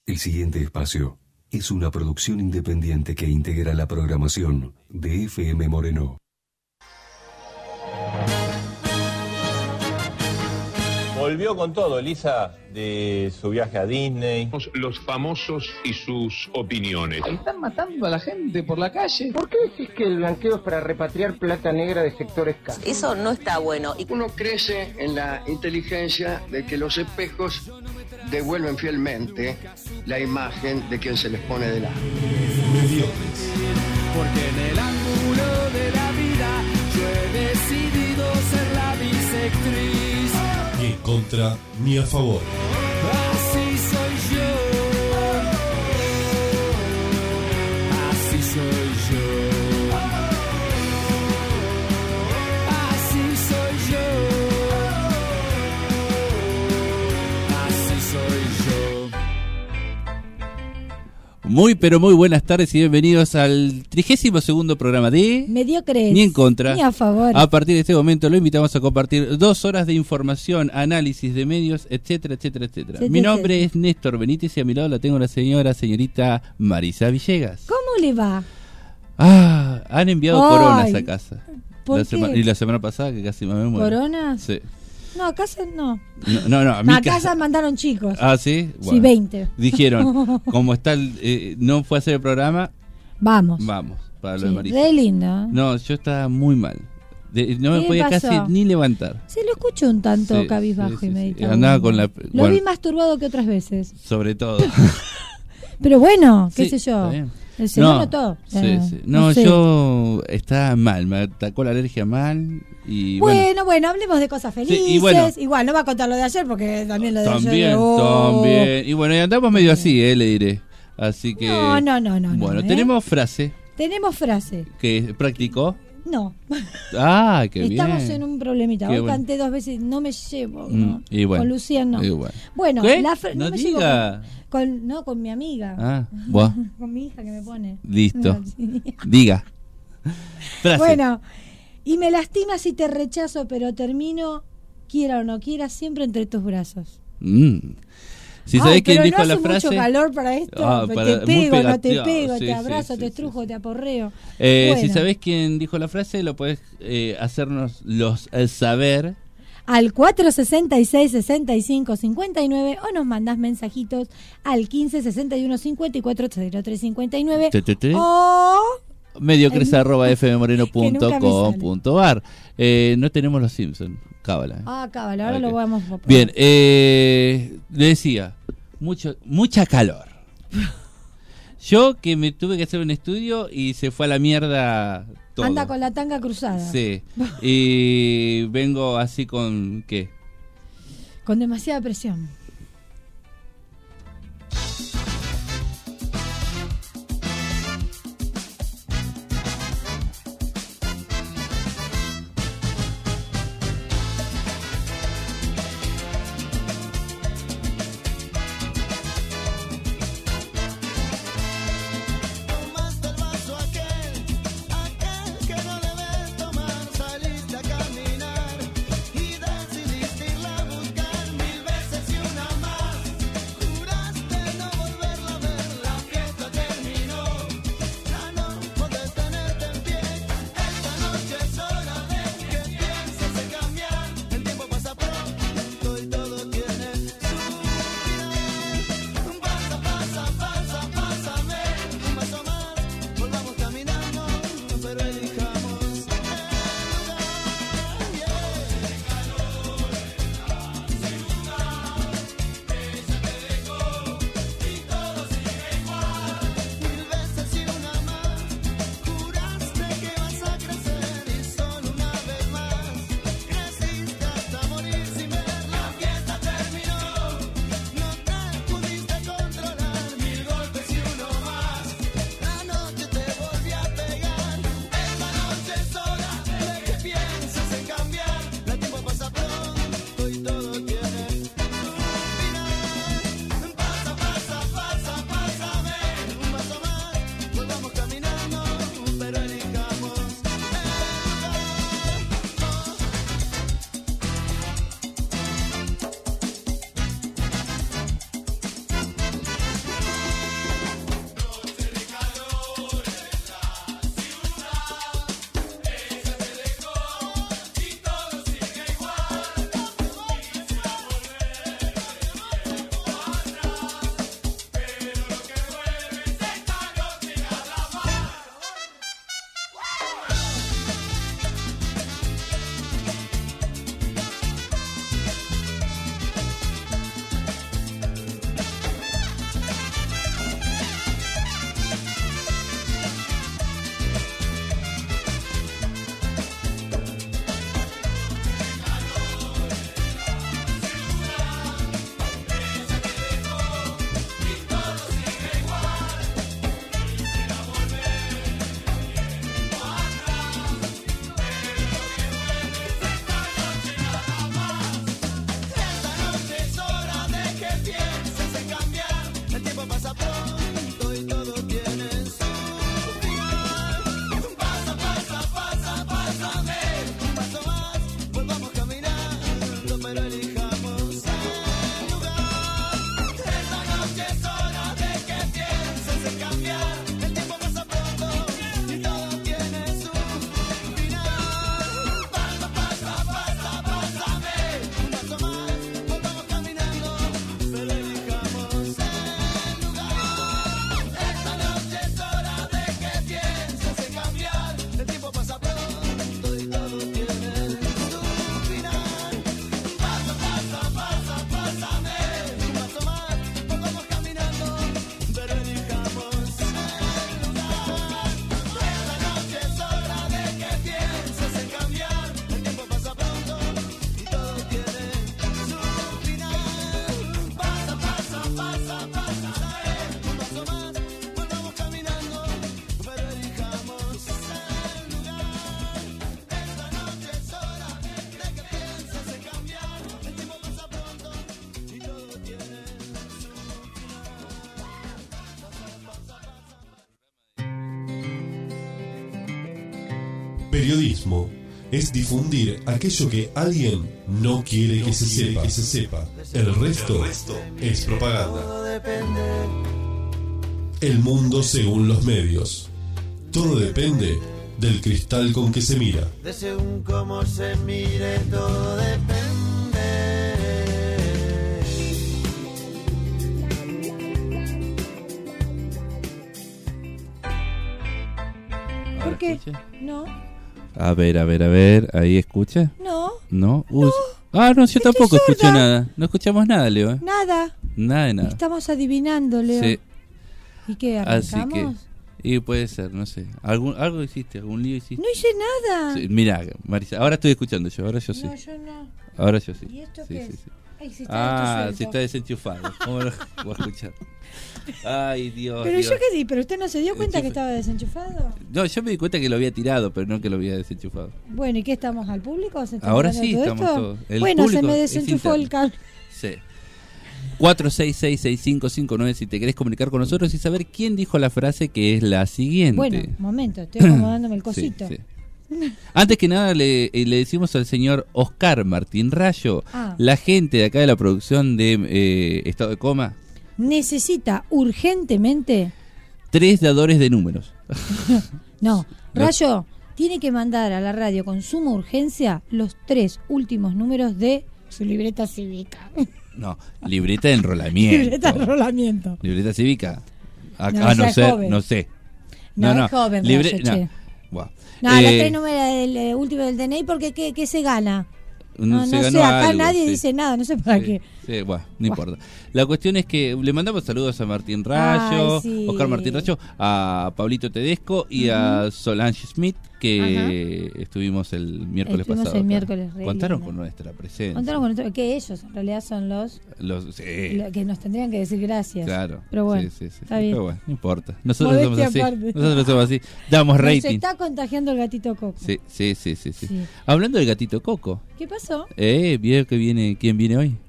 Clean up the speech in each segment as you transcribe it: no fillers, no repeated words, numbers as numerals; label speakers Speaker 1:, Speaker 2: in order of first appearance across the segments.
Speaker 1: El siguiente espacio es una producción independiente que integra la programación de FM Moreno.
Speaker 2: Volvió con todo, Elisa, de su viaje a Disney.
Speaker 3: Los famosos y sus opiniones.
Speaker 4: Están matando a la gente por la calle. ¿Por qué decís que el blanqueo es para repatriar plata negra de sectores K?
Speaker 5: Eso no está bueno.
Speaker 6: Uno crece en la inteligencia de que los espejos devuelven fielmente la imagen de quien se les pone de lado.
Speaker 7: Mediocres. Porque en el ángulo de la vida yo he decidido ser la bisectriz.
Speaker 8: Ni en contra ni a favor.
Speaker 7: Así soy yo. Así soy yo. Así soy yo. Así soy yo.
Speaker 9: Muy pero muy buenas tardes y bienvenidos al 32º programa de
Speaker 10: Mediocres.
Speaker 9: Ni en contra
Speaker 10: Ni a favor.
Speaker 9: A partir de este momento lo invitamos a compartir 2 horas de información, análisis de medios, etcétera, etcétera, etcétera. Mi nombre es Néstor Benítez y a mi lado la tengo la señorita Marisa Villegas.
Speaker 10: ¿Cómo le va?
Speaker 9: Han enviado coronas a casa.
Speaker 10: ¿Por qué?
Speaker 9: Y la semana pasada que casi me muero.
Speaker 10: ¿Coronas?
Speaker 9: Sí.
Speaker 10: No, a casa no.
Speaker 9: No, a mi
Speaker 10: casa mandaron chicos.
Speaker 9: Ah, ¿sí? Bueno,
Speaker 10: sí, 20.
Speaker 9: Dijeron, como está no fue a hacer el programa,
Speaker 10: vamos
Speaker 9: para lo de Marisa.
Speaker 10: Re lindo.
Speaker 9: No, yo estaba muy mal. No me podía
Speaker 10: pasó?
Speaker 9: casi ni levantar.
Speaker 10: Se lo escucho un tanto cabizbajo y meditado.
Speaker 9: Andaba con la...
Speaker 10: Lo vi más turbado que otras veces.
Speaker 9: Sobre todo.
Speaker 10: Pero bueno, qué sé yo.
Speaker 9: Está bien.
Speaker 10: El señor notó.
Speaker 9: Sí.
Speaker 10: No sé.
Speaker 9: Yo estaba mal, me atacó la alergia mal. Y
Speaker 10: bueno, hablemos de cosas felices.
Speaker 9: Sí, y bueno,
Speaker 10: igual, no va a contar lo de ayer porque también lo de ayer.
Speaker 9: También. Y bueno, y andamos medio así, le diré. Así que...
Speaker 10: No.
Speaker 9: Bueno, tenemos frase.
Speaker 10: Tenemos frase.
Speaker 9: ¿Que practicó?
Speaker 10: No.
Speaker 9: Qué bien.
Speaker 10: Estamos en un problemita. Hoy canté 2 veces, no me llevo. ¿No?
Speaker 9: Y bueno,
Speaker 10: con Lucía no. Bueno,
Speaker 9: ¿qué?
Speaker 10: no me
Speaker 9: diga.
Speaker 10: Con mi amiga. Con mi hija que me pone.
Speaker 9: Listo. Diga. Frase.
Speaker 10: Bueno, y me lastima si te rechazo, pero termino, quiera o no quiera, siempre entre tus brazos.
Speaker 9: Si sabés quién dijo la frase.
Speaker 10: Pero no hace mucho calor para esto. Te pego, no te pego, te abrazo, te estrujo, te aporreo.
Speaker 9: Si sabés quién dijo la frase, lo podés hacernos saber
Speaker 10: al 466-6559 o nos mandás mensajitos al 1561-540359 o
Speaker 9: mediocres@fmmoreno.com.ar. No tenemos los Simpsons. Cábala.
Speaker 10: Cábala, ahora lo vamos a poner.
Speaker 9: Bien, le decía, mucha calor. Yo que me tuve que hacer un estudio y se fue a la mierda todo.
Speaker 10: Anda con la tanga cruzada.
Speaker 9: Sí. Y vengo así con ¿qué?
Speaker 10: Con demasiada presión.
Speaker 7: Una El tiempo pasa pronto y todo tiene su final. Pasa, pasa, pasa, pásame. Un paso más, volvamos caminando, pero elijamos el lugar. Esta noche es hora de que pienses en cambiar. El tiempo pasa pronto y todo tiene su final. Pasa, pasa, pasa, pásame. Un paso más, volvamos caminando, pero elijamos el lugar. Esta noche es hora de que pienses en cambiar. El tiempo pasa pronto y todo tiene su final. Pasa, pasa, pasa, pásame. Un paso más, volvamos caminando, pero elijamos el lugar. Esta noche es hora de que pienses en cambiar. El tiempo pasa pronto y todo tiene su final. Pasa, pasa, pasa, pásame. Un paso más, volvamos caminando, pero elijamos el lugar. Esta noche es hora de que pienses en cambiar. El tiempo pasa pronto y todo tiene su
Speaker 8: Periodismo es difundir aquello que alguien no quiere que se sepa. El resto es propaganda.
Speaker 7: Todo depende.
Speaker 8: El mundo según los medios. Todo depende del cristal con que se mira.
Speaker 7: De según cómo se mire, todo depende.
Speaker 10: ¿Por qué?
Speaker 9: ¿Escucha?
Speaker 10: No,
Speaker 9: A ver, ahí escucha.
Speaker 10: no,
Speaker 9: ¿No? Ah, no, yo tampoco
Speaker 10: sorda.
Speaker 9: escuché nada. No escuchamos nada, Leo. ¿Eh?
Speaker 10: nada.
Speaker 9: Nada de nada.
Speaker 10: Estamos adivinando, Leo.
Speaker 9: Sí,
Speaker 10: ¿Y qué,
Speaker 9: así que.
Speaker 10: arrancamos?
Speaker 9: Y puede ser, no sé. ¿Algo hiciste? ¿Algún lío hiciste?
Speaker 10: No hice nada.
Speaker 9: Sí, mira, Marisa, ahora estoy escuchando yo. Ahora yo sí.
Speaker 10: No, yo no.
Speaker 9: Ahora yo sí.
Speaker 10: ¿Y esto
Speaker 9: Sí,
Speaker 10: qué
Speaker 9: sí,
Speaker 10: es?
Speaker 9: sí.
Speaker 10: Ay, si está esto
Speaker 9: Ah,
Speaker 10: suelto.
Speaker 9: si está desenchufado. ¿Cómo lo voy a escuchar? Ay, Dios.
Speaker 10: Pero
Speaker 9: Dios.
Speaker 10: yo qué di, pero usted no se dio cuenta que estaba desenchufado.
Speaker 9: No, yo me di cuenta que lo había tirado, pero no que lo había desenchufado.
Speaker 10: Bueno, ¿y qué estamos al público? ¿Se está
Speaker 9: Ahora
Speaker 10: hablando
Speaker 9: sí,
Speaker 10: todo
Speaker 9: estamos
Speaker 10: esto?
Speaker 9: todos. El
Speaker 10: Bueno, se
Speaker 9: público
Speaker 10: me
Speaker 9: es
Speaker 10: desenchufó el
Speaker 9: interno.
Speaker 10: cable.
Speaker 9: Sí. 4666559 si te querés comunicar con nosotros y saber quién dijo la frase que es la siguiente.
Speaker 10: Bueno, momento, estoy acomodándome el
Speaker 9: Sí,
Speaker 10: cosito.
Speaker 9: sí. Antes que nada le decimos al señor Oscar Martín Rayo,
Speaker 10: Ah.
Speaker 9: la gente de acá de la producción de Estado de Coma,
Speaker 10: Necesita urgentemente.
Speaker 9: 3 dadores de números.
Speaker 10: No, Rayo tiene que mandar a la radio con suma urgencia los 3 últimos números de su libreta cívica.
Speaker 9: No, libreta de enrolamiento.
Speaker 10: Libreta de enrolamiento.
Speaker 9: Libreta cívica.
Speaker 10: No,
Speaker 9: Acá no
Speaker 10: sea
Speaker 9: sé,
Speaker 10: joven.
Speaker 9: no sé.
Speaker 10: No, es joven, Rayo, che.
Speaker 9: no. Buah.
Speaker 10: No, los 3 números del último del DNI, porque ¿qué se gana? No
Speaker 9: se
Speaker 10: sé,
Speaker 9: ganó
Speaker 10: acá
Speaker 9: algo,
Speaker 10: nadie
Speaker 9: sí.
Speaker 10: dice nada, no sé para
Speaker 9: Sí,
Speaker 10: qué.
Speaker 9: sí, bueno, no importa. La cuestión es que le mandamos saludos a Martín Rayo,
Speaker 10: Ay, sí.
Speaker 9: Oscar Martín Rayo, a Pablito Tedesco y a Solange Smith, que estuvimos el miércoles
Speaker 10: Estuvimos
Speaker 9: pasado.
Speaker 10: el
Speaker 9: acá.
Speaker 10: miércoles, re
Speaker 9: Contaron
Speaker 10: linda.
Speaker 9: con nuestra presencia.
Speaker 10: Contaron con nosotros que ellos en realidad son los
Speaker 9: Sí,
Speaker 10: que nos tendrían que decir gracias.
Speaker 9: claro.
Speaker 10: Pero bueno,
Speaker 9: Sí,
Speaker 10: está bien.
Speaker 9: Pero bueno, no importa. Nosotros somos
Speaker 10: Modestia
Speaker 9: así.
Speaker 10: aparte.
Speaker 9: Nosotros somos así. Damos
Speaker 10: Nos
Speaker 9: rating.
Speaker 10: está contagiando el gatito Coco.
Speaker 9: Sí.
Speaker 10: Sí.
Speaker 9: Hablando del gatito Coco.
Speaker 10: ¿Qué pasó?
Speaker 9: ¿Vio que viene? ¿Quién viene hoy?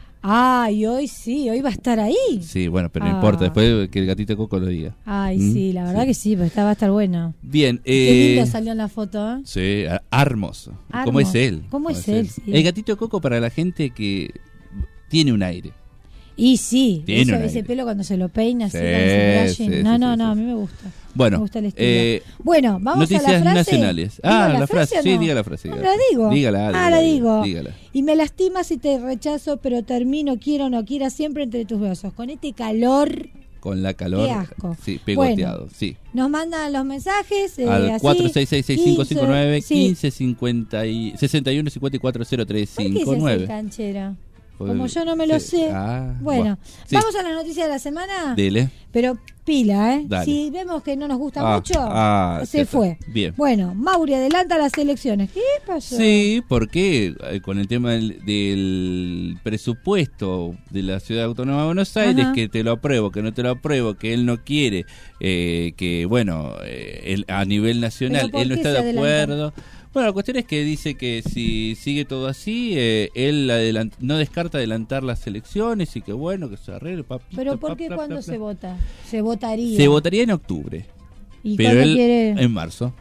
Speaker 10: Ay, hoy sí, hoy va a estar ahí.
Speaker 9: Sí, bueno, pero no
Speaker 10: Ah.
Speaker 9: importa. Después que el gatito Coco lo diga.
Speaker 10: Ay, sí, la verdad que sí, pero va a estar bueno.
Speaker 9: Bien.
Speaker 10: Qué lindo salió en la foto, ¿eh?
Speaker 9: Sí, hermoso. ¿Cómo
Speaker 10: Hermoso.
Speaker 9: es él?
Speaker 10: ¿Cómo es él? Sí.
Speaker 9: El gatito Coco para la gente que tiene un aire.
Speaker 10: Y sí,
Speaker 9: Tiene un
Speaker 10: ese
Speaker 9: aire.
Speaker 10: pelo cuando se lo peina, así,
Speaker 9: Sí,
Speaker 10: cuando se brushing.
Speaker 9: sí,
Speaker 10: No,
Speaker 9: sí,
Speaker 10: no,
Speaker 9: sí,
Speaker 10: no,
Speaker 9: sí.
Speaker 10: a mí me gusta.
Speaker 9: Bueno,
Speaker 10: Me gusta el estilo. Bueno, vamos
Speaker 9: noticias
Speaker 10: a la frase.
Speaker 9: nacionales.
Speaker 10: ¿Digo
Speaker 9: La frase.
Speaker 10: o
Speaker 9: Sí,
Speaker 10: no?
Speaker 9: diga la frase.
Speaker 10: No,
Speaker 9: diga
Speaker 10: la digo.
Speaker 9: Dígala.
Speaker 10: La digo.
Speaker 9: Dígala.
Speaker 10: Y me lastimas si te rechazo, pero termino, quiero o no quiera, siempre entre tus brazos. Con este calor,
Speaker 9: Con la calor.
Speaker 10: Qué asco.
Speaker 9: Sí, pegoteado.
Speaker 10: Bueno,
Speaker 9: sí.
Speaker 10: nos mandan los mensajes.
Speaker 9: Al
Speaker 10: así,
Speaker 9: 4666559
Speaker 10: sí.
Speaker 9: 1550 y 61 54
Speaker 10: ¿Por qué es
Speaker 9: 0359.
Speaker 10: canchera?
Speaker 9: Porque-
Speaker 10: Como yo no me lo
Speaker 9: sí.
Speaker 10: sé.
Speaker 9: Ah,
Speaker 10: Bueno,
Speaker 9: sí.
Speaker 10: vamos a la noticia de la semana.
Speaker 9: Dele.
Speaker 10: Pero pila, ¿eh?
Speaker 9: Dale.
Speaker 10: Si vemos que no nos gusta
Speaker 9: Ah,
Speaker 10: mucho,
Speaker 9: ya
Speaker 10: se
Speaker 9: está.
Speaker 10: fue.
Speaker 9: Bien.
Speaker 10: Bueno, Mauri adelanta las elecciones. ¿Qué pasó?
Speaker 9: Sí, porque con el tema del presupuesto de la Ciudad Autónoma de Buenos Aires,
Speaker 10: Ajá.
Speaker 9: que te lo apruebo, que no te lo apruebo, que él no quiere, que bueno, él, a nivel nacional
Speaker 10: ¿Pero por
Speaker 9: él no
Speaker 10: qué
Speaker 9: está
Speaker 10: se
Speaker 9: de
Speaker 10: adelantan?
Speaker 9: acuerdo, Bueno, la cuestión es que dice que si sigue todo así, él no descarta adelantar las elecciones y que bueno, que se arregle. Papito,
Speaker 10: Pero ¿por qué cuándo se vota? Se votaría.
Speaker 9: Se votaría en octubre.
Speaker 10: ¿Y
Speaker 9: pero
Speaker 10: cuándo
Speaker 9: él
Speaker 10: quiere?
Speaker 9: en marzo.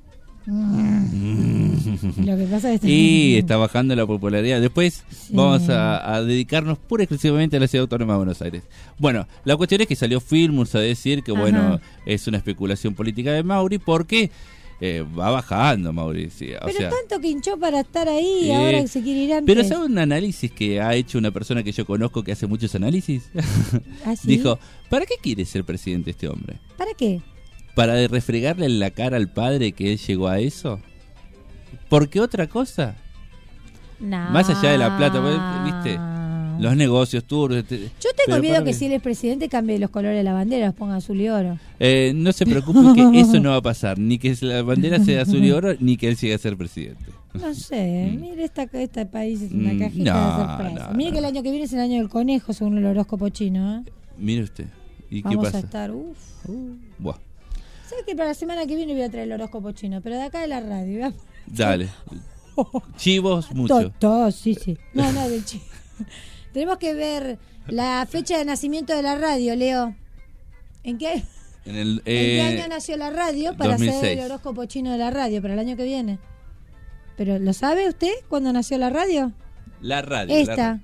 Speaker 10: Lo que pasa es que
Speaker 9: Y está bajando la popularidad. Después
Speaker 10: Sí.
Speaker 9: vamos a dedicarnos pura y exclusivamente a la Ciudad Autónoma de Buenos Aires. Bueno, la cuestión es que salió Filmus a decir que bueno, es una especulación política de Mauri porque va bajando Mauri. Sí, o
Speaker 10: Pero
Speaker 9: sea,
Speaker 10: tanto que hinchó para estar ahí y ahora que se quiere ir antes.
Speaker 9: pero ¿sabe un análisis que ha hecho una persona que yo conozco que hace muchos análisis?
Speaker 10: ¿Ah, sí?
Speaker 9: Dijo, ¿para qué quiere ser presidente este hombre?
Speaker 10: ¿Para qué?
Speaker 9: ¿Para refregarle en la cara al padre que él llegó a eso? ¿Por qué otra cosa?
Speaker 10: No.
Speaker 9: Más allá de la plata, ¿viste? Los negocios turbios.
Speaker 10: Yo tengo miedo que si él es presidente cambie los colores de la bandera, los ponga azul y oro.
Speaker 9: No se preocupe que eso no va a pasar. Ni que la bandera sea azul y oro, ni que él llegue a ser presidente.
Speaker 10: No sé, mire este país es una cajita
Speaker 9: no,
Speaker 10: de sorpresa.
Speaker 9: no,
Speaker 10: Mire que el año que viene es el año del conejo, según el horóscopo chino.
Speaker 9: Mire usted. ¿Y
Speaker 10: Vamos
Speaker 9: qué pasa?
Speaker 10: a estar,
Speaker 9: Buah.
Speaker 10: ¿Sabes que para la semana que viene voy a traer el horóscopo chino? Pero de acá de la radio.
Speaker 9: Dale. Chivos, mucho.
Speaker 10: Sí. No, del chivo. Tenemos que ver la fecha de nacimiento de la radio, Leo. ¿En qué año nació la radio para
Speaker 9: 2006.
Speaker 10: hacer el horóscopo chino de la radio para el año que viene? ¿Pero lo sabe usted cuándo nació la radio?
Speaker 9: La radio.
Speaker 10: Esta.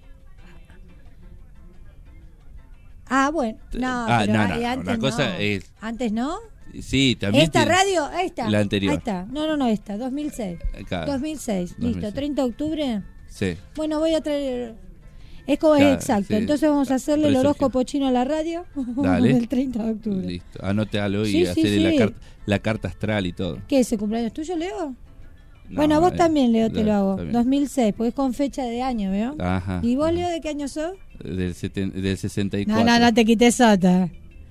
Speaker 10: Bueno. No, pero antes
Speaker 9: una cosa
Speaker 10: no.
Speaker 9: es...
Speaker 10: ¿Antes no?
Speaker 9: Sí, también.
Speaker 10: ¿Esta radio? Ahí está.
Speaker 9: La anterior.
Speaker 10: Ahí está. No, esta. 2006.
Speaker 9: Claro.
Speaker 10: 2006.
Speaker 9: 2006.
Speaker 10: Listo. 30 de octubre.
Speaker 9: Sí.
Speaker 10: Bueno, voy a traer... Es como
Speaker 9: Claro,
Speaker 10: es exacto.
Speaker 9: sí.
Speaker 10: Entonces vamos a hacerle el
Speaker 9: Resurgió.
Speaker 10: horóscopo chino a la radio
Speaker 9: Dale.
Speaker 10: el 30 de octubre.
Speaker 9: Listo. Anótalo y
Speaker 10: Sí,
Speaker 9: hacerle
Speaker 10: sí.
Speaker 9: la carta astral y todo.
Speaker 10: ¿Qué es el cumpleaños tuyo, Leo?
Speaker 9: No,
Speaker 10: Bueno, vos también, Leo, te
Speaker 9: dale,
Speaker 10: lo hago.
Speaker 9: está bien.
Speaker 10: 2006, porque es con fecha de año, ¿veo?
Speaker 9: Ajá.
Speaker 10: ¿Y vos, Leo, de qué año sos?
Speaker 9: Del 64.
Speaker 10: No te quites otra.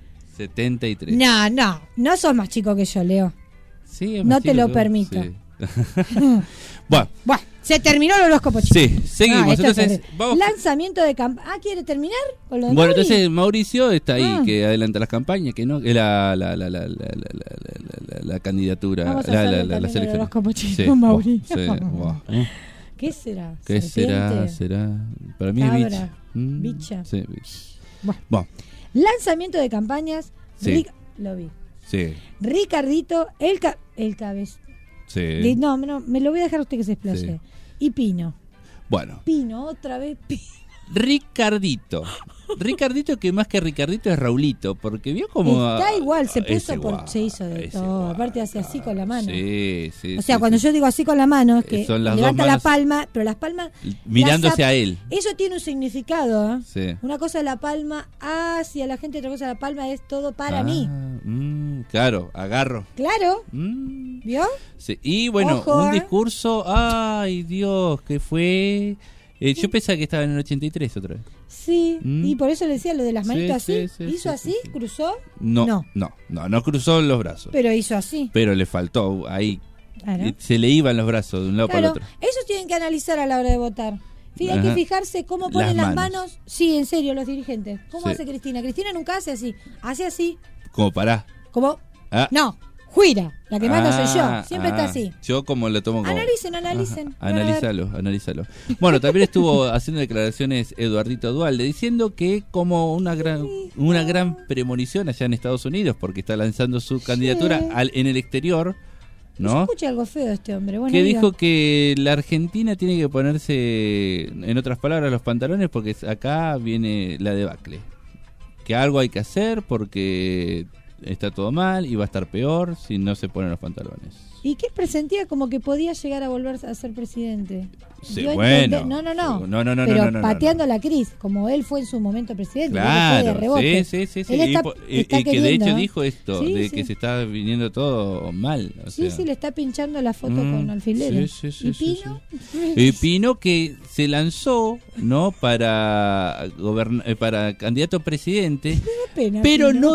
Speaker 9: 73.
Speaker 10: No sos más chico que yo, Leo.
Speaker 9: Sí, es
Speaker 10: No
Speaker 9: más
Speaker 10: te
Speaker 9: chico
Speaker 10: lo
Speaker 9: que vos,
Speaker 10: permito.
Speaker 9: sí. Bueno,
Speaker 10: se terminó el horóscopo chino.
Speaker 9: sí, seguimos.
Speaker 10: Esto es
Speaker 9: Entonces,
Speaker 10: terrible.
Speaker 9: vamos.
Speaker 10: Lanzamiento de campaña. ¿Quiere terminar con lo de
Speaker 9: Bueno,
Speaker 10: Mauri?
Speaker 9: entonces Mauricio está ahí,
Speaker 10: Ah.
Speaker 9: que adelanta las campañas, que no, que la candidatura,
Speaker 10: Vamos a hacerle también el
Speaker 9: elecciones.
Speaker 10: horóscopo chino,
Speaker 9: Sí,
Speaker 10: Mauricio.
Speaker 9: buah.
Speaker 10: ¿Qué será?
Speaker 9: ¿Qué
Speaker 10: ¿Serpiente?
Speaker 9: será? Para mí es
Speaker 10: Cabra.
Speaker 9: bicha.
Speaker 10: Bicha.
Speaker 9: Sí, bicha.
Speaker 10: Bueno. Lanzamiento de campañas.
Speaker 9: Sí.
Speaker 10: Lo vi.
Speaker 9: Sí,
Speaker 10: Ricardito, el cabez.
Speaker 9: sí.
Speaker 10: No, me lo voy a dejar a usted que se explaye.
Speaker 9: Sí.
Speaker 10: Y Pino.
Speaker 9: Bueno,
Speaker 10: Pino, otra vez Pino.
Speaker 9: Ricardito, que más que Ricardito es Raulito, porque vio como...
Speaker 10: Está igual, se
Speaker 9: es
Speaker 10: puso
Speaker 9: igual,
Speaker 10: se hizo de
Speaker 9: es
Speaker 10: todo.
Speaker 9: igual.
Speaker 10: Aparte hace así con la mano.
Speaker 9: Sí.
Speaker 10: O sea, cuando yo digo así con la mano, es que
Speaker 9: Son las
Speaker 10: levanta
Speaker 9: dos
Speaker 10: la
Speaker 9: manos
Speaker 10: palma, pero las palmas...
Speaker 9: mirándose
Speaker 10: las
Speaker 9: a él.
Speaker 10: Eso tiene un significado, ¿eh?
Speaker 9: Sí.
Speaker 10: Una cosa es la palma hacia la gente, otra cosa es la palma, es todo para mí.
Speaker 9: Claro, agarro.
Speaker 10: Claro,
Speaker 9: Mm,
Speaker 10: ¿vio?
Speaker 9: sí. Y bueno,
Speaker 10: Ojo,
Speaker 9: un discurso, ay Dios, que fue... yo pensaba que estaba en el 83 otra vez.
Speaker 10: Sí, y por eso le decía lo de las
Speaker 9: Sí,
Speaker 10: manitos
Speaker 9: sí,
Speaker 10: así.
Speaker 9: sí,
Speaker 10: ¿Hizo
Speaker 9: sí,
Speaker 10: así?
Speaker 9: sí.
Speaker 10: ¿Cruzó?
Speaker 9: No cruzó los brazos.
Speaker 10: Pero hizo así.
Speaker 9: Pero le faltó ahí.
Speaker 10: Claro.
Speaker 9: Se le iban los brazos de un lado para el
Speaker 10: Claro,
Speaker 9: otro.
Speaker 10: esos tienen que analizar a la hora de votar. Hay que
Speaker 9: Ajá.
Speaker 10: fijarse cómo ponen
Speaker 9: Las
Speaker 10: las
Speaker 9: manos.
Speaker 10: manos. Sí, en serio, los dirigentes. ¿Cómo
Speaker 9: Sí.
Speaker 10: hace Cristina? Cristina nunca hace así. Hace así.
Speaker 9: Como para...
Speaker 10: Como...
Speaker 9: Ah.
Speaker 10: No, Juira. La que manda soy yo. Siempre está así.
Speaker 9: Yo como lo tomo como...
Speaker 10: Analicen.
Speaker 9: Ajá, analízalo. Bueno, también estuvo haciendo declaraciones Eduardito Dualde, diciendo que como una gran premonición allá en Estados Unidos, porque está lanzando su candidatura en el exterior, ¿no?
Speaker 10: Escucha algo feo este hombre. Bueno,
Speaker 9: Que
Speaker 10: diga.
Speaker 9: dijo que la Argentina tiene que ponerse, en otras palabras, los pantalones, porque acá viene la debacle. Que algo hay que hacer porque está todo mal y va a estar peor si no se ponen los pantalones.
Speaker 10: Y que él presentía como que podía llegar a volver a ser presidente.
Speaker 9: Sí,
Speaker 10: Dio a
Speaker 9: bueno.
Speaker 10: entender- No.
Speaker 9: No,
Speaker 10: Pero
Speaker 9: no.
Speaker 10: pateando la crisis, como él fue en su momento presidente. él fue de
Speaker 9: Claro,
Speaker 10: rebote.
Speaker 9: sí.
Speaker 10: Él está
Speaker 9: Y que de
Speaker 10: queriendo,
Speaker 9: hecho
Speaker 10: ¿eh?
Speaker 9: dijo esto,
Speaker 10: Sí,
Speaker 9: de
Speaker 10: sí.
Speaker 9: que se está viniendo todo mal. O sea.
Speaker 10: Sí, le está pinchando la foto con alfileres.
Speaker 9: Sí,
Speaker 10: ¿Y Pino?
Speaker 9: Y Pino que se lanzó, ¿no? Para candidato a presidente,
Speaker 10: Pena,
Speaker 9: pero
Speaker 10: Pino.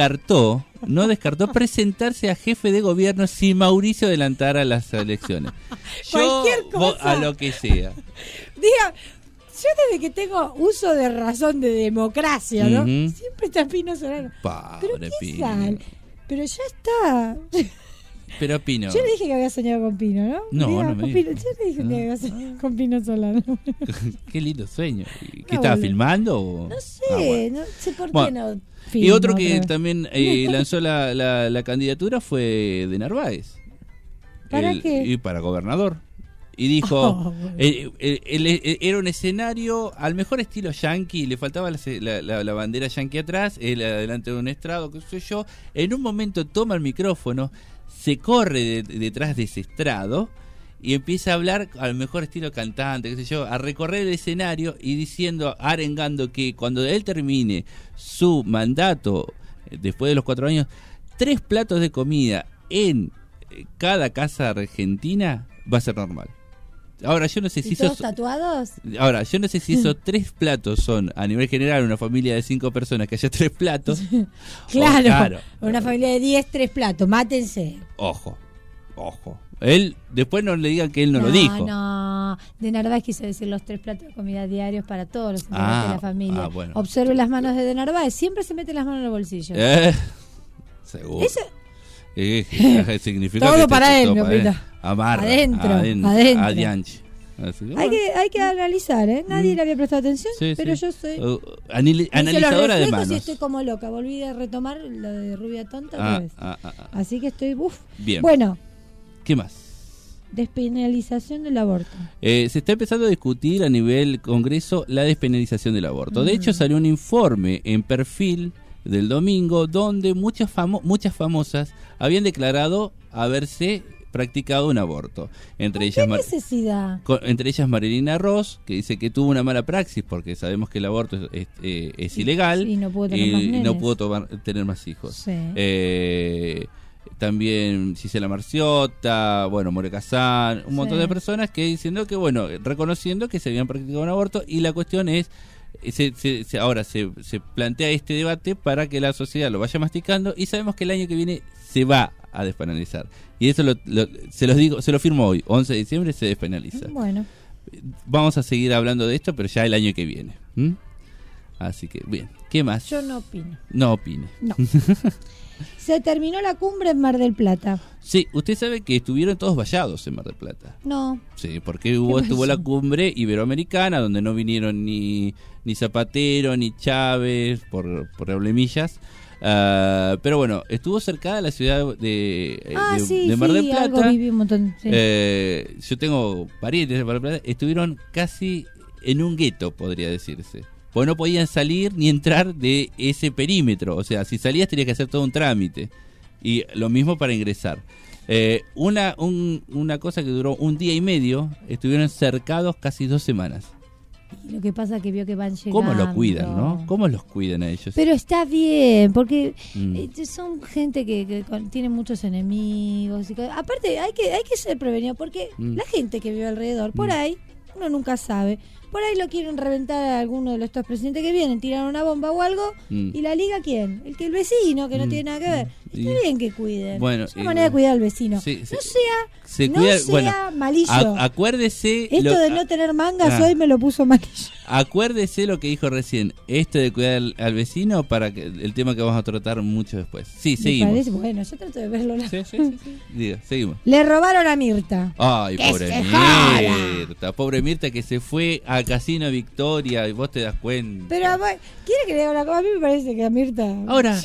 Speaker 9: no descartó presentarse a jefe de gobierno si Mauricio adelantara las elecciones.
Speaker 10: Cualquier cosa.
Speaker 9: A lo que sea.
Speaker 10: Diga, yo desde que tengo uso de razón de democracia, ¿no?
Speaker 9: Ujú.
Speaker 10: Siempre está Pino Solano. Pero
Speaker 9: Pobre
Speaker 10: qué
Speaker 9: Pino.
Speaker 10: sal. Pero ya está.
Speaker 9: Pero Pino.
Speaker 10: Yo le dije que había soñado con Pino, ¿no?
Speaker 9: No,
Speaker 10: Diga,
Speaker 9: no me
Speaker 10: con
Speaker 9: dijo.
Speaker 10: Pino. Yo le dije que había soñado con Pino Solano.
Speaker 9: Qué lindo sueño. ¿Qué
Speaker 10: No,
Speaker 9: estaba
Speaker 10: boludo.
Speaker 9: filmando? O?
Speaker 10: No sé,
Speaker 9: Bueno.
Speaker 10: no sé por qué
Speaker 9: Bueno,
Speaker 10: no.
Speaker 9: Y
Speaker 10: filma
Speaker 9: otro
Speaker 10: otra
Speaker 9: que
Speaker 10: vez.
Speaker 9: también lanzó la candidatura fue de Narváez.
Speaker 10: ¿Para qué?
Speaker 9: Y para gobernador. Y dijo,
Speaker 10: Oh, bueno.
Speaker 9: era un escenario al mejor estilo yankee, le faltaba la bandera yankee atrás, él adelante de un estrado, qué sé yo. En un momento toma el micrófono, se corre detrás de ese estrado y empieza a hablar al mejor estilo cantante, qué sé yo, a recorrer el escenario y diciendo, arengando que cuando él termine su mandato, después de los 4 años, 3 platos de comida en cada casa argentina va a ser normal. Ahora yo no sé si
Speaker 10: ¿Y todos
Speaker 9: esos,
Speaker 10: tatuados?
Speaker 9: ahora yo no sé si esos 3 platos son a nivel general una familia de 5 personas que haya 3 platos.
Speaker 10: Claro, una familia de 10, 3 platos, mátense.
Speaker 9: Ojo. Él después no le digan que él no lo dijo.
Speaker 10: No, de Narváez quiso decir los 3 platos de comida diarios para todos los integrantes de la familia.
Speaker 9: bueno.
Speaker 10: Observe las manos de Narváez, siempre se mete las manos en los bolsillos.
Speaker 9: Seguro.
Speaker 10: Eso-
Speaker 9: Significa
Speaker 10: Todo
Speaker 9: que
Speaker 10: para él,
Speaker 9: todo
Speaker 10: mi
Speaker 9: para él.
Speaker 10: opinión.
Speaker 9: Amarra,
Speaker 10: Adentro.
Speaker 9: adianche. Así que,
Speaker 10: Hay
Speaker 9: bueno.
Speaker 10: hay que analizar, ¿eh? Nadie le había prestado atención,
Speaker 9: Sí,
Speaker 10: pero
Speaker 9: sí.
Speaker 10: yo soy...
Speaker 9: Analizadora de
Speaker 10: Y
Speaker 9: manos.
Speaker 10: estoy como loca, volví a retomar lo de Rubia Tonta otra vez. Así que estoy,
Speaker 9: Bien.
Speaker 10: Bueno,
Speaker 9: ¿Qué más?
Speaker 10: despenalización del aborto.
Speaker 9: Se está empezando a discutir a nivel Congreso la despenalización del aborto. De hecho, salió un informe en Perfil del domingo donde muchas famosas habían declarado haberse practicado un aborto. Entre ellas,
Speaker 10: ¿Qué necesidad?
Speaker 9: entre ellas Marilina Ross, que dice que tuvo una mala praxis porque sabemos que el aborto es ilegal
Speaker 10: Y no pudo tener más
Speaker 9: y no
Speaker 10: nenes.
Speaker 9: pudo tener más hijos.
Speaker 10: Sí.
Speaker 9: También Gisela Marciota, bueno, More Kazan, un montón
Speaker 10: Sí.
Speaker 9: de personas que diciendo que, bueno, reconociendo que se habían practicado un aborto, y la cuestión es, ahora se plantea este debate para que la sociedad lo vaya masticando, y sabemos que el año que viene se va a despenalizar. Y eso se lo firmo hoy, 11 de diciembre se despenaliza.
Speaker 10: Bueno,
Speaker 9: Vamos a seguir hablando de esto, pero ya el año que viene. Así que, bien, ¿qué más?
Speaker 10: yo no opino.
Speaker 9: No opine.
Speaker 10: No. Se terminó la cumbre en Mar del Plata.
Speaker 9: Sí, usted sabe que estuvieron todos vallados en Mar del Plata.
Speaker 10: No.
Speaker 9: Sí, porque estuvo
Speaker 10: pasó?
Speaker 9: la cumbre iberoamericana, donde no vinieron ni Zapatero ni Chávez por problemillas. Pero bueno, estuvo cercada la ciudad de Mar del Plata.
Speaker 10: Algo viví un montón. Sí.
Speaker 9: Yo tengo parientes de Mar del Plata. Estuvieron casi en un gueto, podría decirse. Porque no podían salir ni entrar de ese perímetro. O sea, si salías tenías que hacer todo un trámite. Y lo mismo para ingresar. Una cosa que duró un día y medio, estuvieron cercados casi 2 semanas.
Speaker 10: Lo que pasa es que vio que van llegando.
Speaker 9: ¿Cómo lo cuidan, no? ¿Cómo los cuidan a ellos?
Speaker 10: Pero está bien, porque
Speaker 9: Mm.
Speaker 10: son gente que tiene muchos enemigos. Aparte, hay que ser prevenido, porque la gente que vive alrededor, por ahí, uno nunca sabe. Por ahí lo quieren reventar a alguno de los 2 presidentes que vienen, tiran una bomba o algo, y la liga ¿quién? El vecino, que no tiene nada que ver. Está bien que cuiden.
Speaker 9: Bueno,
Speaker 10: es una manera de cuidar al vecino.
Speaker 9: sí,
Speaker 10: no sea,
Speaker 9: cuida,
Speaker 10: no sea
Speaker 9: bueno,
Speaker 10: malillo.
Speaker 9: Acuérdese
Speaker 10: Esto de no tener mangas hoy me lo puso malillo.
Speaker 9: Acuérdese lo que dijo recién, esto de cuidar al vecino, para que el tema que vamos a tratar mucho después. Sí,
Speaker 10: Me
Speaker 9: seguimos.
Speaker 10: parece, bueno, yo trato de verlo.
Speaker 9: Sí. Diga, seguimos.
Speaker 10: Le robaron a Mirta.
Speaker 9: Ay,
Speaker 10: ¡Que
Speaker 9: pobre
Speaker 10: se joda!
Speaker 9: Mirta, pobre Mirta que se fue a Casino Victoria y vos te das cuenta.
Speaker 10: Pero, ¿quiere que le diga una cosa? A mí me parece que a Mirta...
Speaker 9: Ahora,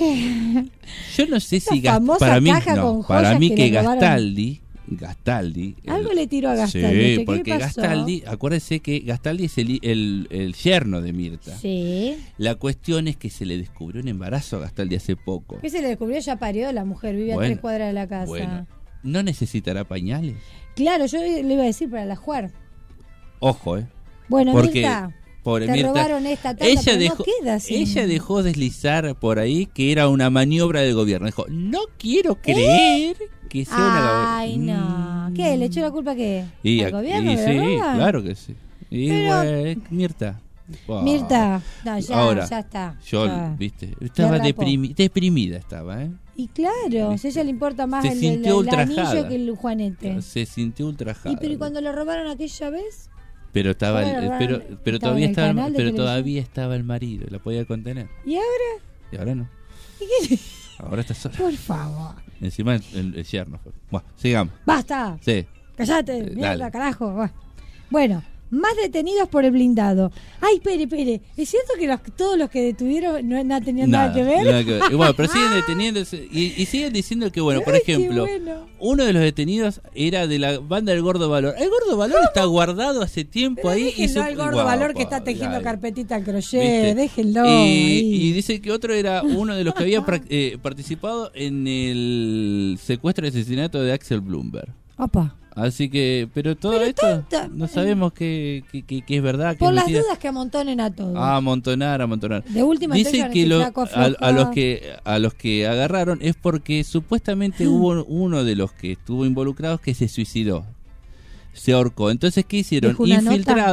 Speaker 9: yo no sé si
Speaker 10: famosa
Speaker 9: para mí
Speaker 10: caja con
Speaker 9: para
Speaker 10: joyas
Speaker 9: mí
Speaker 10: que
Speaker 9: que
Speaker 10: le robaron.
Speaker 9: Gastaldi
Speaker 10: Algo le tiró a Gastaldi.
Speaker 9: Sí,
Speaker 10: ¿Qué
Speaker 9: porque
Speaker 10: le pasó?
Speaker 9: Gastaldi, acuérdese que Gastaldi es el yerno de Mirta.
Speaker 10: Sí.
Speaker 9: La cuestión es que se le descubrió un embarazo a Gastaldi hace poco.
Speaker 10: ¿Qué se le descubrió? Ya parió la mujer, vive a
Speaker 9: Bueno,
Speaker 10: 3 cuadras de la casa.
Speaker 9: Bueno, ¿no necesitará pañales?
Speaker 10: Claro, yo le iba a decir para la jugar.
Speaker 9: Ojo,
Speaker 10: Bueno,
Speaker 9: porque
Speaker 10: Mirta,
Speaker 9: pobre
Speaker 10: te
Speaker 9: Mirta,
Speaker 10: robaron esta tanda, pero no queda sin-
Speaker 9: ella dejó deslizar por ahí que era una maniobra del gobierno. Dijo, no quiero creer que sea una...
Speaker 10: Ay, no. ¿Qué? ¿Le echó la culpa a qué?
Speaker 9: Y,
Speaker 10: ¿Al gobierno?
Speaker 9: y
Speaker 10: que
Speaker 9: sí,
Speaker 10: le roban?
Speaker 9: claro que sí. Y
Speaker 10: Pero-
Speaker 9: bueno, Mirta. Wow.
Speaker 10: Mirta, no, ya,
Speaker 9: Ahora,
Speaker 10: ya está.
Speaker 9: Yo,
Speaker 10: ya.
Speaker 9: viste, estaba
Speaker 10: rapó.
Speaker 9: deprimida estaba, ¿eh?
Speaker 10: Y claro, si a ella le importa más
Speaker 9: Se
Speaker 10: el
Speaker 9: sintió
Speaker 10: anillo
Speaker 9: ultrajada.
Speaker 10: que el juanete.
Speaker 9: Se sintió ultrajada.
Speaker 10: ¿Y pero ¿y cuando le robaron aquella vez?
Speaker 9: Pero estaba,
Speaker 10: ¿Cómo le robaron?
Speaker 9: pero
Speaker 10: ¿Estaba
Speaker 9: todavía
Speaker 10: en el
Speaker 9: estaba,
Speaker 10: canal de
Speaker 9: pero
Speaker 10: televisión?
Speaker 9: todavía estaba el marido, la podía contener.
Speaker 10: ¿Y ahora?
Speaker 9: Y ahora no.
Speaker 10: ¿Y qué?
Speaker 9: Ahora está sola.
Speaker 10: Por favor.
Speaker 9: Encima el yerno fue. Bueno, sigamos.
Speaker 10: ¡Basta!
Speaker 9: Sí.
Speaker 10: ¡Cállate! ¡Mierda,
Speaker 9: dale.
Speaker 10: carajo! Bueno, más detenidos por el blindado. ¡Ay, espere! ¿Es cierto que todos los que detuvieron no tenían nada que ver?
Speaker 9: Nada que ver. Y bueno, pero siguen deteniéndose y siguen diciendo que, bueno, por
Speaker 10: Ay, qué
Speaker 9: ejemplo,
Speaker 10: bueno.
Speaker 9: uno de los detenidos era de la banda del Gordo Valor. El Gordo Valor está guardado hace tiempo
Speaker 10: Pero
Speaker 9: ahí.
Speaker 10: déjenlo al gordo
Speaker 9: Guau,
Speaker 10: Valor que
Speaker 9: guau,
Speaker 10: está tejiendo
Speaker 9: dale.
Speaker 10: carpetita al crochet.
Speaker 9: ¿Viste?
Speaker 10: Déjenlo. ahí.
Speaker 9: Y dice que otro era uno de los que había participado en el secuestro y asesinato de Axel Bloomberg.
Speaker 10: Opa.
Speaker 9: Así que, pero todo
Speaker 10: Pero
Speaker 9: esto
Speaker 10: tonta.
Speaker 9: no sabemos que es verdad. Que
Speaker 10: Por
Speaker 9: es
Speaker 10: las
Speaker 9: mentira.
Speaker 10: dudas que amontonen a todos.
Speaker 9: Amontonar.
Speaker 10: De última
Speaker 9: Dicen
Speaker 10: instancia,
Speaker 9: que
Speaker 10: ese
Speaker 9: lo-
Speaker 10: flaco
Speaker 9: a
Speaker 10: afloja.
Speaker 9: los que agarraron es porque supuestamente hubo uno de los que estuvo involucrados que se suicidó. Se ahorcó. Entonces, ¿qué hicieron?
Speaker 10: ¿Dejó una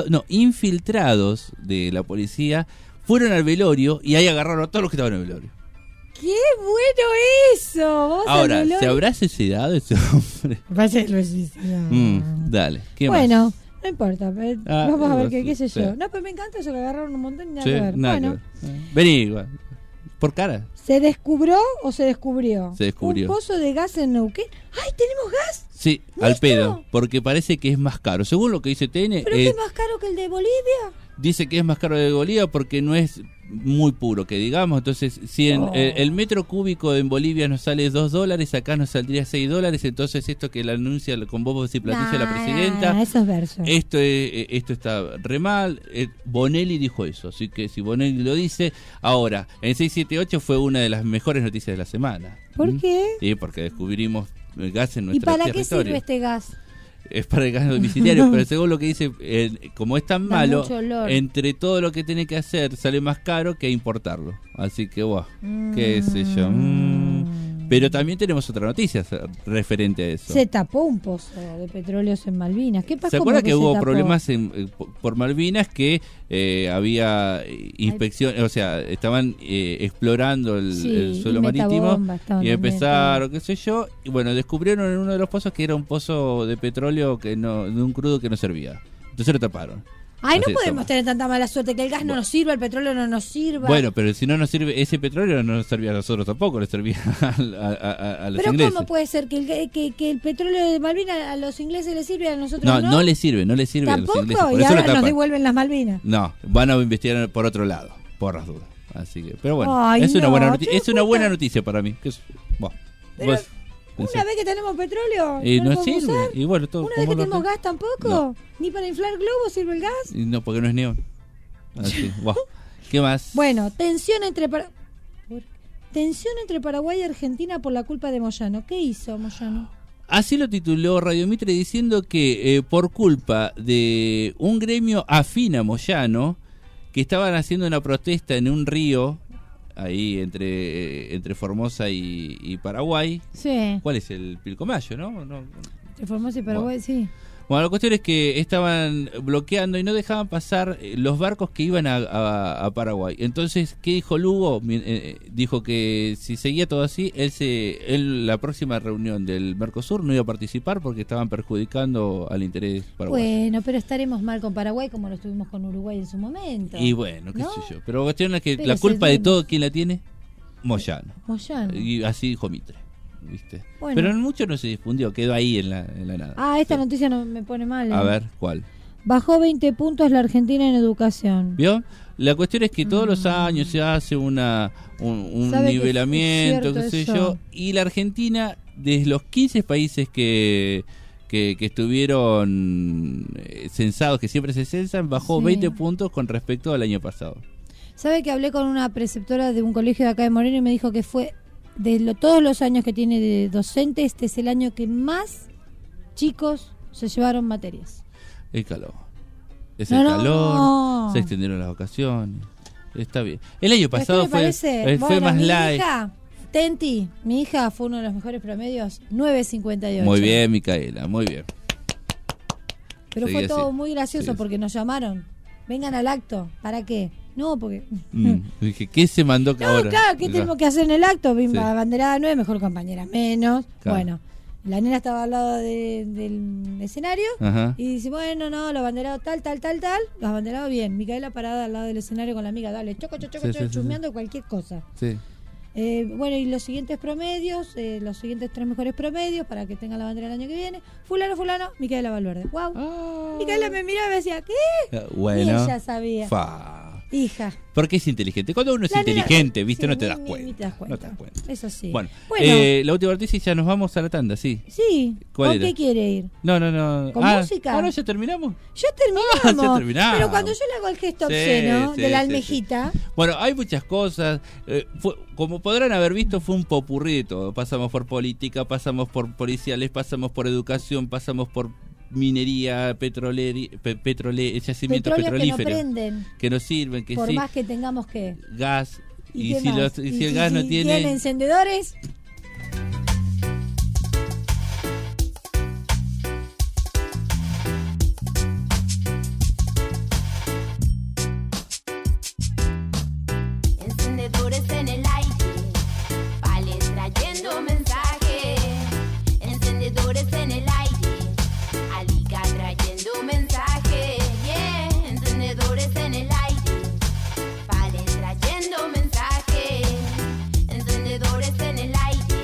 Speaker 9: Infiltrados de la policía fueron al velorio y ahí agarraron a todos los que estaban en el velorio.
Speaker 10: ¡Qué bueno eso! Vamos al
Speaker 9: Ahora,
Speaker 10: velorio.
Speaker 9: ¿se habrá suicidado ese hombre?
Speaker 10: Vaya el suicidio.
Speaker 9: Dale. ¿Qué
Speaker 10: Bueno, no importa. Vamos a ver
Speaker 9: sí,
Speaker 10: qué sé
Speaker 9: sí.
Speaker 10: yo. No, pero me encanta eso que agarraron un montón y nada
Speaker 9: Sí,
Speaker 10: que ver.
Speaker 9: nada
Speaker 10: Bueno,
Speaker 9: que ver. Vení, igual. Por cara.
Speaker 10: ¿se descubrió o se descubrió?
Speaker 9: Se descubrió.
Speaker 10: Un pozo de gas en Neuquén. ¡Ay, tenemos gas!
Speaker 9: Sí, al
Speaker 10: ¿Nuestro?
Speaker 9: pedo. Porque parece que es más caro. Según lo que dice TN,
Speaker 10: ¿Pero qué es más caro que el de Bolivia?
Speaker 9: dice que es más caro de Bolivia porque no es muy puro, que digamos. Entonces, si el metro cúbico en Bolivia nos sale $2, acá nos saldría $6. Entonces, esto que la anuncia con bombos y platillos la presidenta,
Speaker 10: Esos versos.
Speaker 9: esto está re mal. Bonelli dijo eso, así que si Bonelli lo dice, ahora, en 678 fue una de las mejores noticias de la semana.
Speaker 10: ¿Por qué?
Speaker 9: Sí, porque descubrimos el gas en
Speaker 10: ¿Y
Speaker 9: nuestro
Speaker 10: para qué
Speaker 9: territorio.
Speaker 10: sirve este gas?
Speaker 9: Es para el gas domiciliario, pero según lo que dice, como es tan
Speaker 10: Da
Speaker 9: malo,
Speaker 10: mucho olor.
Speaker 9: entre todo lo que tiene que hacer sale más caro que importarlo. Así que, qué sé yo. Pero también tenemos otra noticia referente a eso.
Speaker 10: Se tapó un pozo de petróleos en Malvinas. ¿Qué pasó?
Speaker 9: ¿Se acuerda
Speaker 10: ¿Cómo
Speaker 9: que
Speaker 10: se
Speaker 9: hubo
Speaker 10: tapó?
Speaker 9: problemas por Malvinas que había inspección, o sea, estaban explorando el suelo marítimo
Speaker 10: metabomba, estaban
Speaker 9: y
Speaker 10: dando
Speaker 9: empezaron, qué sé yo, y bueno, descubrieron en uno de los pozos que era un pozo de petróleo de un crudo que no servía. Entonces lo taparon.
Speaker 10: Ay, no
Speaker 9: Así,
Speaker 10: podemos
Speaker 9: toma.
Speaker 10: tener tanta mala suerte que el gas no nos sirva, el petróleo no nos sirva.
Speaker 9: Bueno, pero si no nos sirve ese petróleo, no nos servía a nosotros tampoco, le servía a los
Speaker 10: pero
Speaker 9: ingleses.
Speaker 10: ¿cómo puede ser que el petróleo de Malvinas a los ingleses les sirve y a nosotros
Speaker 9: No,
Speaker 10: no?
Speaker 9: no le sirve a los
Speaker 10: ¿Tampoco?
Speaker 9: ingleses. Por
Speaker 10: Y
Speaker 9: eso lo
Speaker 10: ahora nos
Speaker 9: tapan.
Speaker 10: devuelven las Malvinas.
Speaker 9: No, van a investigar por otro lado, por las dudas. Así que, pero bueno,
Speaker 10: Ay,
Speaker 9: es una
Speaker 10: no,
Speaker 9: buena
Speaker 10: ¿te
Speaker 9: noticia,
Speaker 10: das
Speaker 9: es una
Speaker 10: cuenta?
Speaker 9: buena noticia para mí. Que es, bueno,
Speaker 10: Pero
Speaker 9: vos
Speaker 10: Una
Speaker 9: pensás.
Speaker 10: vez que tenemos petróleo,
Speaker 9: Y
Speaker 10: ¿no
Speaker 9: no
Speaker 10: lo podemos
Speaker 9: sirve.
Speaker 10: usar?
Speaker 9: Y bueno, todo,
Speaker 10: Una vez que
Speaker 9: ¿cómo lo
Speaker 10: tenemos
Speaker 9: hacen?
Speaker 10: gas tampoco.
Speaker 9: No.
Speaker 10: Ni para inflar globos sirve el gas.
Speaker 9: Y no, porque no es neón. Así, wow. ¿Qué más?
Speaker 10: Bueno, tensión entre Paraguay y Argentina por la culpa de Moyano. ¿Qué hizo Moyano?
Speaker 9: Así lo tituló Radio Mitre diciendo que por culpa de un gremio afín a Moyano, que estaban haciendo una protesta en un río, ahí entre Formosa y Paraguay.
Speaker 10: Sí.
Speaker 9: ¿Cuál es? El Pilcomayo, ¿no?
Speaker 10: Entre Formosa y Paraguay, sí.
Speaker 9: Bueno, la cuestión es que estaban bloqueando y no dejaban pasar los barcos que iban a Paraguay. Entonces, ¿qué dijo Lugo? Dijo que si seguía todo así, él la próxima reunión del Mercosur no iba a participar porque estaban perjudicando al interés paraguayo.
Speaker 10: Bueno, pero estaremos mal con Paraguay como lo estuvimos con Uruguay en su momento.
Speaker 9: Y bueno, qué
Speaker 10: ¿no?
Speaker 9: sé yo. Pero la cuestión es que
Speaker 10: Pero
Speaker 9: la culpa de
Speaker 10: seguimos.
Speaker 9: todo, ¿quién la tiene? Moyano.
Speaker 10: Moyano.
Speaker 9: Y así dijo Mitre. ¿Viste?
Speaker 10: Bueno.
Speaker 9: Pero mucho no se difundió, quedó ahí en la nada.
Speaker 10: Ah, esta noticia no me pone mal.
Speaker 9: A ver, ¿cuál?
Speaker 10: Bajó 20 puntos la Argentina en educación.
Speaker 9: ¿Vio? La cuestión es que todos los años se hace un
Speaker 10: ¿Sabe que
Speaker 9: nivelamiento,
Speaker 10: es
Speaker 9: qué sé
Speaker 10: cierto
Speaker 9: yo,
Speaker 10: eso?
Speaker 9: y la Argentina, de los 15 países que estuvieron censados, que siempre se censan, bajó
Speaker 10: Sí.
Speaker 9: 20 puntos con respecto al año pasado.
Speaker 10: ¿Sabe que hablé con una preceptora de un colegio de acá de Moreno y me dijo que fue todos los años que tiene de docente, este es el año que más chicos se llevaron materias?
Speaker 9: El calor. Es
Speaker 10: No,
Speaker 9: el
Speaker 10: no.
Speaker 9: calor, se extendieron las vacaciones. Está bien. El año
Speaker 10: ¿Pero
Speaker 9: pasado
Speaker 10: qué me parece?
Speaker 9: fue
Speaker 10: Bueno,
Speaker 9: más
Speaker 10: mi
Speaker 9: light.
Speaker 10: hija, Tenti, mi hija fue uno de los mejores promedios, 9.58.
Speaker 9: Muy bien, Micaela, muy bien.
Speaker 10: Pero
Speaker 9: Seguí
Speaker 10: fue todo
Speaker 9: así.
Speaker 10: muy gracioso
Speaker 9: Sí.
Speaker 10: porque nos llamaron. Vengan al acto. ¿Para qué? No, porque...
Speaker 9: Dije, ¿qué se mandó
Speaker 10: No,
Speaker 9: ahora?
Speaker 10: claro, ¿qué tenemos que hacer en el acto?
Speaker 9: Sí.
Speaker 10: Banderada 9, mejor compañera menos.
Speaker 9: Claro.
Speaker 10: Bueno, la nena estaba al lado del escenario
Speaker 9: Ajá.
Speaker 10: y dice, bueno, no, los banderados tal. Los banderados bien. Micaela parada al lado del escenario con la amiga, dale, choco,
Speaker 9: Sí, sí, sí,
Speaker 10: chusmeando cualquier cosa.
Speaker 9: Sí.
Speaker 10: Bueno, y los siguientes promedios, los siguientes 3 mejores promedios para que tenga la bandera el año que viene. Fulano, Micaela Valverde. ¡Wow! Micaela me miraba y me decía, ¿qué?
Speaker 9: Bueno.
Speaker 10: Y ella sabía. Hija.
Speaker 9: Porque es inteligente. Cuando uno es inteligente, ¿viste?
Speaker 10: Sí,
Speaker 9: no te das
Speaker 10: ni
Speaker 9: cuenta.
Speaker 10: te das cuenta.
Speaker 9: No te das cuenta.
Speaker 10: Eso sí.
Speaker 9: Bueno, la última noticia y ya nos vamos a la tanda, sí.
Speaker 10: Sí.
Speaker 9: ¿Cuál
Speaker 10: ¿Con
Speaker 9: era?
Speaker 10: qué quiere ir?
Speaker 9: No.
Speaker 10: ¿Con música?
Speaker 9: ¿Ya terminamos?
Speaker 10: Ya terminamos.
Speaker 9: Ya terminamos.
Speaker 10: Pero cuando yo le hago el gesto obsceno de la almejita.
Speaker 9: Sí. Bueno, hay muchas cosas. Como podrán haber visto, fue un popurrí de todo. Pasamos por política, pasamos por policiales, pasamos por educación, pasamos por minería, yacimientos
Speaker 10: Petróleos
Speaker 9: petrolíferos
Speaker 10: que no prenden.
Speaker 9: que no sirven, que
Speaker 10: Por
Speaker 9: sí,
Speaker 10: más que tengamos que.
Speaker 9: gas.
Speaker 10: ¿Y
Speaker 9: Y
Speaker 10: qué
Speaker 9: si,
Speaker 10: más?
Speaker 9: y si el gas no
Speaker 10: ¿Tiene
Speaker 9: tiene.
Speaker 10: encendedores?
Speaker 5: Encendedores en el aire, vales trayendo mensaje. Encendedores en el aire, Alica trayendo mensaje. Yeah, encendedores en el aire, vales trayendo mensaje. Encendedores en el aire,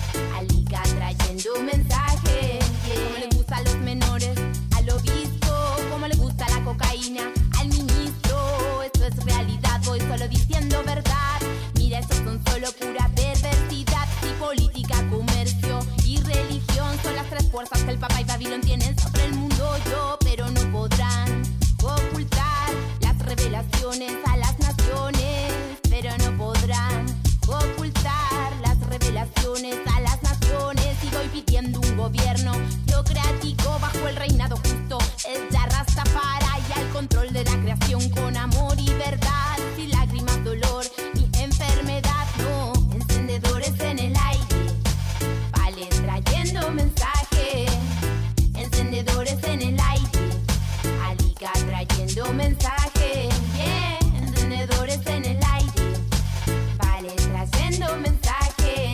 Speaker 5: Alica trayendo mensaje. Yeah. Como le gusta a los menores, al obispo, como le gusta la cocaína, al ministro. Esto es realidad, voy solo diciendo verdad. Mira, estos son solo pura perversidad. Y política, comercio y religión son las 3 fuerzas que el Papa y Babilón tienen sobre el mundo. Pero no podrán ocultar las revelaciones a las naciones. Pero no podrán ocultar las revelaciones a las naciones. Y voy pidiendo un gobierno teocrático bajo el reinado justo. Es la Rastafari y al control de la creación con amor y verdad. Sin lágrimas, dolor ni enfermedad, no. Encendedores en el aire, vale trayendo mensaje. Encendedores en el aire, Alica trayendo mensaje. Yeah, encendedores en el aire, vale trayendo mensaje.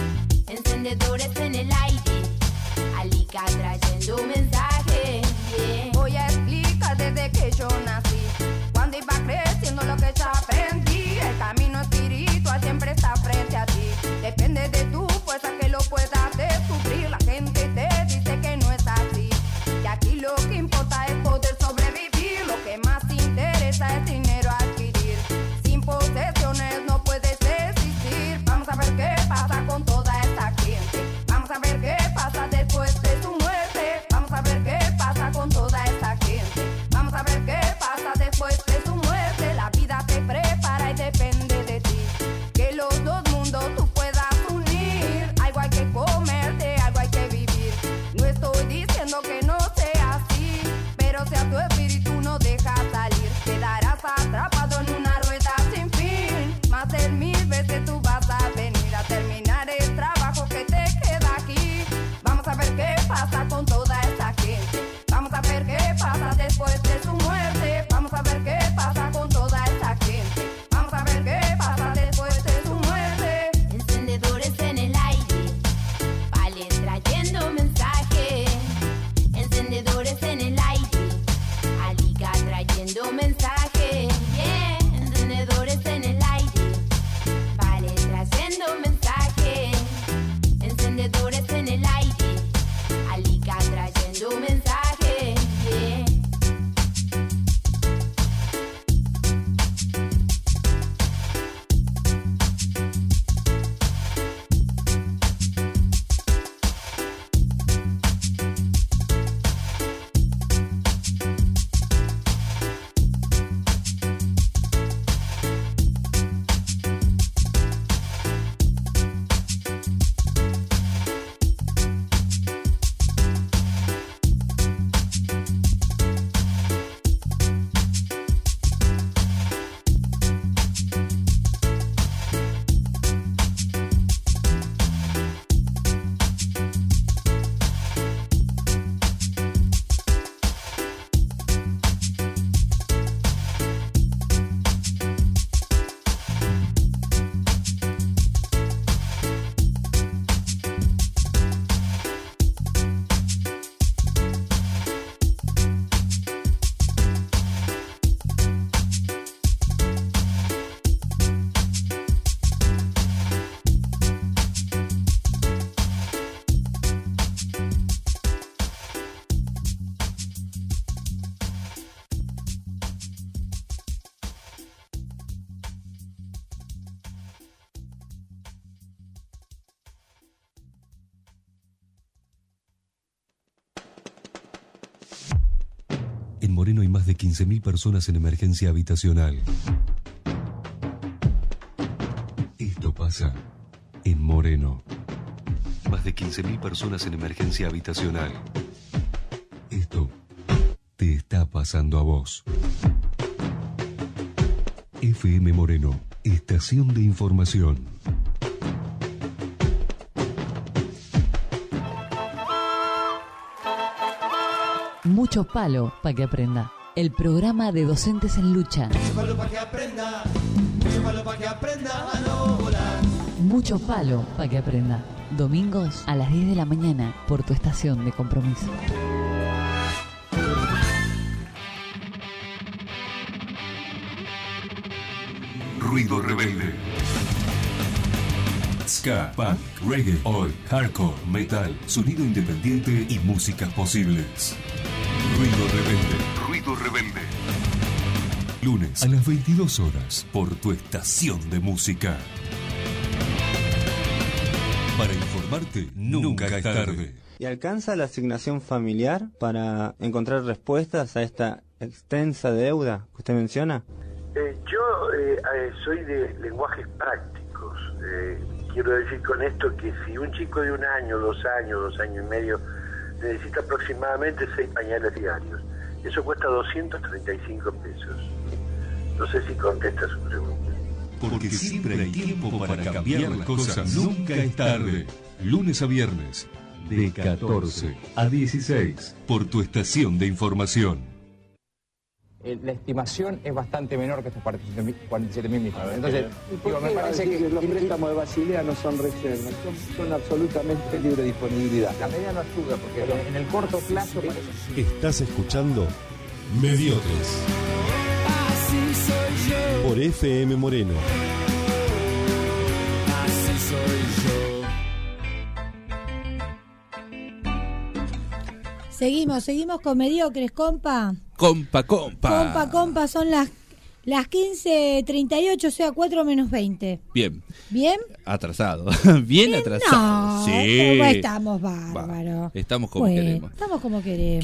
Speaker 5: Encendedores en el aire, Alica trayendo mensaje. Yeah.
Speaker 11: Voy a explicar desde que yo nací, cuando iba creciendo lo que ya aprendí. El camino espiritual siempre está frente a ti. Depende de tu fuerza que lo puedas descubrir. La gente te dice que no es así, y aquí lo que importa es poder sobrevivir. Lo que más interesa es dinero adquirir. Sin posesiones no puedes existir. Vamos a ver qué pasa con toda esta gente.
Speaker 1: Moreno hay más de 15.000 personas en emergencia habitacional. Esto pasa en Moreno. Más de 15.000 personas en emergencia habitacional. Esto te está pasando a vos. FM Moreno, estación de información.
Speaker 12: Mucho palo para que aprenda. El programa de docentes en lucha.
Speaker 7: Mucho palo para que aprenda, mucho palo para que aprenda a no volar.
Speaker 12: Mucho palo para que aprenda. Domingos a las 10 de la mañana por tu estación de compromiso.
Speaker 1: Ruido rebelde. Ska, punk, reggae, oi, hardcore, metal, sonido independiente y músicas posibles. Ruido rebelde. Ruido rebelde. Lunes a las 22 horas por tu estación de música. Para informarte, nunca es tarde.
Speaker 13: ¿Y alcanza la asignación familiar para encontrar respuestas a esta extensa deuda que usted menciona?
Speaker 14: Yo soy de lenguajes prácticos. Quiero decir con esto que si un chico de 1 año, 2 años, 2 años y medio necesita aproximadamente 6 pañales diarios, eso cuesta 235 pesos. No sé si contesta su pregunta.
Speaker 1: Porque siempre hay tiempo para cambiar las cosas. Nunca es tarde. Lunes a viernes, de 14 a 16, por tu estación de información.
Speaker 15: La estimación es bastante menor que estos 47.000 millones. Entonces, digo, me parece que
Speaker 16: los préstamos de Basilea no son reservas, son absolutamente libre disponibilidad.
Speaker 15: La medida no ayuda, porque en el corto plazo parece...
Speaker 8: Estás escuchando Mediocres
Speaker 7: Así soy yo.
Speaker 8: por FM Moreno.
Speaker 7: Así soy yo.
Speaker 10: Seguimos con Mediocres, compa.
Speaker 9: Compa.
Speaker 10: Son las 15:38, o sea, 4 menos 20.
Speaker 9: Bien.
Speaker 10: ¿Bien?
Speaker 9: Atrasado. Bien atrasado.
Speaker 10: No,
Speaker 9: Sí.
Speaker 10: Estamos bárbaros.
Speaker 9: Estamos como queremos.
Speaker 10: Estamos como queremos.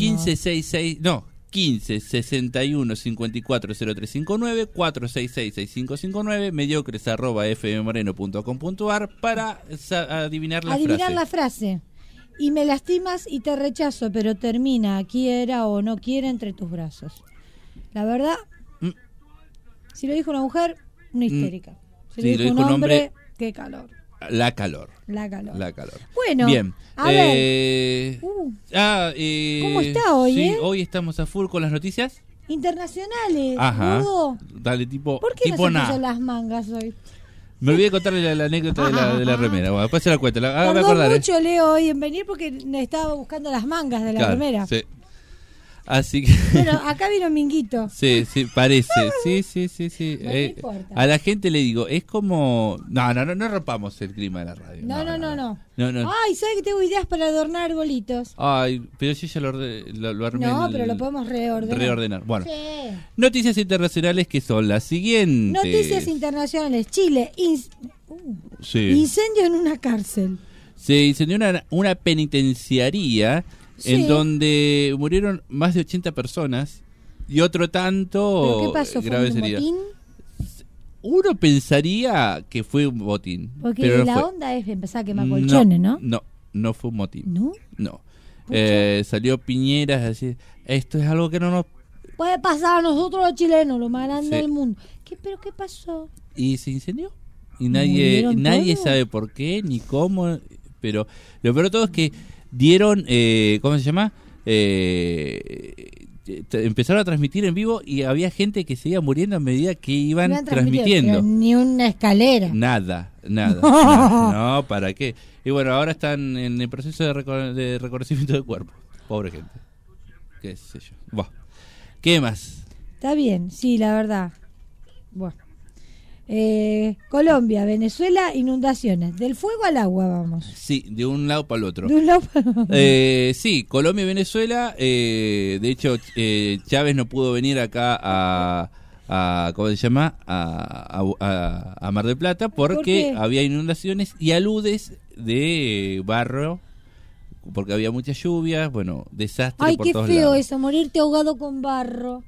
Speaker 9: 15 61 54 0359 466 6559 mediocres@fmmoreno.com.ar para adivinar la frase.
Speaker 10: Y me lastimas y te rechazo, pero termina, quiera o no quiera, entre tus brazos. La verdad, si lo dijo una mujer, una histérica. Si lo dijo un hombre, qué calor.
Speaker 9: La calor.
Speaker 10: Bueno,
Speaker 9: bien.
Speaker 10: A ver. ¿Cómo está hoy?
Speaker 9: Sí, hoy estamos a full con las noticias
Speaker 10: internacionales.
Speaker 9: Ajá.
Speaker 10: Gordo.
Speaker 9: Dale, tipo.
Speaker 10: ¿Por qué
Speaker 9: tipo
Speaker 10: no se
Speaker 9: nada.
Speaker 10: puso las mangas hoy?
Speaker 9: Me olvidé contarle la anécdota de la remera. Bueno, después se la cuento.
Speaker 10: Tardó
Speaker 9: me acordaré.
Speaker 10: mucho Leo hoy en venir porque estaba buscando las mangas de la remera.
Speaker 9: Sí. Así que...
Speaker 10: Bueno, acá vino Minguito.
Speaker 9: Sí, parece. Sí.
Speaker 10: No importa.
Speaker 9: A la gente le digo, es como... No rompamos el clima de la radio.
Speaker 10: No.
Speaker 9: No.
Speaker 10: Ay, ¿sabes que tengo ideas para adornar arbolitos?
Speaker 9: Ay, pero yo ya lo armé.
Speaker 10: No, pero lo podemos reordenar.
Speaker 9: Bueno,
Speaker 10: sí.
Speaker 9: Noticias internacionales que son las siguientes.
Speaker 10: Noticias internacionales. Chile,
Speaker 9: sí.
Speaker 10: Incendio en una cárcel.
Speaker 9: Se incendió una penitenciaría en donde murieron más de 80 personas y otro tanto
Speaker 10: ¿Pero qué pasó?
Speaker 9: graves
Speaker 10: ¿Fue un
Speaker 9: heridas.
Speaker 10: botín?
Speaker 9: Uno pensaría que fue un botín.
Speaker 10: Porque
Speaker 9: pero no
Speaker 10: la
Speaker 9: fue.
Speaker 10: onda es empezar a quemar colchones, ¿no?
Speaker 9: No fue un motín.
Speaker 10: ¿No?
Speaker 9: Salió Piñeras a decir, esto es algo que no nos...
Speaker 10: Puede pasar a nosotros los chilenos, lo más grande del mundo. ¿Pero qué pasó?
Speaker 9: Y se incendió. Y nadie
Speaker 10: todo?
Speaker 9: sabe por qué ni cómo. Pero lo peor de todo es que dieron, ¿cómo se llama? Empezaron a transmitir en vivo y había gente que se iba muriendo a medida que iban transmitiendo.
Speaker 10: Pero ni una escalera.
Speaker 9: Nada. No, ¿para qué? Y bueno, ahora están en el proceso de reconocimiento de cuerpo. Pobre gente. Qué sé yo. Buah. ¿Qué más?
Speaker 10: Está bien, sí, la verdad. Bueno. Colombia, Venezuela, inundaciones. Del fuego al agua, vamos.
Speaker 9: Sí, de un lado para el otro. Sí, Colombia y Venezuela. De hecho, Chávez no pudo venir acá a ¿cómo se llama? A Mar del Plata porque había inundaciones y aludes de barro porque había mucha lluvia, bueno, desastre
Speaker 10: Ay,
Speaker 9: por
Speaker 10: qué
Speaker 9: todos
Speaker 10: feo
Speaker 9: lados.
Speaker 10: eso, morirte ahogado con barro.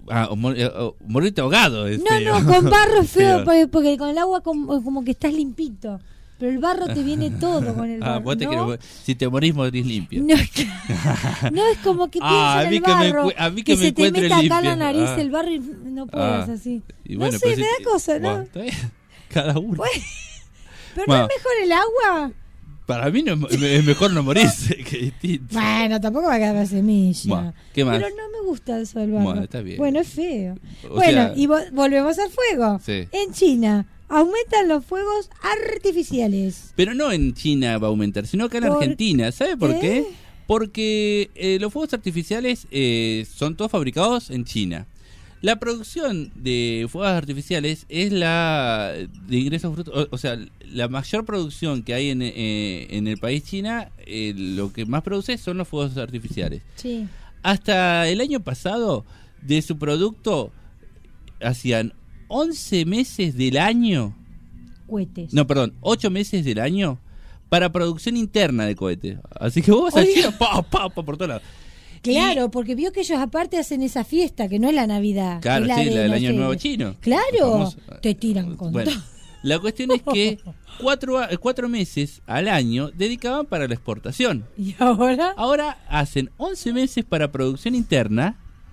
Speaker 9: Morirte ahogado es feo.
Speaker 10: No, con barro es feo,
Speaker 9: Feo.
Speaker 10: porque con el agua como que estás limpito. Pero el barro te viene todo con el barro.
Speaker 9: Vos te
Speaker 10: ¿no?
Speaker 9: si te morís limpio.
Speaker 10: No, no es como que piensa en el barro,
Speaker 9: a mí que me
Speaker 10: se te
Speaker 9: encuentre
Speaker 10: meta acá
Speaker 9: limpio.
Speaker 10: la nariz el barro y no puedas así.
Speaker 9: Y bueno,
Speaker 10: no sé,
Speaker 9: pero
Speaker 10: me da cosa, ¿no?
Speaker 9: Bueno, está bien. Cada uno.
Speaker 10: Pero
Speaker 9: Bueno.
Speaker 10: no es mejor el agua.
Speaker 9: Para mí es mejor no morirse, que distinto.
Speaker 10: Bueno, tampoco va a quedar la semilla.
Speaker 9: Bueno, ¿qué más?
Speaker 10: Pero no me gusta eso del barro.
Speaker 9: Bueno, está bien.
Speaker 10: Bueno, es feo.
Speaker 9: O
Speaker 10: Bueno,
Speaker 9: sea-
Speaker 10: y volvemos al fuego.
Speaker 9: Sí.
Speaker 10: En China aumentan los fuegos artificiales.
Speaker 9: Pero no en China va a aumentar, sino acá en
Speaker 10: ¿Por
Speaker 9: Argentina. ¿Sabe por
Speaker 10: qué?
Speaker 9: qué? Porque los fuegos artificiales son todos fabricados en China. La producción de fuegos artificiales es la de ingresos brutos, o sea, la mayor producción que hay en el país China, lo que más produce son los fuegos artificiales.
Speaker 10: Sí.
Speaker 9: Hasta el año pasado, de su producto, hacían 11 meses del año,
Speaker 10: Cohetes.
Speaker 9: no, perdón, 8 meses del año para producción interna de cohetes. Así que vos vas a
Speaker 10: Oiga.
Speaker 9: China, pa, por todos lados.
Speaker 10: Claro, porque vio que ellos aparte hacen esa fiesta, que no es la Navidad.
Speaker 9: Claro,
Speaker 10: es
Speaker 9: sí, la del
Speaker 10: no
Speaker 9: Año
Speaker 10: sé.
Speaker 9: Nuevo Chino.
Speaker 10: Claro,
Speaker 9: Famoso.
Speaker 10: te tiran con
Speaker 9: Bueno,
Speaker 10: todo.
Speaker 9: la cuestión es que 4 meses al año dedicaban para la exportación.
Speaker 10: ¿Y ahora?
Speaker 9: Ahora hacen 11 meses para producción interna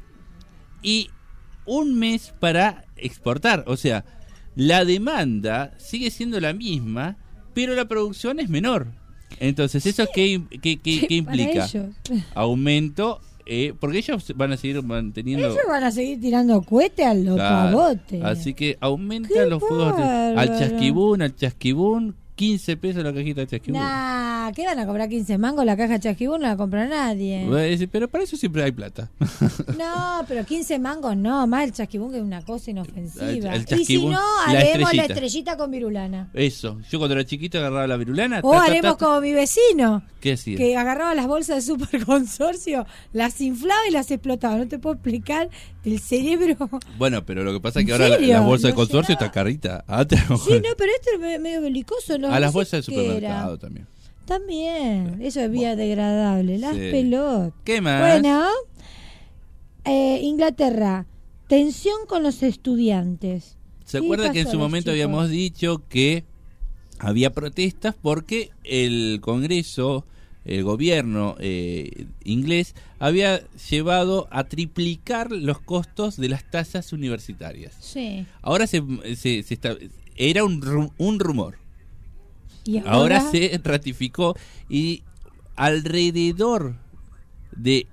Speaker 9: y 1 mes para exportar. O sea, la demanda sigue siendo la misma, pero la producción es menor. Entonces, ¿eso qué implica?
Speaker 10: Para ellos.
Speaker 9: Aumento, porque ellos van a seguir manteniendo...
Speaker 10: Ellos van a seguir tirando cohetes a los
Speaker 9: Claro.
Speaker 10: pavotes.
Speaker 9: Así que aumenta
Speaker 10: ¡Qué
Speaker 9: los fuegos al
Speaker 10: bárbaro!
Speaker 9: chasquibún, 15 pesos la cajita de chasquibún.
Speaker 10: Nah, ¿qué van a cobrar 15 mangos? La caja de chasquibún no la compra nadie.
Speaker 9: Voy a decir, pero para eso siempre hay plata.
Speaker 10: No, pero 15 mangos no, más el chasquibún que es una cosa inofensiva.
Speaker 9: El
Speaker 10: Y si
Speaker 9: chasquibún,
Speaker 10: no,
Speaker 9: la
Speaker 10: haremos la
Speaker 9: estrellita.
Speaker 10: estrellita con virulana.
Speaker 9: Eso, yo cuando era chiquito agarraba la virulana.
Speaker 10: O haremos como mi vecino,
Speaker 9: ¿Qué hacía?
Speaker 10: que agarraba las bolsas de super consorcio, las inflaba y las explotaba. No te puedo explicar el cerebro.
Speaker 9: Bueno, pero lo que pasa es que
Speaker 10: ¿En
Speaker 9: ahora la
Speaker 10: serio?
Speaker 9: bolsa de
Speaker 10: No
Speaker 9: consorcio
Speaker 10: llegaba.
Speaker 9: está carita. Antes, a lo
Speaker 10: Sí,
Speaker 9: mejor-
Speaker 10: no, pero esto es medio belicoso. ¿No?
Speaker 9: a las
Speaker 10: No sé
Speaker 9: bolsas de
Speaker 10: qué era.
Speaker 9: supermercado también.
Speaker 10: También, eso es biodegradable. Las
Speaker 9: Sí.
Speaker 10: pelotas.
Speaker 9: ¿Qué más?
Speaker 10: Bueno, Inglaterra, tensión con los estudiantes.
Speaker 9: ¿Se
Speaker 10: ¿Qué
Speaker 9: acuerda que en
Speaker 10: pasó,
Speaker 9: su
Speaker 10: los
Speaker 9: momento
Speaker 10: chicos?
Speaker 9: habíamos dicho que había protestas porque el Congreso, el gobierno inglés, había llevado a triplicar los costos de las tasas universitarias?
Speaker 10: Sí.
Speaker 9: Ahora era un rumor.
Speaker 10: ¿Y
Speaker 9: Ahora se ratificó y alrededor de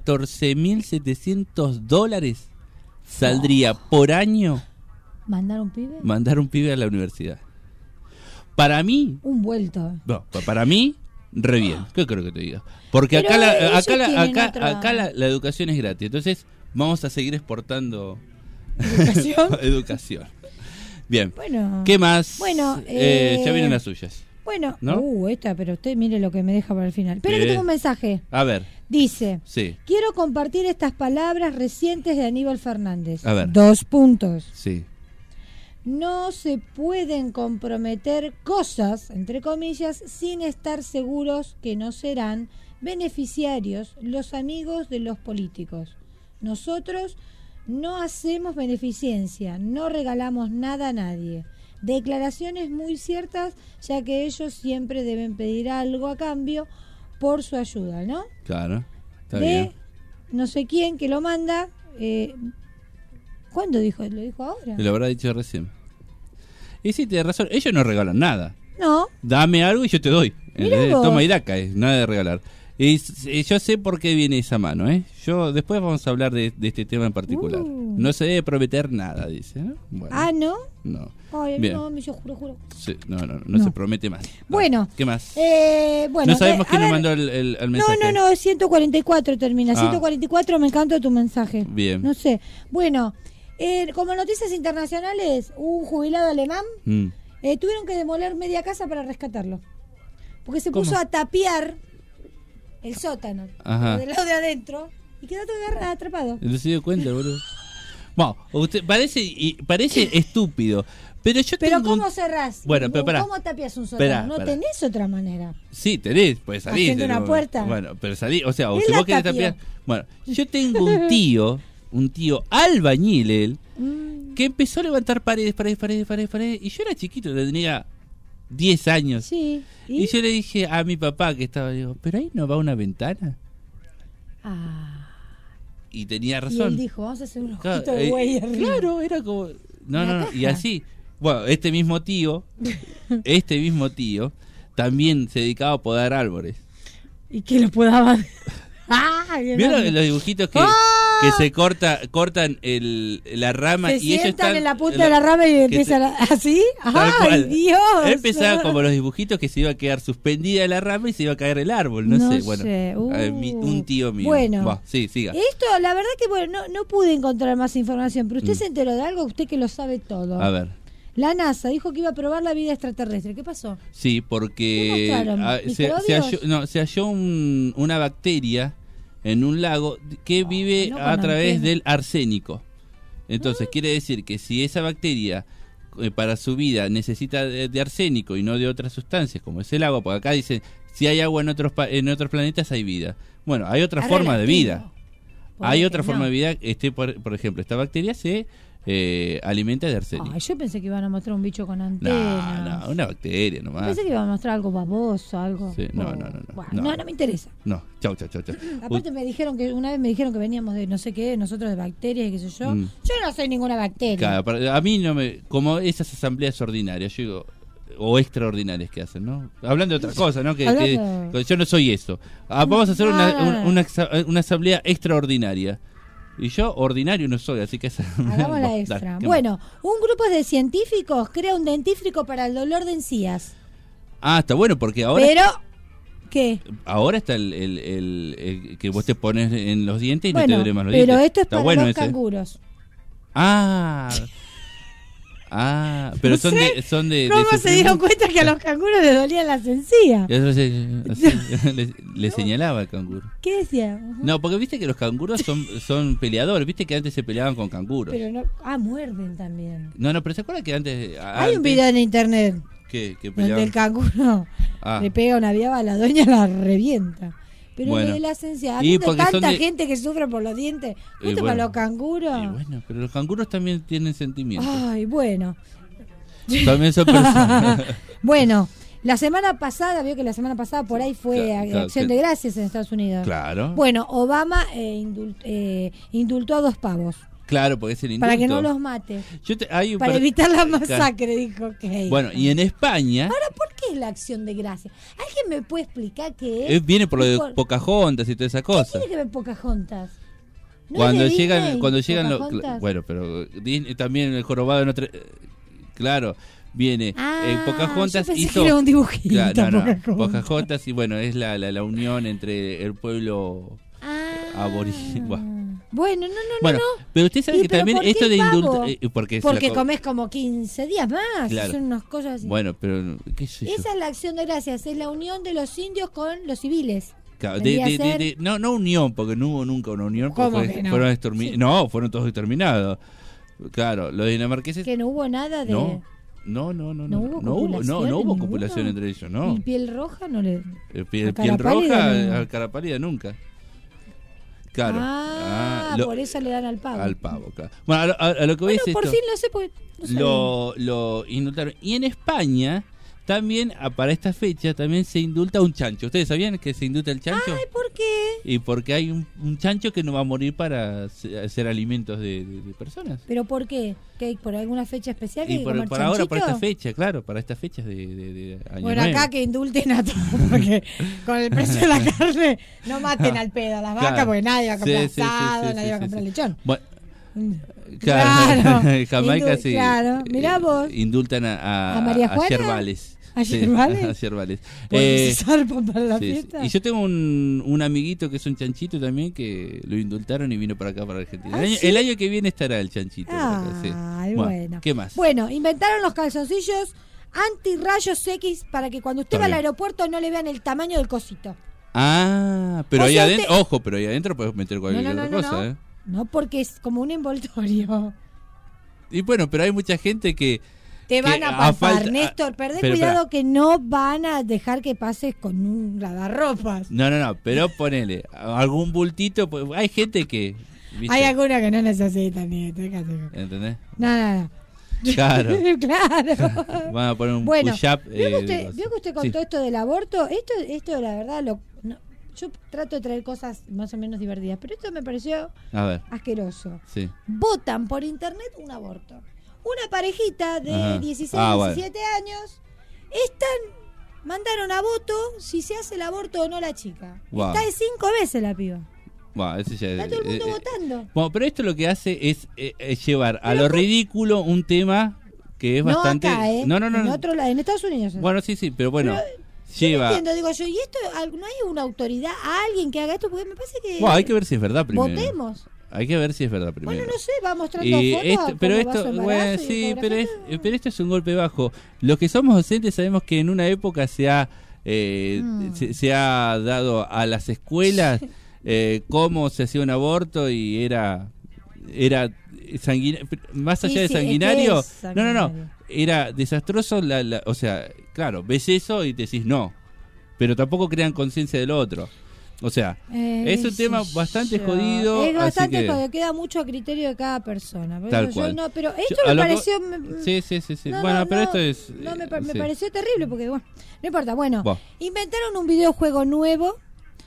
Speaker 9: $14.700 saldría por año
Speaker 10: ¿Mandar un pibe?
Speaker 9: mandar un pibe a la universidad. Para mí,
Speaker 10: Un vuelto.
Speaker 9: no, para mí, re bien. ¿Qué creo que te diga? Porque
Speaker 10: Pero ellos tienen otra-
Speaker 9: la educación es gratis. Entonces, vamos a seguir exportando
Speaker 10: ¿Educación?
Speaker 9: educación. Bien.
Speaker 10: Bueno.
Speaker 9: ¿Qué más?
Speaker 10: Bueno,
Speaker 9: ya vienen las suyas.
Speaker 10: Bueno,
Speaker 9: ¿No?
Speaker 10: esta, pero usted mire lo que me deja para el final. Pero que tengo un mensaje.
Speaker 9: A ver,
Speaker 10: Dice,
Speaker 9: sí,
Speaker 10: quiero compartir estas palabras recientes de Aníbal Fernández.
Speaker 9: A ver.
Speaker 10: 2 puntos.
Speaker 9: sí.
Speaker 10: No se pueden comprometer cosas, entre comillas, sin estar seguros que no serán beneficiarios los amigos de los políticos. Nosotros no hacemos beneficencia, no regalamos nada a nadie. Declaraciones muy ciertas, ya que ellos siempre deben pedir algo a cambio por su ayuda, ¿no?
Speaker 9: Claro, está
Speaker 10: de
Speaker 9: bien.
Speaker 10: no sé quién que lo manda. ¿Cuándo dijo? ¿Lo dijo ahora?
Speaker 9: Te lo habrá dicho recién. Y sí, tienes razón, ellos no regalan nada.
Speaker 10: No.
Speaker 9: Dame algo y yo te doy.
Speaker 10: Mirá vos.
Speaker 9: Toma y daca, nada de regalar. Y yo sé por qué viene esa mano, ¿eh? Yo después vamos a hablar de este tema en particular. No se debe prometer nada, dice, ¿no? Bueno,
Speaker 10: Ah, ¿no?
Speaker 9: no.
Speaker 10: Ay,
Speaker 9: Bien.
Speaker 10: no, yo juro.
Speaker 9: Sí, no
Speaker 10: No.
Speaker 9: se promete más.
Speaker 10: Bueno.
Speaker 9: ¿Qué más?
Speaker 10: Bueno,
Speaker 9: no sabemos
Speaker 10: a
Speaker 9: quién nos
Speaker 10: ver.
Speaker 9: mandó el mensaje.
Speaker 10: No, 144 termina.
Speaker 9: Ah.
Speaker 10: 144, me encanta tu mensaje.
Speaker 9: Bien.
Speaker 10: No sé. Bueno, como noticias internacionales, un jubilado alemán
Speaker 9: Mm.
Speaker 10: tuvieron que demoler media casa para rescatarlo. Porque se
Speaker 9: ¿Cómo?
Speaker 10: puso a tapiar el sótano
Speaker 9: Ajá.
Speaker 10: del lado de adentro y quedó todo atrapado.
Speaker 9: No se dio cuenta, boludo. Bueno, usted parece estúpido, Pero yo
Speaker 10: Pero
Speaker 9: tengo un-
Speaker 10: ¿cómo cerrás?
Speaker 9: Bueno, pero pará.
Speaker 10: ¿Cómo tapias un sótano?
Speaker 9: Pará,
Speaker 10: No
Speaker 9: pará.
Speaker 10: tenés otra manera.
Speaker 9: Sí, tenés, puedes salir.
Speaker 10: Haciendo una puerta.
Speaker 9: Bueno, pero salí, o sea, o
Speaker 10: Él
Speaker 9: si
Speaker 10: la
Speaker 9: vos querés
Speaker 10: tapió.
Speaker 9: tapiar. Bueno, yo tengo un tío albañil, él, que empezó a levantar paredes, y yo era chiquito, tenía 10 años.
Speaker 10: Sí.
Speaker 9: Y yo le dije a mi papá que estaba, digo, pero ahí no va una ventana. Y tenía
Speaker 10: Y
Speaker 9: razón.
Speaker 10: él dijo, vamos a hacer un
Speaker 9: Claro,
Speaker 10: ojito de güey arriba.
Speaker 9: claro, era como... No,
Speaker 10: Una
Speaker 9: no, y
Speaker 10: caja.
Speaker 9: así. Bueno, este mismo tío también se dedicaba a podar árboles.
Speaker 10: ¿Y qué lo podaban? Bien
Speaker 9: ¿Vieron
Speaker 10: grande.
Speaker 9: los dibujitos que se cortan la rama
Speaker 10: Se
Speaker 9: y ellos
Speaker 10: sientan
Speaker 9: están
Speaker 10: en la punta de la rama y
Speaker 9: que
Speaker 10: empiezan ¿así?
Speaker 9: Tal
Speaker 10: ¡Ay,
Speaker 9: cual.
Speaker 10: Dios!
Speaker 9: Empezaba como los dibujitos que se iba a quedar suspendida la rama y se iba a caer el árbol, no sé, bueno, un tío mío.
Speaker 10: Bueno.
Speaker 9: Buah, sí, siga.
Speaker 10: Esto, la verdad que bueno, no pude encontrar más información, pero usted se enteró de algo, usted que lo sabe todo.
Speaker 9: A ver.
Speaker 10: La NASA dijo que iba a probar la vida extraterrestre. ¿Qué pasó?
Speaker 9: Sí, porque
Speaker 10: ¿Qué mostraron?
Speaker 9: se halló una bacteria en un lago que vive
Speaker 10: no,
Speaker 9: a
Speaker 10: con
Speaker 9: través
Speaker 10: antena.
Speaker 9: del arsénico. Entonces, quiere decir que si esa bacteria para su vida necesita de arsénico y no de otras sustancias, como es el agua, porque acá dicen, si hay agua en otros planetas hay vida. Bueno, hay otra
Speaker 10: Es
Speaker 9: forma de
Speaker 10: relativo.
Speaker 9: vida. Hay otra forma de vida, por ejemplo, esta bacteria se alimenta de arsénico.
Speaker 10: Ay, yo pensé que iban a mostrar un bicho con antena.
Speaker 9: No, una bacteria nomás.
Speaker 10: Pensé que iban a mostrar algo baboso, algo.
Speaker 9: Sí, no.
Speaker 10: Bueno, no me interesa.
Speaker 9: No, chau.
Speaker 10: Aparte una vez me dijeron que veníamos de no sé qué, nosotros de bacterias y qué sé yo.
Speaker 9: Mm.
Speaker 10: Yo no soy ninguna bacteria.
Speaker 9: Claro, a mí no me... Como esas asambleas ordinarias, yo digo, o extraordinarias que hacen, ¿no? Hablando de otra cosa, ¿no? Que yo no soy eso. Vamos a hacer una asamblea extraordinaria. Y yo ordinario no soy, así que...
Speaker 10: Hagamos la extra. Bueno, un grupo de científicos crea un dentífrico para el dolor de encías.
Speaker 9: Está bueno, porque ahora...
Speaker 10: Pero... ¿Qué?
Speaker 9: Ahora está el que vos te pones en los dientes y
Speaker 10: Bueno,
Speaker 9: no te duele más los
Speaker 10: pero
Speaker 9: dientes.
Speaker 10: esto es
Speaker 9: Está
Speaker 10: para
Speaker 9: bueno
Speaker 10: los
Speaker 9: ese.
Speaker 10: canguros.
Speaker 9: Pero
Speaker 10: No
Speaker 9: son
Speaker 10: sé
Speaker 9: de
Speaker 10: ¿Cómo
Speaker 9: ese
Speaker 10: se dieron
Speaker 9: primo.
Speaker 10: cuenta que a los canguros les dolían las encías?
Speaker 9: Y eso le señalaba al canguro.
Speaker 10: ¿Qué decía?
Speaker 9: No, porque viste que los canguros son peleadores. Viste que antes se peleaban con canguros.
Speaker 10: Pero no, muerden también.
Speaker 9: No, pero ¿se acuerdan que antes...
Speaker 10: Hay un video en internet
Speaker 9: que
Speaker 10: donde
Speaker 9: peleaban?
Speaker 10: el canguro le pega una viaba a la doña y la revienta. Pero
Speaker 9: Bueno.
Speaker 10: lo de las encías,
Speaker 9: Y
Speaker 10: habiendo
Speaker 9: porque son
Speaker 10: tanta
Speaker 9: de-
Speaker 10: gente que sufre por los dientes, ¿justo
Speaker 9: bueno.
Speaker 10: para los canguros?
Speaker 9: Bueno, pero los canguros también tienen sentimientos.
Speaker 10: Ay, bueno.
Speaker 9: También son personas.
Speaker 10: Bueno, la semana pasada, vio que la semana pasada por ahí fue
Speaker 9: Claro,
Speaker 10: Acción de Gracias en Estados Unidos.
Speaker 9: Claro.
Speaker 10: Bueno, Obama indultó a 2 pavos.
Speaker 9: Claro, porque es el indulto.
Speaker 10: Para que no los mate.
Speaker 9: Hay un
Speaker 10: Para
Speaker 9: par-
Speaker 10: evitar la
Speaker 9: Claro.
Speaker 10: masacre, dijo que.
Speaker 9: Bueno, y en España...
Speaker 10: Ahora, ¿por qué es la Acción de Gracias? ¿Alguien me puede explicar qué es?
Speaker 9: viene por lo de
Speaker 10: Por-
Speaker 9: Pocahontas y toda esa cosa.
Speaker 10: ¿Qué tiene que ver Pocahontas? ¿No
Speaker 9: Cuando
Speaker 10: es de
Speaker 9: llegan
Speaker 10: Disney,
Speaker 9: cuando llegan los
Speaker 10: Pocahontas?
Speaker 9: bueno, pero Disney también el jorobado de Notre claro, viene Pocahontas
Speaker 10: yo pensé
Speaker 9: hizo
Speaker 10: que era un dibujito,
Speaker 9: Claro, no,
Speaker 10: Pocahontas.
Speaker 9: Pocahontas y bueno, es la unión entre el pueblo aborigen.
Speaker 10: Bueno, no.
Speaker 9: Bueno, pero usted sabe
Speaker 10: ¿Y
Speaker 9: que
Speaker 10: pero
Speaker 9: también
Speaker 10: por qué
Speaker 9: esto de
Speaker 10: pavo?
Speaker 9: indulto porque
Speaker 10: Porque comes como 15 días más.
Speaker 9: Claro.
Speaker 10: Son unas cosas así.
Speaker 9: Bueno, pero qué sé yo.
Speaker 10: Esa es la Acción de Gracias, es la unión de los indios con los civiles.
Speaker 9: Claro,
Speaker 10: Vendría a ser-
Speaker 9: no unión, porque no hubo nunca una unión, porque
Speaker 10: ¿Cómo que no?
Speaker 9: fueron no, fueron todos exterminados. Claro, los dinamarqueses
Speaker 10: Que no hubo nada de...
Speaker 9: no hubo copulación entre ellos, no.
Speaker 10: ¿Y piel roja no le...?
Speaker 9: Piel
Speaker 10: cara pálida
Speaker 9: roja,
Speaker 10: no.
Speaker 9: a cara pálida nunca. Claro.
Speaker 10: Por eso le dan al pavo.
Speaker 9: Al pavo, claro. Bueno, a lo que voy
Speaker 10: Bueno,
Speaker 9: es
Speaker 10: por
Speaker 9: esto.
Speaker 10: fin lo sé, porque no sabía.
Speaker 9: Lo indultaron. Y en España también, para esta fecha, también se indulta un chancho. ¿Ustedes sabían que se indulta el chancho?
Speaker 10: Ay, ¿por qué?
Speaker 9: Y porque hay un chancho que no va a morir para hacer alimentos de personas.
Speaker 10: ¿Pero por qué? ¿Que por alguna fecha especial que hay
Speaker 9: Y
Speaker 10: que comer
Speaker 9: para ahora, para esta
Speaker 10: chanchito?
Speaker 9: fecha, claro, para estas fechas de Año
Speaker 10: Bueno,
Speaker 9: Nuevo.
Speaker 10: acá que indulten a todos, porque con el precio de la carne no maten al pedo a las vacas,
Speaker 9: Claro.
Speaker 10: porque nadie va a comprar
Speaker 9: Sí, sí,
Speaker 10: asado,
Speaker 9: sí,
Speaker 10: nadie va a
Speaker 9: sí,
Speaker 10: comprar
Speaker 9: sí.
Speaker 10: lechón.
Speaker 9: Bueno, claro, Jamaica sí.
Speaker 10: Claro, mirá vos.
Speaker 9: Indultan a
Speaker 10: María Juana?
Speaker 9: yerbales.
Speaker 10: ¿A
Speaker 9: Sí,
Speaker 10: yerbales?
Speaker 9: a yerbales.
Speaker 10: Porque se zarpan para la
Speaker 9: sí, sí.
Speaker 10: fiesta.
Speaker 9: Y yo tengo un amiguito que es un chanchito también que lo indultaron y vino para acá, para Argentina.
Speaker 10: ¿Ah, sí?
Speaker 9: El año que viene estará el chanchito. por acá, sí.
Speaker 10: Ay, bueno.
Speaker 9: ¿Qué más?
Speaker 10: Bueno, inventaron los calzoncillos anti-rayos X para que cuando usted
Speaker 9: Está
Speaker 10: va al
Speaker 9: bien.
Speaker 10: aeropuerto no le vean el tamaño del cosito.
Speaker 9: Pero
Speaker 10: O
Speaker 9: ahí
Speaker 10: sea,
Speaker 9: adentro,
Speaker 10: usted-
Speaker 9: ojo, pero ahí adentro puedes meter cualquier otra cosa, ¿eh?
Speaker 10: No, porque es como un envoltorio.
Speaker 9: Y bueno, pero hay mucha gente que
Speaker 10: Te van a palpar, Néstor, perdé
Speaker 9: pero,
Speaker 10: cuidado que no van a dejar que pases con un lavarropas.
Speaker 9: No, pero ponele algún bultito, pues hay gente que... ¿viste?
Speaker 10: Hay alguna que no necesitan ni
Speaker 9: ¿Entendés?
Speaker 10: No.
Speaker 9: Claro.
Speaker 10: Claro.
Speaker 9: Van a poner un
Speaker 10: bueno,
Speaker 9: push-up.
Speaker 10: ¿vio que usted contó
Speaker 9: sí.
Speaker 10: esto del aborto? Esto la verdad, yo trato de traer cosas más o menos divertidas, pero esto me pareció asqueroso.
Speaker 9: Sí.
Speaker 10: Votan por internet un aborto. Una parejita de 16, 17 años mandaron a voto si se hace el aborto o no la chica.
Speaker 9: Wow.
Speaker 10: Está de 5 veces la piba.
Speaker 9: Wow, ese ya,
Speaker 10: está todo el mundo votando.
Speaker 9: Bueno, pero esto lo que hace es llevar a lo ridículo un tema que es bastante...
Speaker 10: Acá,
Speaker 9: No.
Speaker 10: En Estados Unidos.
Speaker 9: Bueno, sí, pero bueno... lleva...
Speaker 10: No entiendo, digo yo, ¿y esto no hay una autoridad, alguien que haga esto? Porque me parece que...
Speaker 9: Bueno, hay que ver si es verdad primero.
Speaker 10: Votemos.
Speaker 9: Hay que ver si es verdad primero.
Speaker 10: Bueno, no sé, va mostrando fotos.
Speaker 9: Pero esto, bueno, sí, pero esto es un golpe bajo. Los que somos docentes sabemos que en una época se ha dado a las escuelas cómo se hacía un aborto y era sanguinario, más allá de sanguinario, no, era desastroso. O sea, claro, ves eso y te decís no, pero tampoco crean conciencia de lo otro. O sea, es un tema bastante jodido.
Speaker 10: Es bastante
Speaker 9: así que...
Speaker 10: jodido, queda mucho a criterio de cada persona.
Speaker 9: Tal cual.
Speaker 10: Pero esto me pareció...
Speaker 9: Sí. Pero esto es...
Speaker 10: me pareció terrible porque, bueno, no importa. Bueno, inventaron un videojuego nuevo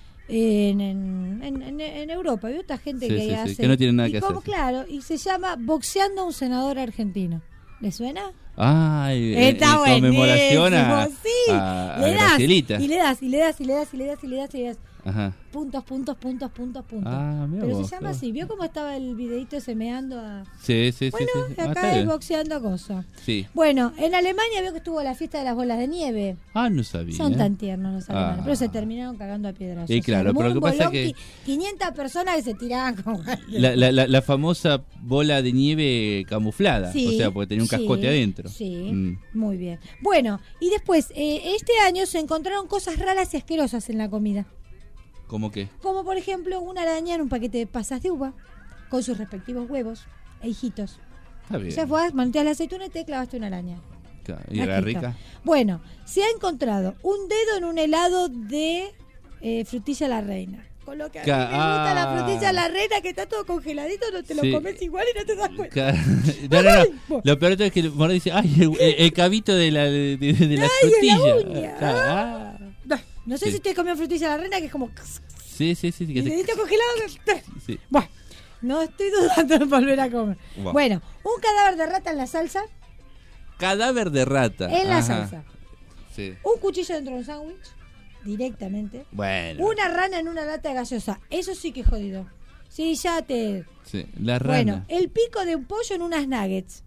Speaker 10: en Europa. ¿Vio esta gente que hace?
Speaker 9: Que no tiene nada que hacer.
Speaker 10: Claro, y se llama Boxeando a un senador argentino. ¿Le suena? Está
Speaker 9: conmemoración
Speaker 10: buenísimo,
Speaker 9: a Gracielita.
Speaker 10: Y le das.
Speaker 9: Ajá.
Speaker 10: Puntos. Pero se llama así. ¿Vio cómo estaba el videito semeando a...?
Speaker 9: Sí.
Speaker 10: Bueno, acá es boxeando cosas.
Speaker 9: Sí.
Speaker 10: Bueno, en Alemania vio que estuvo la fiesta de las bolas de nieve.
Speaker 9: No sabía.
Speaker 10: Son tan tiernos los alemanes, pero se terminaron cagando a piedrazos.
Speaker 9: Y claro, pero lo que pasa es que...
Speaker 10: 500 personas que se tiraban como...
Speaker 9: La famosa bola de nieve camuflada, o sea, porque tenía un cascote adentro.
Speaker 10: Sí, muy bien. Bueno, y después, este año se encontraron cosas raras y asquerosas en la comida.
Speaker 9: ¿Cómo qué?
Speaker 10: Como por ejemplo una araña en un paquete de pasas de uva con sus respectivos huevos e hijitos.
Speaker 9: Está bien.
Speaker 10: Ya fue, manteas la aceituna y te clavaste una araña.
Speaker 9: Claro. ¿Y era rica?
Speaker 10: Bueno, se ha encontrado un dedo en un helado de frutilla la reina. Con lo que a mí me gusta la frutilla la reina, que está todo congeladito, no te lo comes igual y no te das cuenta.
Speaker 9: No. Lo peor es que Morán dice, el cabito de la frutilla.
Speaker 10: No sé si usted comió frutilla la reina, que es como...
Speaker 9: Sí.
Speaker 10: Y dedito congelado... Sí. Bueno, no estoy dudando de volver a comer. Bueno, un cadáver de rata en la salsa.
Speaker 9: Cadáver de rata.
Speaker 10: En la salsa.
Speaker 9: Sí.
Speaker 10: Un cuchillo dentro de un sándwich, directamente.
Speaker 9: Bueno.
Speaker 10: Una rana en una lata de gaseosa. Eso sí que es jodido. Sí, ya te...
Speaker 9: Sí, la rana.
Speaker 10: Bueno, el pico de un pollo en unas nuggets.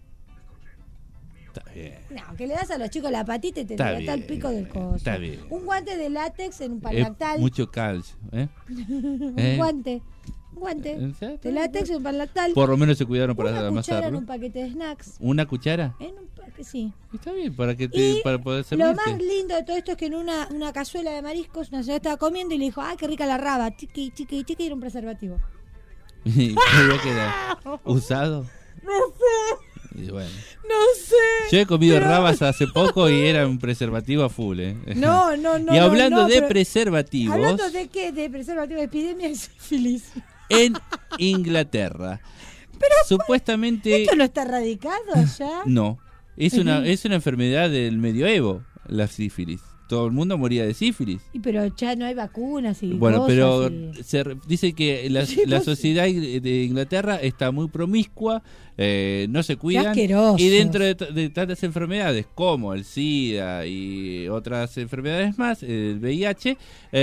Speaker 9: Está bien.
Speaker 10: No, que le das a los chicos la patita y te está el pico del coso.
Speaker 9: Está bien.
Speaker 10: Un guante de látex en un pan lactal.
Speaker 9: Mucho calcio,
Speaker 10: Un guante de látex en un pan lactal.
Speaker 9: Por lo menos se cuidaron para
Speaker 10: amasarlo. Una cuchara en un paquete de snacks.
Speaker 9: ¿Una cuchara?
Speaker 10: Sí.
Speaker 9: Está bien, para poder servirte.
Speaker 10: Lo más lindo de todo esto es que en una cazuela de mariscos una señora estaba comiendo y le dijo, qué rica la raba, chiqui, y era un preservativo.
Speaker 9: ¿Y qué había quedado? ¿Usado?
Speaker 10: No sé.
Speaker 9: Y bueno.
Speaker 10: No sé.
Speaker 9: Yo he comido rabas hace poco y era un preservativo a full,
Speaker 10: No.
Speaker 9: Y hablando de preservativos.
Speaker 10: ¿Hablando de qué? De preservativos, de epidemia de sífilis.
Speaker 9: En Inglaterra.
Speaker 10: Pero
Speaker 9: supuestamente.
Speaker 10: ¿Esto no está erradicado ya?
Speaker 9: No. Es una enfermedad del medioevo, la sífilis. Todo el mundo moría de sífilis.
Speaker 10: Pero ya no hay vacunas y
Speaker 9: bueno,
Speaker 10: cosas
Speaker 9: pero se dice que la sociedad de Inglaterra está muy promiscua, no se cuidan. Y dentro de tantas enfermedades como el SIDA y otras enfermedades más, el VIH,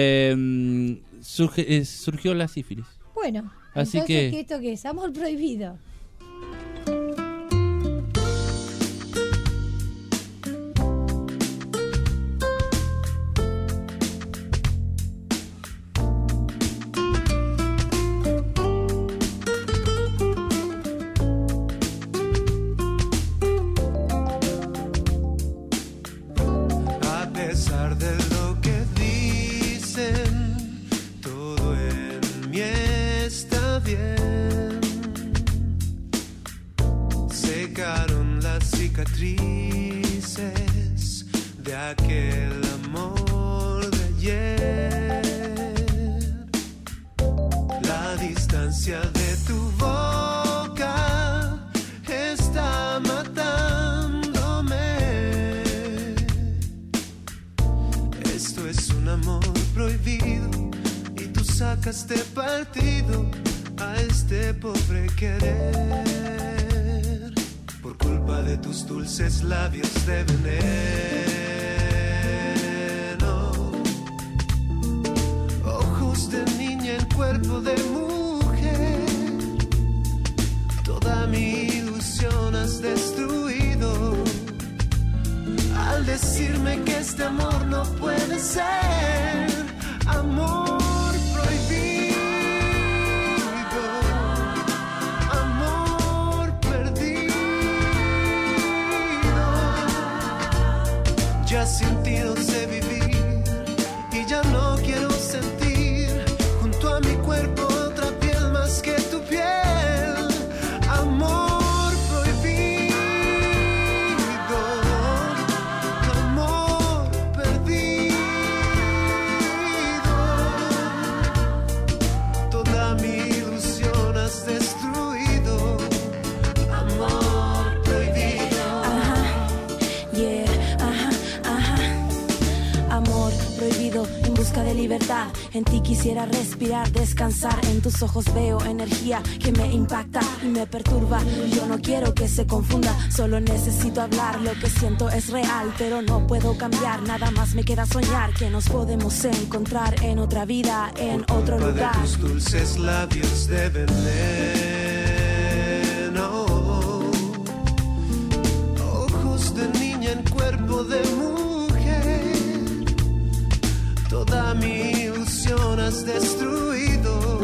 Speaker 9: surgió la sífilis.
Speaker 10: Bueno,
Speaker 9: así
Speaker 10: entonces, ¿esto qué es? Amor prohibido.
Speaker 7: Cicatriz
Speaker 17: el amor de ayer. La distancia de tu boca está matándome. Esto es un amor prohibido y tú sacaste partido a este pobre querer por culpa de tus dulces labios de veneno. Ojos de niña en cuerpo de mujer, toda mi ilusión has destruido al decirme que este amor no puede ser amor prohibido, amor perdido. Ya sin ti no sé vivir y ya no quiero sentir junto a mi cuerpo otra piel más que tu piel. Amor prohibido, amor perdido. Toda mi ilusión has destruido. Amor prohibido.
Speaker 18: Amor prohibido en busca de libertad. En ti quisiera respirar, descansar. En tus ojos veo energía que me impacta y me perturba. Yo no quiero que se confunda, solo necesito hablar. Lo que siento es real, pero no puedo cambiar. Nada más me queda soñar que nos podemos encontrar en otra vida, en otro
Speaker 17: Culpa
Speaker 18: lugar.
Speaker 17: de tus dulces labios de veneno. Ojos de niña en cuerpo de mujer, toda mi ilusión has destruido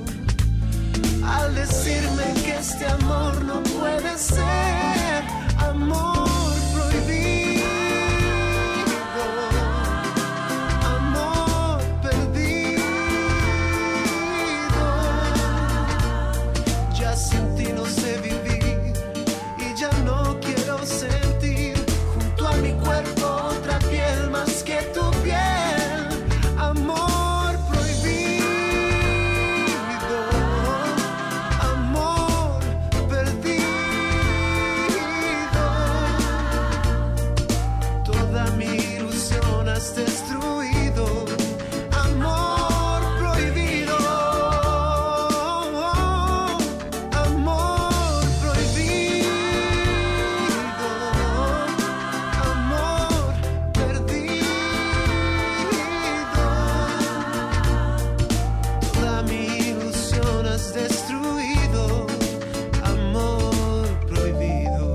Speaker 17: al decirme que este amor no puede ser amor prohibido, amor perdido. Ya sin ti no sé vivir y ya no quiero sentir junto a mi cuerpo otra piel más que tu piel. Amor prohibido, amor perdido. Toda mi ilusión has destruido. Amor prohibido, amor prohibido, amor perdido. Toda mi ilusión has destruido. Amor prohibido.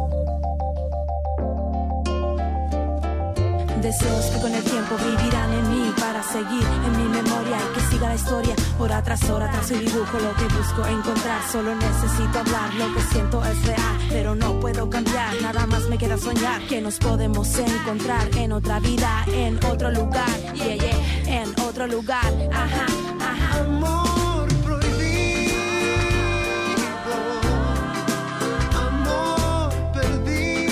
Speaker 18: Deseos que con el tiempo vivirán en mí para seguir en mi memoria y que siga la historia hora tras hora tras el dibujo. Lo que busco encontrar, solo necesito hablar. Lo que siento es real, pero no puedo cambiar. Nada más me queda soñar que nos podemos encontrar en otra vida, en otro lugar, yeah, yeah, en otro lugar, ajá, ajá.
Speaker 17: Amor prohibido, amor perdido.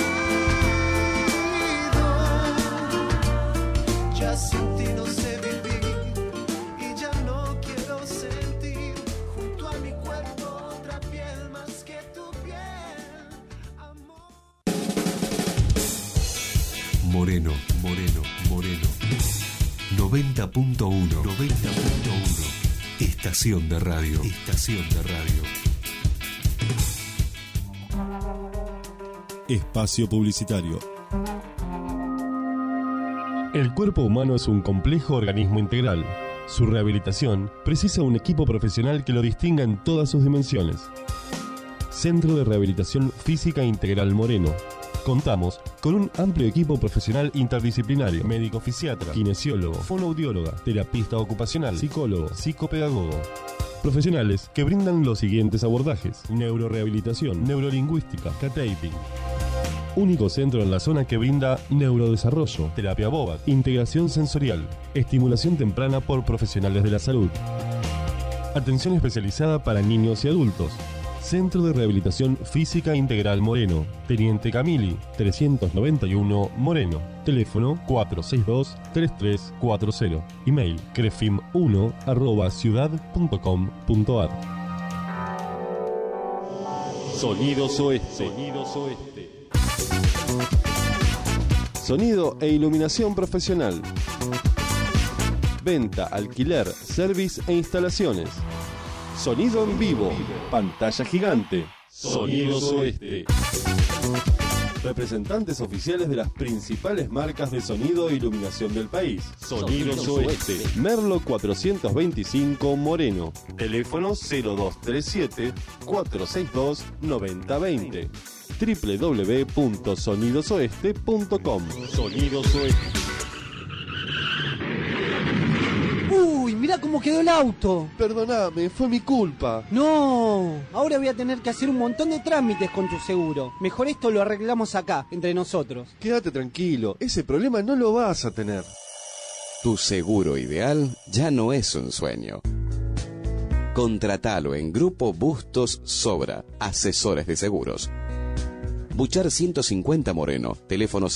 Speaker 17: Ya sin ti no sé vivir y ya no quiero sentir junto a mi cuerpo otra piel más que tu piel.
Speaker 1: Moreno, Moreno, Moreno. 90.1. 90.1. Estación de radio. Estación de radio.
Speaker 8: Espacio publicitario. El cuerpo humano es un complejo organismo integral. Su rehabilitación precisa un equipo profesional que lo distinga en todas sus dimensiones. Centro de Rehabilitación Física Integral Moreno. Contamos con un amplio equipo profesional interdisciplinario: médico fisiatra, kinesiólogo, fonoaudióloga, terapista ocupacional, psicólogo, psicopedagogo. Profesionales que brindan los siguientes abordajes: neurorehabilitación, neurolingüística, K-taping. Único centro en la zona que brinda neurodesarrollo, terapia BOBAT, integración sensorial, estimulación temprana por profesionales de la salud. Atención especializada para niños y adultos. Centro de Rehabilitación Física Integral Moreno, Teniente Camili, 391 Moreno. Teléfono 462-3340. Email crefim1@ciudad.com.ar. Sonidos Oeste. Sonido e iluminación profesional. Venta, alquiler, service e instalaciones. Sonido en vivo. Pantalla gigante. Sonidos Oeste. Representantes oficiales de las principales marcas de sonido e iluminación del país. Sonidos Oeste. Merlo 425 Moreno. Teléfono 0237-462-9020. www.sonidosoeste.com. Sonidos Oeste.
Speaker 19: Uy, mirá cómo quedó el auto.
Speaker 20: Perdóname, fue mi culpa.
Speaker 19: No, ahora voy a tener que hacer un montón de trámites con tu seguro. Mejor esto lo arreglamos acá, entre nosotros.
Speaker 20: Quédate tranquilo, ese problema no lo vas a tener.
Speaker 21: Tu seguro ideal ya no es un sueño. Contratalo en Grupo Bustos Sobra, asesores de seguros. Buchar 150 Moreno, teléfono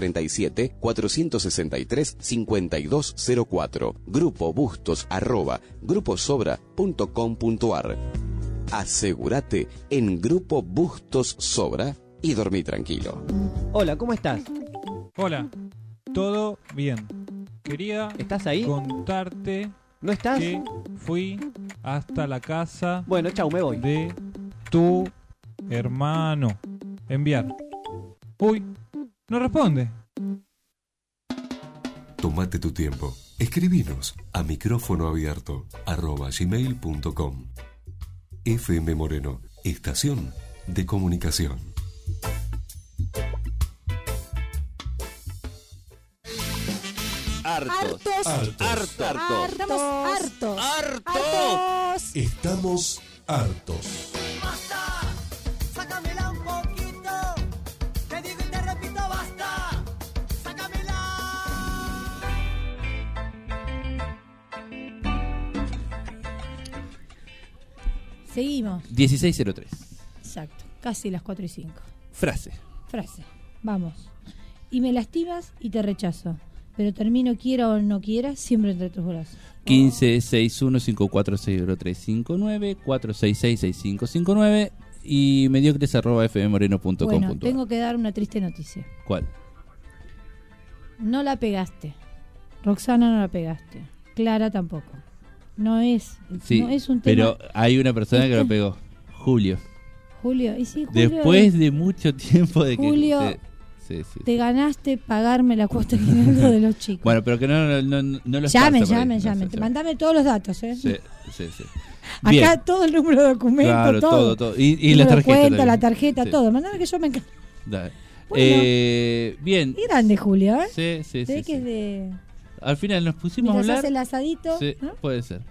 Speaker 21: 0237-463-5204, Grupo Bustos @gruposobra.com.ar. Asegúrate en Grupo Bustos Sobra y dormí tranquilo.
Speaker 19: Hola, ¿cómo estás?
Speaker 22: Hola, todo bien. Quería
Speaker 19: ¿Estás ahí?
Speaker 22: contarte
Speaker 19: ¿No estás?
Speaker 22: que fui hasta la casa
Speaker 19: Bueno, chau, me voy.
Speaker 22: de tu hermano. Enviar. Uy, no responde.
Speaker 1: Tómate tu tiempo. Escribinos a micrófonoabierto@gmail.com. FM Moreno, estación de comunicación.
Speaker 9: Hartos.
Speaker 1: Estamos hartos.
Speaker 7: Sácamela un poquito, te digo y te repito, basta. Sácamela.
Speaker 10: Seguimos.
Speaker 9: 16:03.
Speaker 10: Exacto, casi las 4:05.
Speaker 9: Frase.
Speaker 10: Vamos. Y me lastimas y te rechazo, pero termino quiera o no quiera, siempre entre tus brazos.
Speaker 9: 1561546039, 4666559 y mediocres@fmmoreno.com.ar.
Speaker 10: Bueno, tengo que dar una triste noticia.
Speaker 9: ¿Cuál?
Speaker 10: No la pegaste. Roxana no la pegaste. Clara tampoco. No es un tema.
Speaker 9: Pero hay una persona que lo pegó. Julio.
Speaker 10: Julio, y sí, Julio.
Speaker 9: Después de mucho tiempo de
Speaker 10: Julio,
Speaker 9: que... Sí.
Speaker 10: te ganaste pagarme la cuota quinientos de los chicos.
Speaker 9: Bueno, pero que no lo
Speaker 10: Llamen.
Speaker 9: llame.
Speaker 10: Mandame todos los datos,
Speaker 9: Sí.
Speaker 10: Acá
Speaker 9: Bien.
Speaker 10: todo el número de documentos,
Speaker 9: Claro, todo. Y
Speaker 10: la
Speaker 9: la tarjeta.
Speaker 10: cuenta,
Speaker 9: también.
Speaker 10: la tarjeta,
Speaker 9: Sí.
Speaker 10: todo. Mandame que yo me encargo.
Speaker 9: Dale.
Speaker 10: Bueno.
Speaker 9: Bien.
Speaker 10: Y grande, Julio, ¿eh?
Speaker 9: Sí.
Speaker 10: Se ve que es de...
Speaker 9: Al final nos pusimos a
Speaker 10: Mientras
Speaker 9: hablar.
Speaker 10: hace el asadito,
Speaker 9: Sí,
Speaker 10: ¿no?
Speaker 9: puede ser.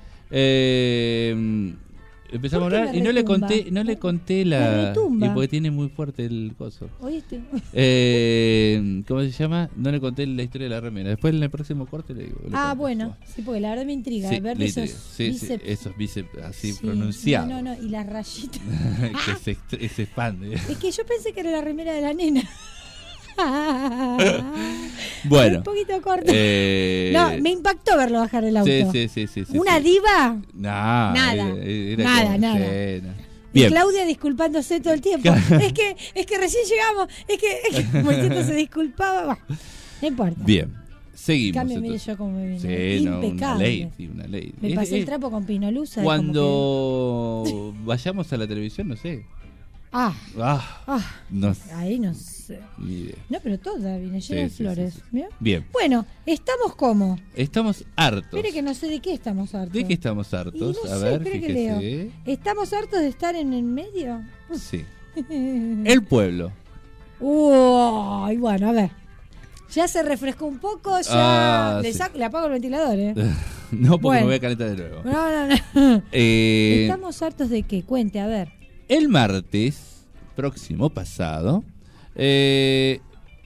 Speaker 9: Empezamos a
Speaker 10: ¿Por qué
Speaker 9: hablar
Speaker 10: me
Speaker 9: y no le
Speaker 10: retumba?
Speaker 9: conté
Speaker 10: Me
Speaker 9: la...
Speaker 10: retumba.
Speaker 9: Y porque tiene muy fuerte el coso.
Speaker 10: ¿Oíste?
Speaker 9: ¿Cómo se llama? No le conté la historia de la remera. Después en el próximo corte le digo.
Speaker 10: Bueno, sí, porque la verdad me intriga.
Speaker 9: Sí,
Speaker 10: ver
Speaker 9: le
Speaker 10: esos
Speaker 9: intriga. Sí,
Speaker 10: bíceps.
Speaker 9: esos bíceps así
Speaker 10: Sí.
Speaker 9: pronunciados.
Speaker 10: No, y las rayitas.
Speaker 9: que se expande.
Speaker 10: Es que yo pensé que era la remera de la nena.
Speaker 9: Bueno.
Speaker 10: Un poquito corta.
Speaker 9: No,
Speaker 10: me impactó verlo bajar el auto.
Speaker 9: Sí.
Speaker 10: ¿Una diva?
Speaker 9: No,
Speaker 10: Nada.
Speaker 9: era
Speaker 10: Nada.
Speaker 9: como-
Speaker 10: Y
Speaker 9: Bien.
Speaker 10: Claudia disculpándose todo el tiempo. es que recién llegamos. Es que como diciendo se disculpaba. Bueno, no importa.
Speaker 9: Bien. Seguimos.
Speaker 10: Cambio, mire
Speaker 9: entonces.
Speaker 10: yo como me vine.
Speaker 9: Sí, no, una
Speaker 10: Impecable.
Speaker 9: ley, sí, una ley.
Speaker 10: Me pasé el trapo con Pinolusa.
Speaker 9: Cuando vayamos a la televisión, no sé.
Speaker 10: Ah,
Speaker 9: no,
Speaker 10: ahí no sé.
Speaker 9: ni idea.
Speaker 10: No, pero toda viene llena de
Speaker 9: Sí,
Speaker 10: flores.
Speaker 9: sí.
Speaker 10: ¿Vio?
Speaker 9: Bien.
Speaker 10: Bueno, ¿estamos como?
Speaker 9: Estamos hartos.
Speaker 10: Mire que no sé de qué estamos hartos.
Speaker 9: ¿De qué estamos hartos?
Speaker 10: Y no
Speaker 9: A
Speaker 10: sé,
Speaker 9: ver,
Speaker 10: espere que
Speaker 9: fíjese.
Speaker 10: leo. ¿Estamos hartos de estar en el medio?
Speaker 9: Sí. El pueblo.
Speaker 10: Uy, bueno, a ver. Ya se refrescó un poco, ya
Speaker 9: Sí.
Speaker 10: le apago el ventilador, ¿eh?
Speaker 9: No, porque
Speaker 10: Bueno.
Speaker 9: me voy a calentar de nuevo.
Speaker 10: No. ¿Estamos hartos de qué? Cuente, a ver.
Speaker 9: El martes próximo pasado, el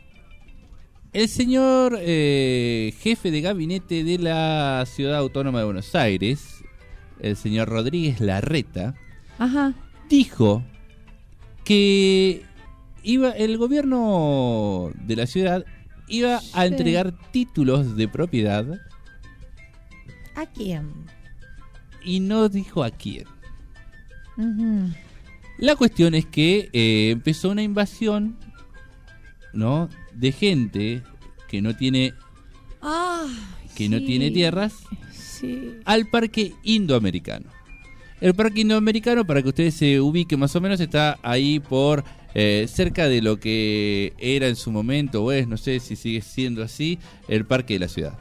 Speaker 9: señor jefe de gabinete de la Ciudad Autónoma de Buenos Aires, el señor Rodríguez Larreta,
Speaker 10: Ajá.
Speaker 9: dijo que el gobierno de la ciudad iba a entregar títulos de propiedad.
Speaker 10: ¿A quién?
Speaker 9: Y no dijo a quién.
Speaker 10: Ujú.
Speaker 9: La cuestión es que empezó una invasión, ¿no?, de gente que no tiene no tiene tierras al Parque Indoamericano. El Parque Indoamericano, para que ustedes se ubiquen más o menos, está ahí por cerca de lo que era en su momento, o es, no sé si sigue siendo así, el Parque de la Ciudad.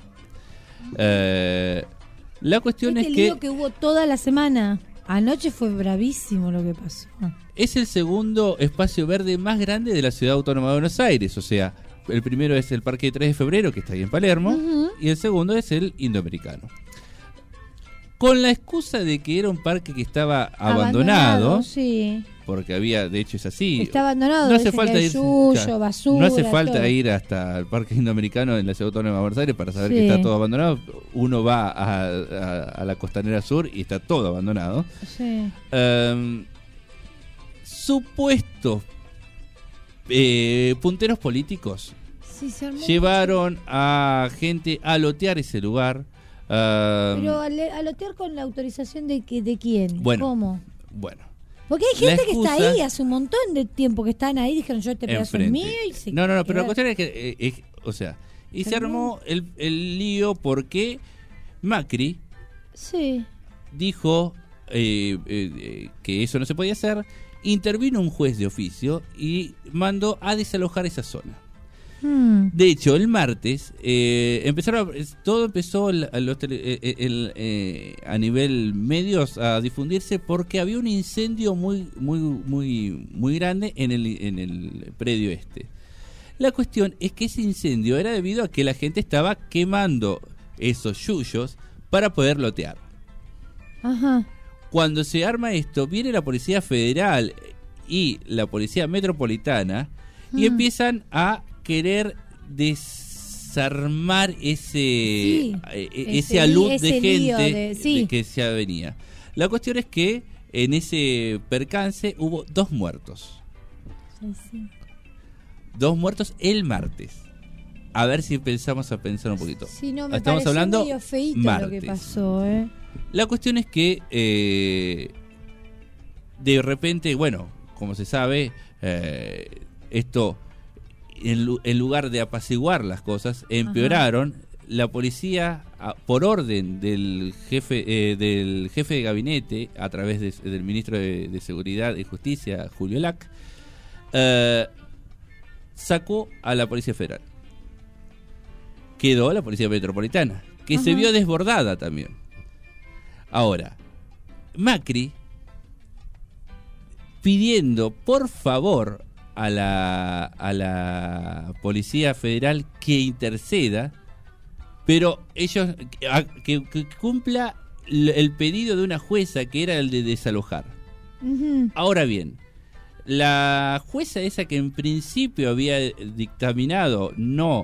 Speaker 9: La cuestión es
Speaker 10: lío que hubo toda la semana. Anoche fue bravísimo lo que pasó.
Speaker 9: Es el segundo espacio verde más grande de la Ciudad Autónoma de Buenos Aires. O sea, el primero es el Parque 3 de Febrero, que está ahí en Palermo, y el segundo es el Indoamericano. Con la excusa de que era un parque que estaba abandonado,
Speaker 10: sí.
Speaker 9: porque había, de hecho es así.
Speaker 10: Está abandonado,
Speaker 9: no hace
Speaker 10: dicen
Speaker 9: falta
Speaker 10: que hay
Speaker 9: ir,
Speaker 10: suyo, basura,
Speaker 9: no hace falta
Speaker 10: todo.
Speaker 9: ir hasta el Parque Indoamericano en la Ciudad Autónoma de Buenos Aires para saber
Speaker 10: Sí.
Speaker 9: que está todo abandonado. Uno va a la Costanera Sur y está todo abandonado.
Speaker 10: Sí.
Speaker 9: Supuestos punteros políticos
Speaker 10: Sí, se armó
Speaker 9: llevaron a gente a lotear ese lugar.
Speaker 10: Pero a lotear con la autorización de quién,
Speaker 9: Bueno,
Speaker 10: ¿cómo?
Speaker 9: Bueno,
Speaker 10: Porque hay gente que está ahí hace un montón de tiempo que están ahí, dijeron yo este pedazo es
Speaker 9: enfrente.
Speaker 10: mío y se
Speaker 9: No, pero la
Speaker 10: quedaron.
Speaker 9: cuestión es que, o sea, y se armó el lío porque Macri
Speaker 10: Sí.
Speaker 9: dijo que eso no se podía hacer, intervino un juez de oficio y mandó a desalojar esa zona. De hecho, el martes todo empezó a nivel medios a difundirse porque había un incendio muy grande en el predio este. La cuestión es que ese incendio era debido a que la gente estaba quemando esos yuyos para poder lotear.
Speaker 10: Ajá.
Speaker 9: Cuando se arma esto, viene la Policía Federal y la Policía Metropolitana y empiezan a querer desarmar ese alud de gente que ya venía. La cuestión es que en ese percance hubo 2 muertos. 2 muertos el martes. A ver si pensamos un poquito.
Speaker 10: Sí, no, me
Speaker 9: Estamos
Speaker 10: pareció
Speaker 9: hablando
Speaker 10: medio feíto
Speaker 9: martes.
Speaker 10: lo que pasó,
Speaker 9: La cuestión es que de repente, bueno, como se sabe, esto en lugar de apaciguar las cosas, empeoraron. La policía, por orden del jefe de gabinete, a través del ministro de Seguridad y Justicia, Julio Lac, sacó a la Policía Federal. Quedó la Policía Metropolitana, que se vio desbordada también. Ahora, Macri pidiendo por favor a la Policía Federal que interceda, pero ellos que cumpla el pedido de una jueza que era el de desalojar. Ahora bien, la jueza esa que en principio había dictaminado no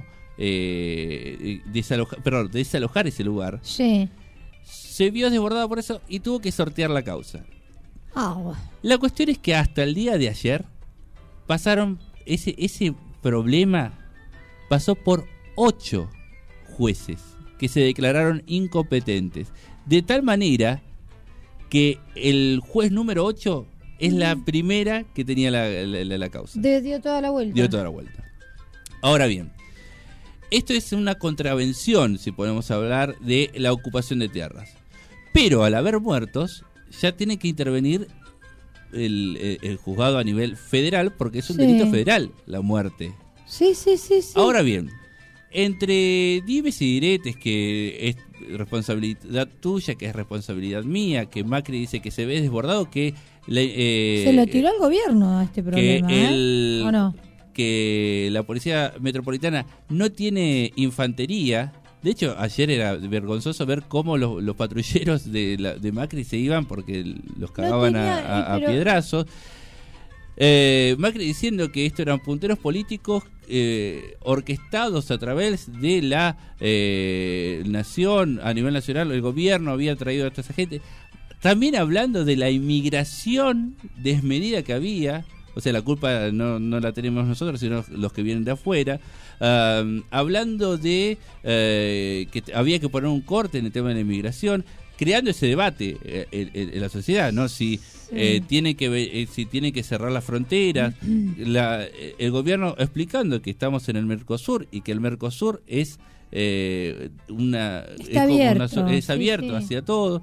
Speaker 9: desalojar ese lugar,
Speaker 10: sí,
Speaker 9: se vio desbordada por eso y tuvo que sortear la causa.
Speaker 10: Bueno.
Speaker 9: La cuestión es que hasta el día de ayer pasaron ese problema pasó por 8 jueces que se declararon incompetentes, de tal manera que el juez número 8 es la primera que tenía la causa.
Speaker 10: Dio toda la vuelta.
Speaker 9: Dio toda la vuelta. Ahora bien, esto es una contravención, si podemos hablar, de la ocupación de tierras. Pero al haber muertos, ya tiene que intervenir el juzgado a nivel federal, porque es un delito federal la muerte.
Speaker 10: Sí.
Speaker 9: Ahora bien, entre dimes y diretes, que es responsabilidad tuya, que es responsabilidad mía, que Macri dice que se ve desbordado, que
Speaker 10: se lo tiró al gobierno a este problema, ¿o no?
Speaker 9: Que la Policía Metropolitana no tiene infantería. De hecho, ayer era vergonzoso ver cómo los patrulleros de Macri se iban porque los cagaban a piedrazos. Macri diciendo que esto eran punteros políticos orquestados a través de la nación, a nivel nacional, el gobierno había traído a toda esa gente. También hablando de la inmigración desmedida que había, o sea, la culpa no la tenemos nosotros, sino los que vienen de afuera. Hablando de que había que poner un corte en el tema de la inmigración, creando ese debate en la sociedad, ¿no? Si tiene que cerrar las fronteras, el gobierno explicando que estamos en el Mercosur y que el Mercosur es abierto hacia todo.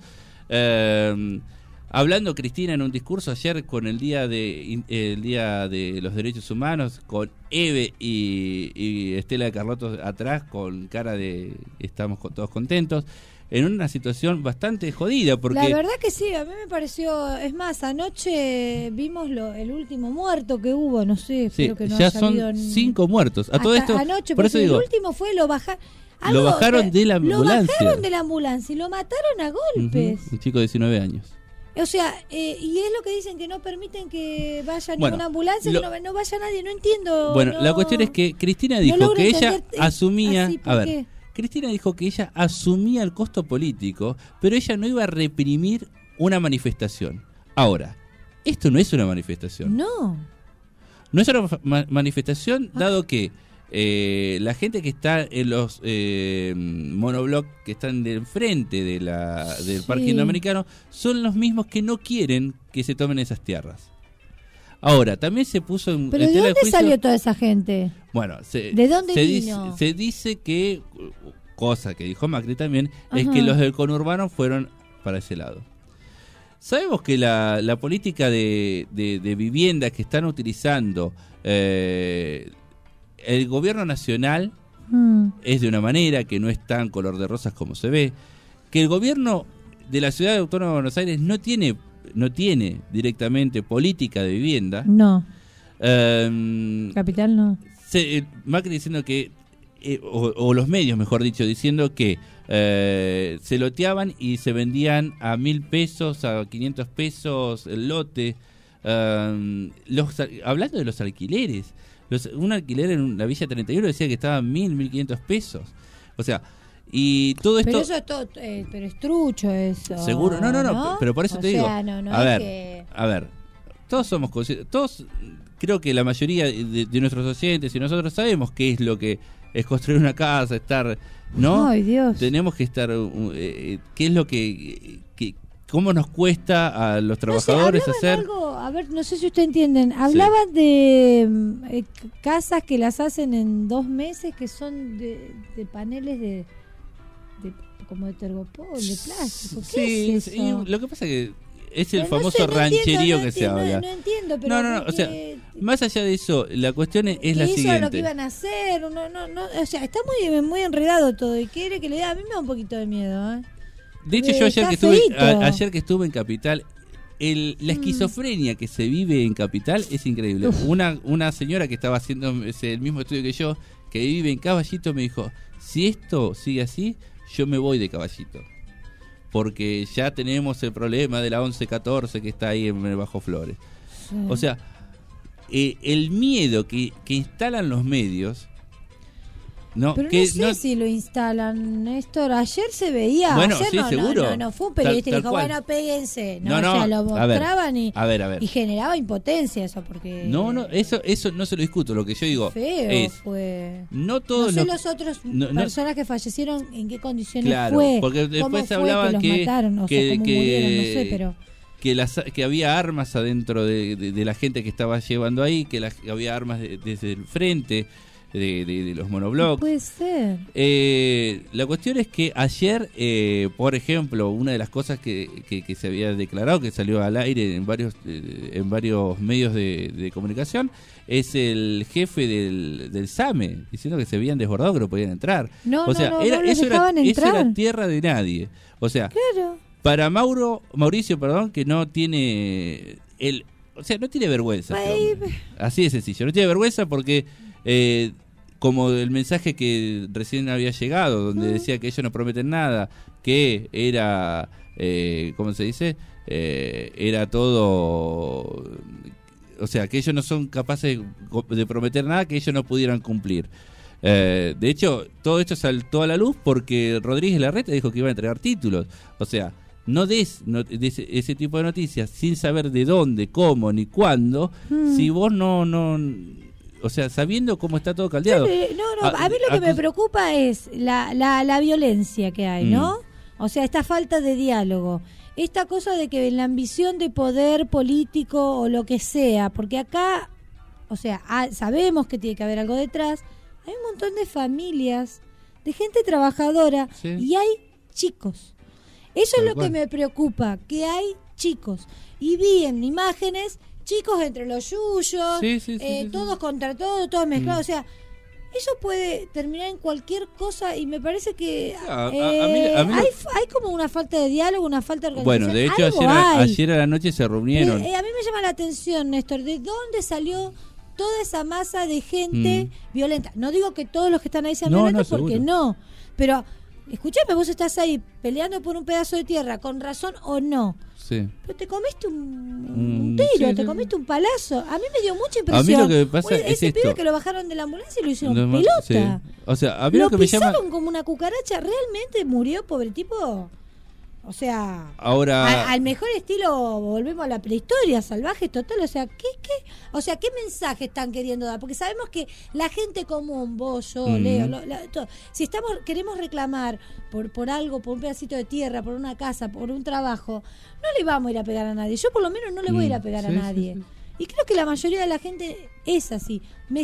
Speaker 9: Hablando Cristina en un discurso ayer con el día de los derechos humanos, con Eve y Estela de Carlotto atrás con cara de estamos todos contentos, en una situación bastante jodida porque
Speaker 10: la verdad que sí, a mí me pareció, es más, anoche vimos el último muerto que hubo, no sé, espero que no
Speaker 9: ya
Speaker 10: haya
Speaker 9: son
Speaker 10: habido
Speaker 9: 5 muertos. A todo esto,
Speaker 10: anoche,
Speaker 9: por eso
Speaker 10: el
Speaker 9: digo,
Speaker 10: último fue
Speaker 9: lo bajaron de la ambulancia.
Speaker 10: Lo bajaron de la ambulancia y lo mataron a golpes.
Speaker 9: Un chico de 19 años.
Speaker 10: O sea, y es lo que dicen, que no permiten que vaya ninguna ambulancia, que no vaya nadie, no entiendo.
Speaker 9: Bueno, la cuestión es que Cristina dijo que ella asumía... Cristina dijo que ella asumía el costo político, pero ella no iba a reprimir una manifestación. Ahora, esto no es una manifestación.
Speaker 10: No.
Speaker 9: No es una manifestación, dado que la gente que está en los monoblocks que están de enfrente del Parque Indoamericano son los mismos que no quieren que se tomen esas tierras. Ahora, también se puso en
Speaker 10: ¿pero de dónde salió toda esa gente?
Speaker 9: Bueno,
Speaker 10: ¿de dónde vino?
Speaker 9: Se dice que, cosa que dijo Macri también, es que los del conurbano fueron para ese lado. Sabemos que la política de vivienda que están utilizando el gobierno nacional es de una manera que no es tan color de rosas como se ve, que el gobierno de la Ciudad Autónoma de Buenos Aires no tiene directamente política de vivienda.
Speaker 10: No. Capital no.
Speaker 9: Macri diciendo que, o los medios mejor dicho, diciendo que se loteaban y se vendían a 1.000 pesos, a 500 pesos el lote. Hablando de los alquileres, un alquiler en la Villa 31 decía que estaba 1.500 pesos. O sea, y todo esto...
Speaker 10: Pero eso es todo, pero es trucho eso.
Speaker 9: Seguro, no, pero por eso te digo. A ver, todos somos conscientes, todos, creo que la mayoría de nuestros oyentes y nosotros sabemos qué es lo que es construir una casa, estar, ¿no?
Speaker 10: Ay, Dios.
Speaker 9: Tenemos que estar, qué es lo que cómo nos cuesta a los trabajadores hacer
Speaker 10: algo, a ver, no sé si ustedes entienden, hablaban de casas que las hacen en 2 meses, que son de paneles de como de tergopol, de plástico. ¿Qué es eso?
Speaker 9: Y lo que pasa es que es el famoso rancherío que se habla.
Speaker 10: No entiendo, pero
Speaker 9: no, o sea, más allá de eso, la cuestión es la siguiente.
Speaker 10: Lo que iban a hacer, no, o sea, está muy enredado todo y quiere que le dé, a mí me da un poquito de miedo,
Speaker 9: De hecho, yo ayer que estuve en Capital, la esquizofrenia que se vive en Capital es increíble. Una señora que estaba haciendo el mismo estudio que yo, que vive en Caballito, me dijo, si esto sigue así, yo me voy de Caballito. Porque ya tenemos el problema de la 1114 que está ahí en Bajo Flores. Sí. O sea, el miedo que instalan los medios...
Speaker 10: Pero no sé si lo instalan, Néstor. Ayer se veía.
Speaker 9: Bueno,
Speaker 10: ayer
Speaker 9: sí, seguro.
Speaker 10: No, fue un periodista que dijo, bueno, péguense.
Speaker 9: No,
Speaker 10: lo mostraban
Speaker 9: a ver.
Speaker 10: y generaba impotencia eso, porque...
Speaker 9: No, eso no se lo discuto. Lo que yo digo
Speaker 10: feo fue.
Speaker 9: No todos
Speaker 10: los otros personas que fallecieron, en qué condiciones
Speaker 9: fue. Porque después se hablaban
Speaker 10: que los mataron, o sea, cómo murieron, no sé, pero...
Speaker 9: que había armas adentro de la gente que estaba llevando ahí, que había armas desde el frente... De los monoblocks.
Speaker 10: Puede ser.
Speaker 9: La cuestión es que ayer, por ejemplo, una de las cosas que se había declarado, que salió al aire en varios medios de comunicación, es el jefe del SAME, diciendo que se habían desbordado, que no podían entrar. Eso era tierra de nadie. O sea,
Speaker 10: claro.
Speaker 9: Para Mauricio, que no tiene... no tiene vergüenza. Así de sencillo. No tiene vergüenza porque... como el mensaje que recién había llegado, donde decía que ellos no prometen nada, que era, ¿cómo se dice? Era todo, o sea, que ellos no son capaces de prometer nada que ellos no pudieran cumplir. De hecho, todo esto saltó a la luz porque Rodríguez Larreta dijo que iba a entregar títulos. O sea, no des ese tipo de noticias sin saber de dónde, cómo ni cuándo, si vos no, o sea, sabiendo cómo está todo caldeado.
Speaker 10: A mí lo que me preocupa es la violencia que hay, ¿no? O sea, esta falta de diálogo, esta cosa de que la ambición de poder político o lo que sea, porque acá, o sea, sabemos que tiene que haber algo detrás, hay un montón de familias, de gente trabajadora, y hay chicos. Eso es lo que me preocupa, que hay chicos. Y vi en imágenes chicos entre los yuyos, todos contra todos mezclados. O sea, eso puede terminar en cualquier cosa y me parece que hay como una falta de diálogo, una falta de organización.
Speaker 9: Bueno, de hecho ayer a la noche se reunieron.
Speaker 10: A mí me llama la atención, Néstor, ¿de dónde salió toda esa masa de gente violenta? No digo que todos los que están ahí sean violentos, porque no, pero escúchame, vos estás ahí peleando por un pedazo de tierra, con razón o no. Sí. Pero te comiste un tiro, te comiste un palazo. A mí me dio mucha impresión.
Speaker 9: A mí lo que me pasa es
Speaker 10: ese pibe que lo bajaron de la ambulancia y lo hicieron pelota.
Speaker 9: Sí. O sea, a mí lo que me llama...
Speaker 10: pisaron como una cucaracha. ¿Realmente murió, pobre tipo? O sea,
Speaker 9: ahora
Speaker 10: al mejor estilo, volvemos a la prehistoria, salvaje total. O sea, ¿qué mensaje están queriendo dar? Porque sabemos que la gente común, vos, yo, Leo, si queremos reclamar por algo, por un pedacito de tierra, por una casa, por un trabajo, no le vamos a ir a pegar a nadie. Yo por lo menos no le voy a ir a pegar a nadie. Y creo que la mayoría de la gente es así.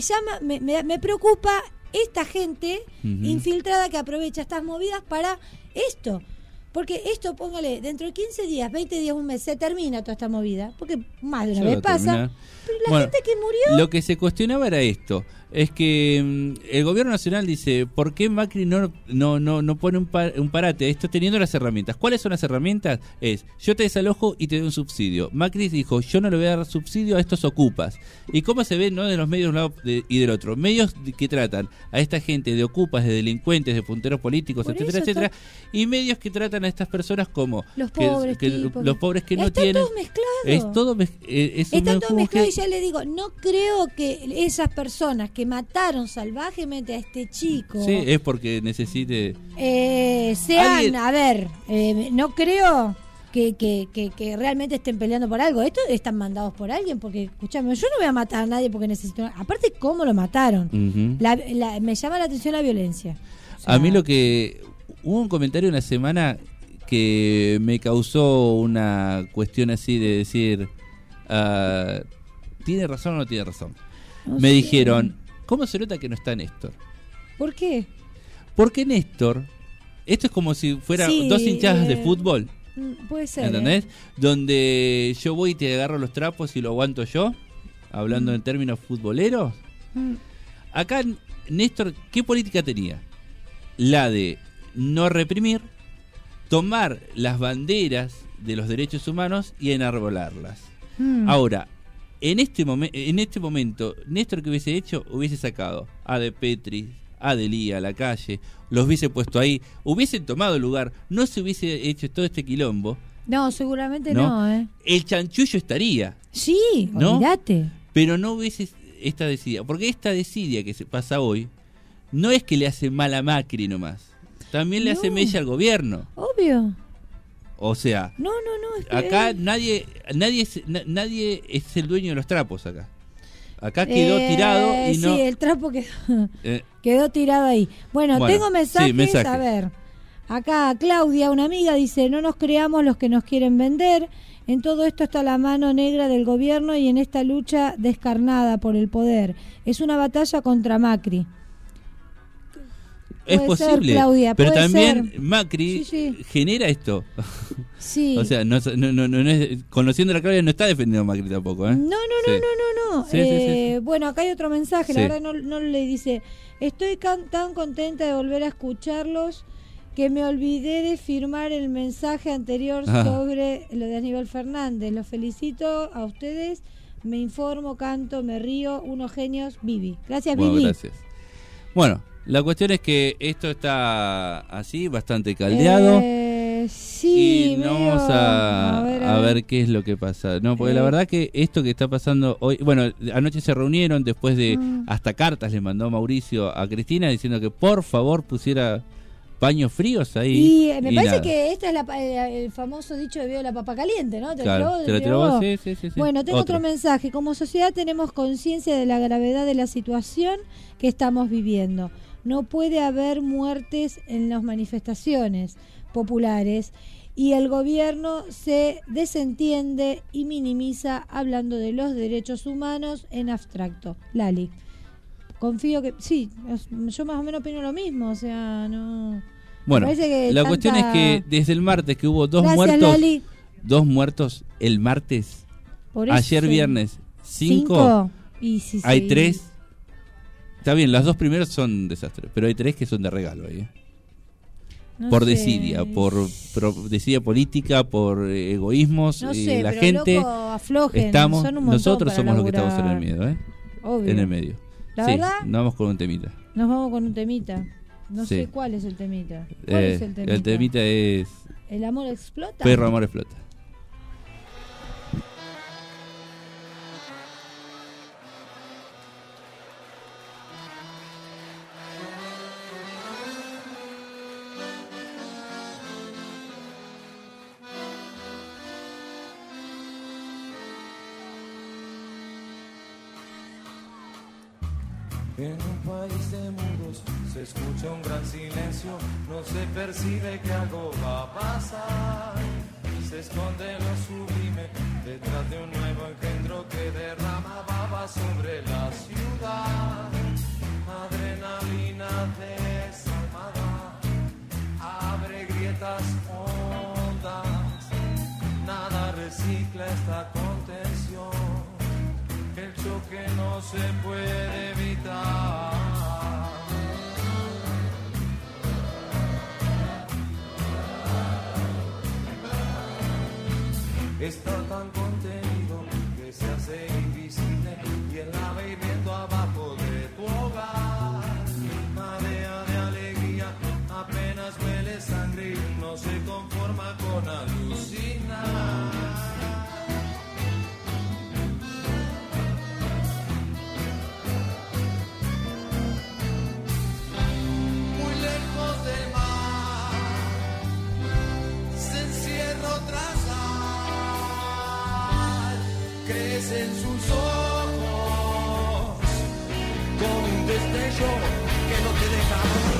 Speaker 10: Me preocupa esta gente infiltrada que aprovecha estas movidas para esto. Porque esto, póngale, dentro de 15 días, 20 días, un mes, se termina toda esta movida. Porque más de una vez pasa. Pero la gente que murió...
Speaker 9: Lo que se cuestionaba era esto. Es que el gobierno nacional dice, ¿por qué Macri no pone un parate a esto teniendo las herramientas? ¿Cuáles son las herramientas? Yo te desalojo y te doy un subsidio. Macri dijo, yo no le voy a dar subsidio a estos ocupas. ¿Y cómo se ve, no, de los medios de un lado y del otro? Medios que tratan a esta gente de ocupas, de delincuentes, de punteros políticos, etcétera, y medios que tratan a estas personas como
Speaker 10: los pobres
Speaker 9: los pobres que no tienen...
Speaker 10: Todos mezclados. Está todo mezclado y ya le digo, no creo que esas personas que mataron salvajemente a este chico
Speaker 9: es porque necesite
Speaker 10: sean, a ver, no creo que realmente estén peleando por algo. Estos están mandados por alguien, porque escúchame, yo no voy a matar a nadie porque necesito, aparte cómo lo mataron. Me llama la atención la violencia. O sea,
Speaker 9: a mí hubo un comentario en la semana que me causó una cuestión así de decir, ¿tiene razón o no tiene razón? Me dijeron, ¿cómo se nota que no está Néstor?
Speaker 10: ¿Por qué?
Speaker 9: Porque Néstor, esto es como si fuera dos hinchadas de fútbol.
Speaker 10: Puede ser.
Speaker 9: ¿Entendés? Donde yo voy y te agarro los trapos y lo aguanto yo, hablando en términos futboleros. Acá Néstor, ¿qué política tenía? La de no reprimir, tomar las banderas de los derechos humanos y enarbolarlas. Ahora, en este momento, Néstor, que hubiese hecho, hubiese sacado a De Petris, a Delía a la calle, los hubiese puesto ahí, hubiesen tomado el lugar, no se hubiese hecho todo este quilombo.
Speaker 10: No, seguramente no.
Speaker 9: El chanchullo estaría.
Speaker 10: Sí,
Speaker 9: ¿no?
Speaker 10: Olvídate.
Speaker 9: Pero no hubiese esta desidia, porque esta desidia que se pasa hoy no es que le hace mal a Macri nomás, también le hace mella al gobierno.
Speaker 10: Obvio.
Speaker 9: O sea,
Speaker 10: no,
Speaker 9: acá nadie es el dueño de los trapos acá. Acá quedó tirado y no...
Speaker 10: Sí, el trapo quedó tirado ahí. Bueno, tengo mensajes, a ver. Acá Claudia, una amiga, dice, no nos creamos los que nos quieren vender. En todo esto está la mano negra del gobierno y en esta lucha descarnada por el poder. Es una batalla contra Macri.
Speaker 9: Es posible,
Speaker 10: Claudia,
Speaker 9: pero también Macri genera esto.
Speaker 10: Sí.
Speaker 9: O sea, no es, conociendo a la Claudia no está defendiendo a Macri tampoco, ¿eh?
Speaker 10: No.
Speaker 9: Sí.
Speaker 10: Bueno, acá hay otro mensaje, la verdad no le dice, estoy tan contenta de volver a escucharlos que me olvidé de firmar el mensaje anterior sobre lo de Aníbal Fernández. Los felicito a ustedes, me informo, canto, me río, unos genios, Vivi. Gracias, Vivi.
Speaker 9: Gracias. Bueno, la cuestión es que esto está así, bastante caldeado.
Speaker 10: Sí,
Speaker 9: y no vamos a ver qué es lo que pasa. No, porque la verdad que esto que está pasando hoy, bueno, anoche se reunieron después de hasta cartas le mandó Mauricio a Cristina diciendo que por favor pusiera paños fríos ahí.
Speaker 10: Y me parece
Speaker 9: nada.
Speaker 10: que este es el famoso dicho de veo la papa caliente, ¿no?
Speaker 9: Claro, te lo tiró, sí.
Speaker 10: Bueno, tengo otro mensaje. Como sociedad tenemos conciencia de la gravedad de la situación que estamos viviendo. No puede haber muertes en las manifestaciones populares y el gobierno se desentiende y minimiza hablando de los derechos humanos en abstracto. Lali. Confío que sí, yo más o menos opino lo mismo, o sea, no.
Speaker 9: Bueno, la cuestión es que desde el martes que hubo dos muertos el martes, ayer viernes 5, hay 3. Está bien, las 2 primeras son desastres, pero hay 3 que son de regalo ahí. Por desidia, por desidia política, por egoísmos,
Speaker 10: no sé,
Speaker 9: la
Speaker 10: pero
Speaker 9: gente
Speaker 10: loco, aflojen,
Speaker 9: estamos,
Speaker 10: son un
Speaker 9: nosotros
Speaker 10: montón
Speaker 9: somos los que
Speaker 10: para
Speaker 9: estamos en el medio,
Speaker 10: Obvio.
Speaker 9: en el medio.
Speaker 10: La
Speaker 9: sí,
Speaker 10: verdad,
Speaker 9: nos vamos con un temita.
Speaker 10: nos vamos con un temita. No
Speaker 9: Sí.
Speaker 10: sé cuál es el temita. ¿Cuál es el temita?
Speaker 9: El temita es
Speaker 10: ¿El amor explota?
Speaker 9: Perro Amor Explota.
Speaker 7: En un país de mudos se escucha un gran silencio, no se percibe que algo va a pasar. Se esconde lo sublime detrás de un nuevo engendro que derrama baba sobre la ciudad. Adrenalina desalmada abre grietas hondas, nada recicla esta contención. El choque no se puede evitar. Está tan contenido que se hace invisible y él la ve viendo abajo de tu hogar. Marea de alegría, apenas huele sangre y no se conforma con alucinar. En sus ojos con un destello que no te deja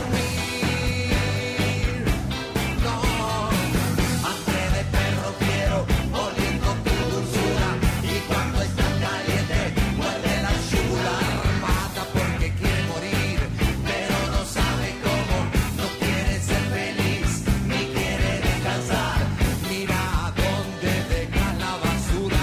Speaker 7: dormir. No, hambre de perro quiero, oliendo tu dulzura, y cuando está caliente muerde la yugular. Mata porque quiere morir, pero no sabe cómo. No quiere ser feliz ni quiere descansar. Mira dónde deja la basura.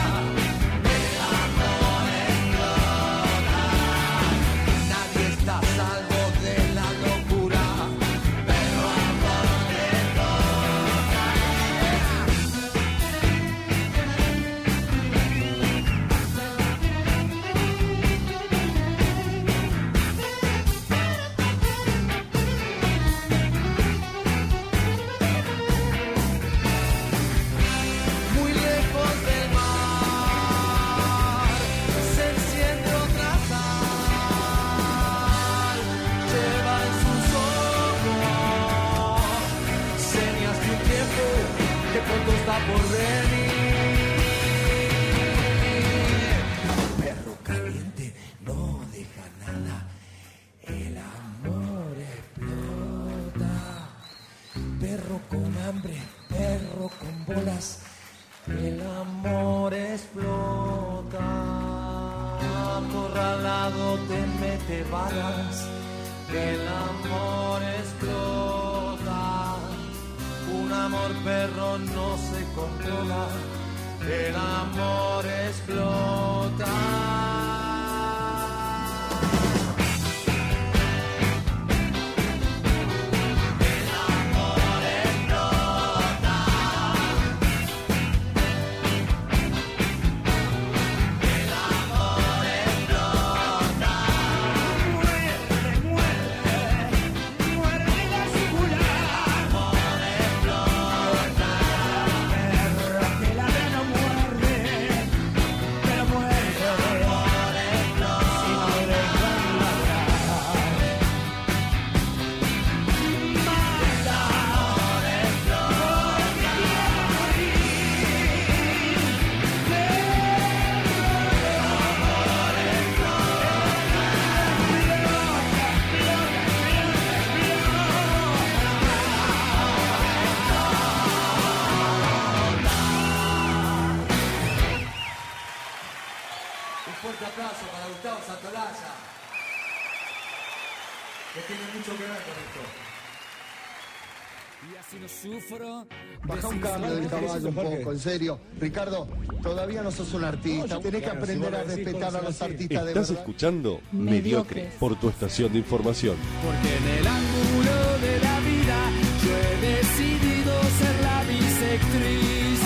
Speaker 7: Por venir. Perro caliente no deja nada. El amor explota. Perro con hambre, perro con bolas. El amor explota. Acorralado te mete balas. El amor explota. Un amor perro no se controla, el amor explota.
Speaker 2: tiene mucho que ver con esto.
Speaker 7: Y así no sufro.
Speaker 3: Baja un cambio del caballo un poco, en serio. Ricardo, todavía no sos un artista. Tenés que aprender a respetar a los artistas de
Speaker 8: Estás
Speaker 3: verdad.
Speaker 8: escuchando Mediocre por tu estación de información.
Speaker 7: Porque en el ángulo de la vida yo he decidido ser la bisectriz.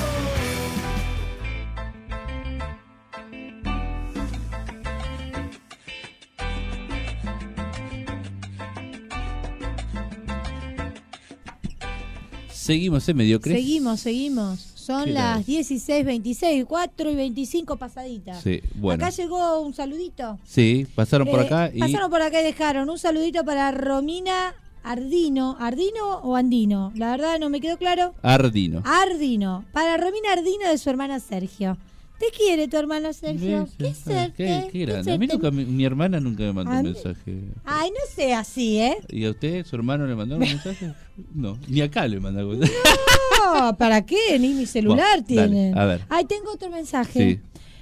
Speaker 9: Seguimos en Mediocres.
Speaker 10: Seguimos. Son
Speaker 9: ¿Qué
Speaker 10: las
Speaker 9: tal?
Speaker 10: 16:26, 4:25 pasaditas.
Speaker 9: Sí, bueno.
Speaker 10: Acá llegó un saludito.
Speaker 9: Sí, pasaron por acá y...
Speaker 10: Pasaron por acá y dejaron un saludito para Romina Ardino. ¿Ardino o Andino? La verdad no me quedó claro.
Speaker 9: Ardino.
Speaker 10: Ardino. Para Romina Ardino de su hermana Sergio. ¿Te quiere tu hermano Sergio? ¿Qué suerte?
Speaker 9: Qué grande. A mí nunca, mi hermana nunca me mandó
Speaker 10: A
Speaker 9: un
Speaker 10: mí-
Speaker 9: mensaje.
Speaker 10: Ay, no sea así, ¿eh?
Speaker 9: ¿Y a usted, su hermano, le mandó un mensaje? No, ni acá le mandó un mensaje.
Speaker 10: No, ¿para qué? Ni mi celular
Speaker 9: Bueno, dale,
Speaker 10: tiene.
Speaker 9: a ver.
Speaker 10: Ay, tengo otro mensaje.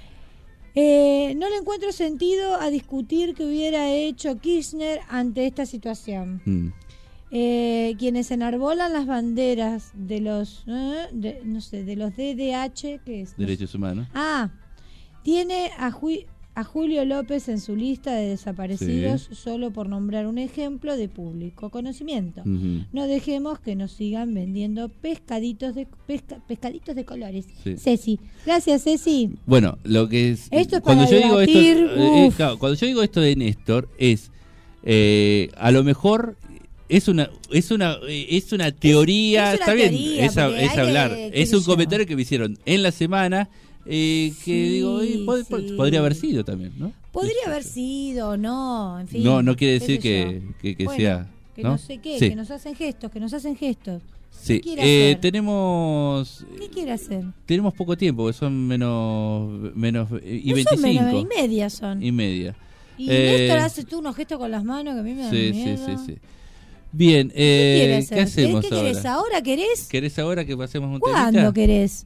Speaker 9: Sí.
Speaker 10: No le encuentro sentido a discutir qué hubiera hecho Kirchner ante esta situación. Quienes enarbolan las banderas de los de los DDH, ¿qué es?
Speaker 9: Derechos humanos.
Speaker 10: Tiene a Julio López en su lista de desaparecidos, solo por nombrar un ejemplo de público conocimiento.
Speaker 9: Ujú.
Speaker 10: No dejemos que nos sigan vendiendo pescaditos de colores.
Speaker 9: Sí.
Speaker 10: Ceci, gracias Ceci.
Speaker 9: Bueno, lo que es...
Speaker 10: Esto es
Speaker 9: cuando
Speaker 10: para
Speaker 9: yo digo
Speaker 10: debatir,
Speaker 9: esto,
Speaker 10: uf.
Speaker 9: claro, cuando yo digo esto de Néstor es a lo mejor es una teoría,
Speaker 10: es una
Speaker 9: está bien,
Speaker 10: teoría,
Speaker 9: es
Speaker 10: porque hay que-
Speaker 9: hablar,
Speaker 10: qué
Speaker 9: es
Speaker 10: sé
Speaker 9: un
Speaker 10: yo.
Speaker 9: comentario que me hicieron en la semana que digo,
Speaker 10: sí.
Speaker 9: podría haber sido también, ¿no?
Speaker 10: Podría haber sido o no, en fin.
Speaker 9: No quiere
Speaker 10: qué
Speaker 9: decir
Speaker 10: sé yo.
Speaker 9: que
Speaker 10: Bueno,
Speaker 9: sea,
Speaker 10: que
Speaker 9: ¿no?
Speaker 10: no sé qué,
Speaker 9: Sí.
Speaker 10: que nos hacen gestos.
Speaker 9: Sí.
Speaker 10: ¿Qué quiere hacer?
Speaker 9: Tenemos
Speaker 10: ¿Qué quiere hacer?
Speaker 9: poco tiempo, que son menos y
Speaker 10: No
Speaker 9: 25
Speaker 10: son menos, y media son.
Speaker 9: y media.
Speaker 10: Y Néstor hace tú unos gestos con las manos que a mí me dan miedo.
Speaker 9: Sí. Bien,
Speaker 10: ¿Qué quiere hacer?
Speaker 9: ¿qué hacemos
Speaker 10: ¿Qué querés?
Speaker 9: ahora?
Speaker 10: ¿Ahora querés?
Speaker 9: ¿Querés ahora que pasemos un
Speaker 10: ¿Cuándo
Speaker 9: temita?
Speaker 10: querés?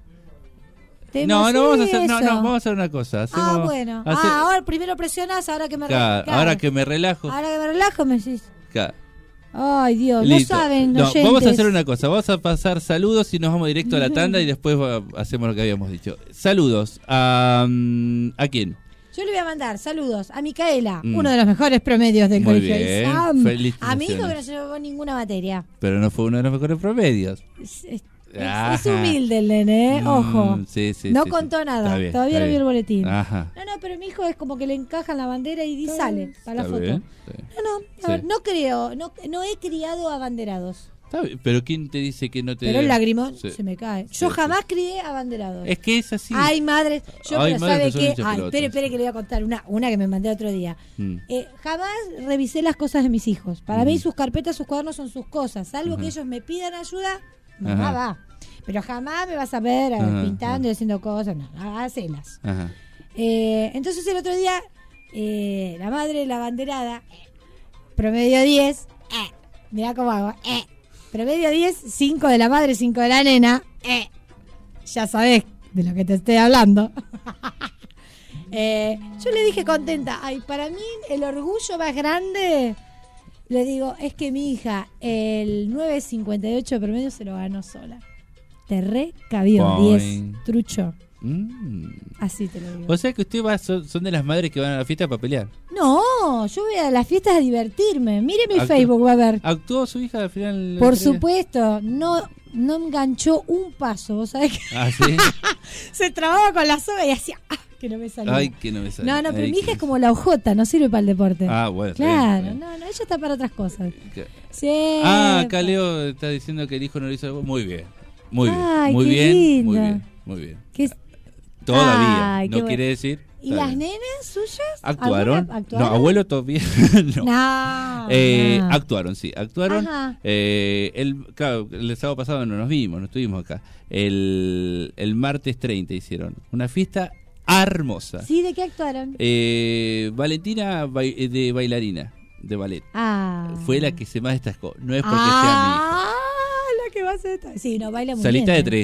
Speaker 9: No, vamos a hacer,
Speaker 10: eso.
Speaker 9: vamos a hacer una cosa.
Speaker 10: Bueno.
Speaker 9: hace-
Speaker 10: Ahora primero presionás, ahora que me
Speaker 9: Claro,
Speaker 10: relajo.
Speaker 9: ahora que me relajo.
Speaker 10: Ahora que me relajo me decís.
Speaker 9: Claro.
Speaker 10: Ay, Dios,
Speaker 9: Listo.
Speaker 10: no saben,
Speaker 9: No,
Speaker 10: oyentes.
Speaker 9: vamos a hacer una cosa, vamos a pasar saludos y nos vamos directo a la tanda y después hacemos lo que habíamos dicho. Saludos ¿a quién?
Speaker 10: Yo le voy a mandar saludos a Micaela,
Speaker 9: Mm.
Speaker 10: uno de los mejores promedios del
Speaker 9: Muy
Speaker 10: colegio.
Speaker 9: bien,
Speaker 10: Isam.
Speaker 9: felicitaciones.
Speaker 10: A mi hijo que no se llevó ninguna materia.
Speaker 9: Pero no fue uno de los mejores promedios.
Speaker 10: Es humilde el nene, ¿eh? Ojo.
Speaker 9: Sí,
Speaker 10: No
Speaker 9: sí,
Speaker 10: contó
Speaker 9: sí.
Speaker 10: nada,
Speaker 9: Está bien,
Speaker 10: todavía
Speaker 9: está
Speaker 10: no vio
Speaker 9: bien.
Speaker 10: el boletín.
Speaker 9: Ajá.
Speaker 10: No, pero mi hijo es como que le encajan la bandera y sale para la
Speaker 9: Está
Speaker 10: foto.
Speaker 9: bien, sí.
Speaker 10: No creo, no he criado abanderados.
Speaker 9: Está bien, pero ¿quién te dice que no te...
Speaker 10: Pero el lagrimón
Speaker 9: Sí.
Speaker 10: se me cae.
Speaker 9: Sí,
Speaker 10: Yo
Speaker 9: sí.
Speaker 10: jamás crié abanderados.
Speaker 9: Es que es así.
Speaker 10: Ay, madre. Yo,
Speaker 9: Ay,
Speaker 10: pero
Speaker 9: madre,
Speaker 10: ¿sabe
Speaker 9: que son
Speaker 10: qué?
Speaker 9: hinchas
Speaker 10: Ay,
Speaker 9: pelotas.
Speaker 10: espere que le voy a contar una que me mandé otro día.
Speaker 9: Mm.
Speaker 10: Jamás revisé las cosas de mis hijos. Para mí sus carpetas, sus cuadernos son sus cosas. Salvo
Speaker 9: Ajá.
Speaker 10: que ellos me pidan ayuda, mamá
Speaker 9: Ajá.
Speaker 10: va. Pero jamás me vas a ver
Speaker 9: Ajá,
Speaker 10: pintando y haciendo cosas. No, hacelas.
Speaker 9: Ajá.
Speaker 10: Entonces el otro día, la madre, la abanderada, promedio 10. Mirá cómo hago. Promedio 10, 5 de la madre, 5 de la nena. Ya sabés de lo que te estoy hablando. Yo le dije contenta, ay, para mí el orgullo más grande, le digo, es que mi hija el 9.58 de promedio se lo ganó sola. Te recabió,
Speaker 9: Boing.
Speaker 10: 10, trucho.
Speaker 9: Mm.
Speaker 10: Así te lo digo.
Speaker 9: O sea que usted son de las madres que van a la fiesta para pelear.
Speaker 10: No, yo voy a las fiestas a divertirme. Mire mi
Speaker 9: Actu-
Speaker 10: Facebook, va a ver.
Speaker 9: ¿Actuó su hija al final?
Speaker 10: Por supuesto, no enganchó un paso, ¿vos sabés que
Speaker 9: Ah, sí.
Speaker 10: se trababa con la soga y hacía que no me salía?
Speaker 9: Ay, que no me sale.
Speaker 10: No, pero
Speaker 9: Ay,
Speaker 10: mi hija
Speaker 9: que-
Speaker 10: es como la ojota, no sirve para el deporte.
Speaker 9: Ah, bueno. está
Speaker 10: Claro,
Speaker 9: bien,
Speaker 10: no, ella está para otras cosas.
Speaker 9: Que-
Speaker 10: Sí.
Speaker 9: acá Leo está diciendo que el hijo no lo hizo. Muy bien. Muy bien.
Speaker 10: Ay,
Speaker 9: Muy
Speaker 10: qué
Speaker 9: bien.
Speaker 10: lindo.
Speaker 9: Muy bien. Muy bien.
Speaker 10: ¿Qué es?
Speaker 9: Todavía.
Speaker 10: Ay, qué
Speaker 9: no
Speaker 10: bueno.
Speaker 9: quiere decir.
Speaker 10: ¿Y
Speaker 9: está
Speaker 10: las
Speaker 9: bien.
Speaker 10: nenas suyas?
Speaker 9: ¿Actuaron?
Speaker 10: ¿Alguna actuaron?
Speaker 9: No, abuelo todavía. no.
Speaker 10: No, no.
Speaker 9: Actuaron, sí, actuaron.
Speaker 10: Ajá.
Speaker 9: Claro, el sábado pasado no nos vimos, no estuvimos acá. El martes 30 hicieron una fiesta hermosa.
Speaker 10: ¿Sí? ¿De qué actuaron?
Speaker 9: Valentina de bailarina, de ballet. Fue la que se más destacó. No es porque sea mi hija.
Speaker 10: La que va a ser. Sí, no, baila muy
Speaker 9: Salita
Speaker 10: bien.
Speaker 9: de 3.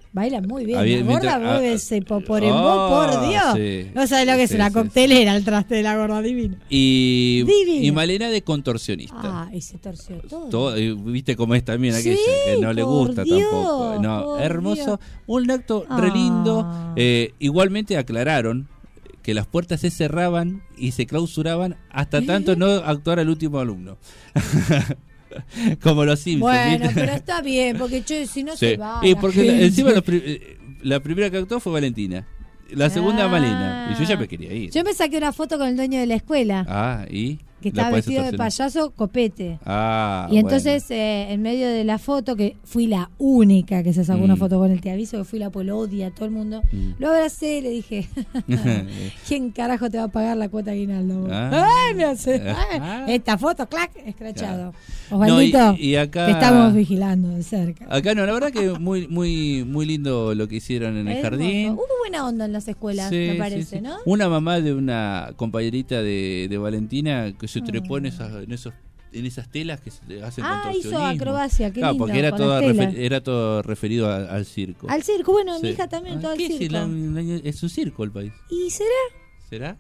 Speaker 10: Baila muy bien.
Speaker 9: Había-
Speaker 10: La gorda
Speaker 9: mientras-
Speaker 10: mueve ese poporembó, por Dios.
Speaker 9: sí,
Speaker 10: No sabes lo que es
Speaker 9: sí,
Speaker 10: la
Speaker 9: sí,
Speaker 10: coctelera, el traste de la gorda, divino.
Speaker 9: Y
Speaker 10: Divina.
Speaker 9: Malena de contorsionista.
Speaker 10: Ah, y se torció todo.
Speaker 9: Viste cómo es también aquella,
Speaker 10: Sí,
Speaker 9: que no le
Speaker 10: por
Speaker 9: gusta
Speaker 10: Dios,
Speaker 9: tampoco. No,
Speaker 10: por
Speaker 9: hermoso.
Speaker 10: Dios.
Speaker 9: Un acto
Speaker 10: Ah.
Speaker 9: re lindo. Igualmente aclararon que las puertas se cerraban y se clausuraban hasta tanto no actuara el último alumno. Como los Simpsons.
Speaker 10: Bueno,
Speaker 9: ¿viste?
Speaker 10: pero está bien, porque si no
Speaker 9: Sí.
Speaker 10: se va.
Speaker 9: Y
Speaker 10: la
Speaker 9: porque
Speaker 10: gente.
Speaker 9: encima la primera que actuó fue Valentina. La segunda Malena. Y yo ya me quería ir.
Speaker 10: Yo me saqué una foto con el dueño de la escuela,
Speaker 9: Ah, y
Speaker 10: que
Speaker 9: la
Speaker 10: estaba
Speaker 9: podés
Speaker 10: vestido de
Speaker 9: estacionar.
Speaker 10: payaso copete.
Speaker 9: Ah,
Speaker 10: Y entonces, en medio de la foto, que fui la única que se sacó una foto con él, te aviso que fui la polodia, todo el mundo, lo abracé y le dije, ¿quién carajo te va a pagar la cuota aguinaldo?
Speaker 9: Ah.
Speaker 10: ¡Ay, me hace!
Speaker 9: Ah.
Speaker 10: Esta foto, clac, escrachado.
Speaker 9: No,
Speaker 10: Osvaldito,
Speaker 9: y acá-
Speaker 10: te estamos vigilando de cerca.
Speaker 9: Acá no, la verdad que muy muy lindo lo que hicieron en el
Speaker 10: Hermoso.
Speaker 9: jardín.
Speaker 10: Hubo buena onda en las escuelas,
Speaker 9: Sí,
Speaker 10: me
Speaker 9: sí,
Speaker 10: parece,
Speaker 9: sí.
Speaker 10: ¿no?
Speaker 9: Una mamá de una compañerita de Valentina que se trepó en esas telas que se hacen
Speaker 10: Ah,
Speaker 9: contorsionismo.
Speaker 10: hizo acrobacia, qué
Speaker 9: Claro,
Speaker 10: lindo,
Speaker 9: porque era
Speaker 10: con
Speaker 9: todo,
Speaker 10: las telas.
Speaker 9: era todo referido al circo.
Speaker 10: Al circo, bueno, mi
Speaker 9: Sí.
Speaker 10: hija también, todo al
Speaker 9: ¿Qué es?
Speaker 10: circo.
Speaker 9: Es un circo el país.
Speaker 10: ¿Y será?
Speaker 9: ¿Será?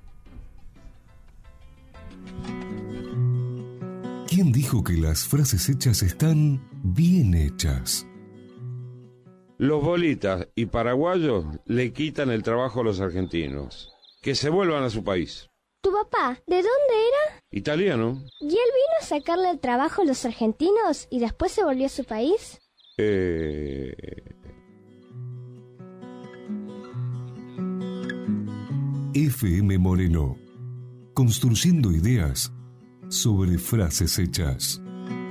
Speaker 1: ¿Quién dijo que las frases hechas están bien hechas?
Speaker 2: Los bolitas y paraguayos le quitan el trabajo a los argentinos. Que se vuelvan a su país.
Speaker 4: ¿Tu papá, de dónde era?
Speaker 2: Italiano.
Speaker 4: ¿Y él vino a sacarle el trabajo a los argentinos y después se volvió a su país?
Speaker 1: FM Moreno. Construyendo ideas sobre frases hechas.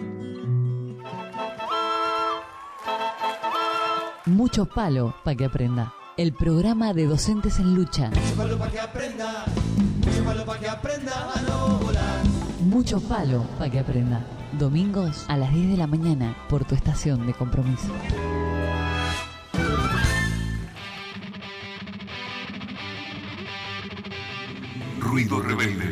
Speaker 12: Mucho palo para que aprenda. El programa de docentes en lucha.
Speaker 17: Llévalo para que aprenda, llévalo para que aprenda a no volar.
Speaker 12: Mucho palo para que aprenda. Domingos a las 10 de la mañana por tu estación de compromiso.
Speaker 1: Ruido rebelde.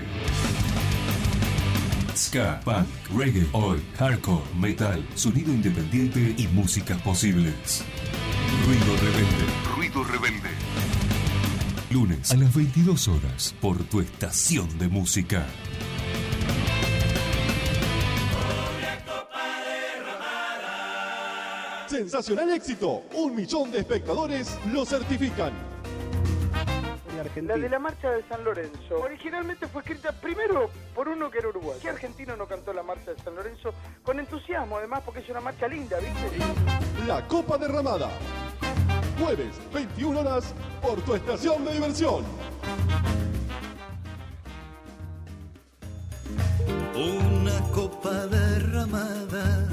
Speaker 1: Ska, punk, reggae, oi, hardcore, metal, sonido independiente y músicas posibles. Ruido rebelde. Ruido rebelde. Lunes a las 22 horas por tu estación de música.
Speaker 20: Sensacional éxito. 1 millón de espectadores lo certifican.
Speaker 23: La de la marcha de San Lorenzo originalmente fue escrita primero por uno que era uruguayo. ¿Qué argentino no cantó la marcha de San Lorenzo con entusiasmo, además, porque es una marcha linda, ¿viste?
Speaker 20: La Copa Derramada. Jueves, 21 horas, por tu estación de diversión.
Speaker 17: Una copa derramada.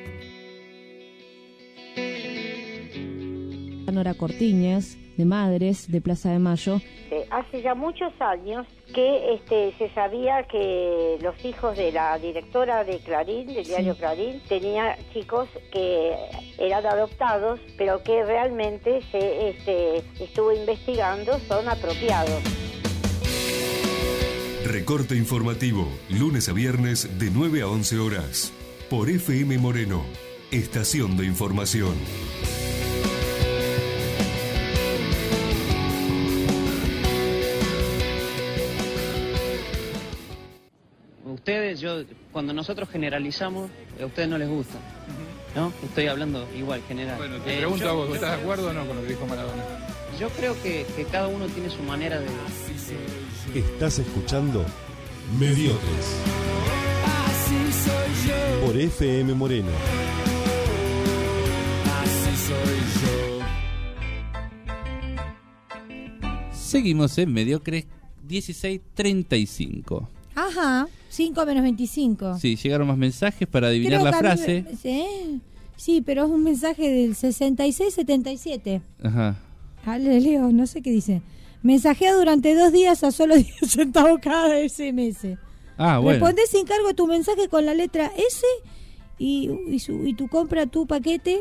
Speaker 24: Nora Cortiñas, de Madres, de Plaza de Mayo.
Speaker 25: Hace ya muchos años que se sabía que los hijos de la directora de Clarín, del diario Clarín, tenían chicos que eran adoptados, pero que realmente se estuvo investigando, son apropiados.
Speaker 1: Recorte informativo, lunes a viernes de 9 a 11 horas. Por FM Moreno, estación de información.
Speaker 26: Ustedes, cuando nosotros generalizamos, a ustedes no les gusta, ¿no? Estoy hablando igual, general.
Speaker 27: Bueno, te pregunto a vos, ¿estás de acuerdo o no con lo que dijo Maradona?
Speaker 26: Yo creo que cada uno tiene su manera de...
Speaker 8: Estás escuchando Mediotres
Speaker 17: Así soy yo.
Speaker 8: por FM Moreno.
Speaker 17: Así soy yo.
Speaker 9: Seguimos en Mediocres 16:35.
Speaker 10: Ajá, 5 menos 25.
Speaker 9: Sí, llegaron más mensajes para adivinar
Speaker 10: Creo
Speaker 9: la
Speaker 10: que a mí
Speaker 9: frase.
Speaker 10: Sí, pero es un mensaje del 66-77.
Speaker 9: Ajá.
Speaker 10: Le leo, no sé qué dice. Mensajea durante 2 días a solo 10 centavos cada SMS.
Speaker 9: Ah, bueno.
Speaker 10: Responde sin cargo tu mensaje con la letra S y tú compra tu paquete.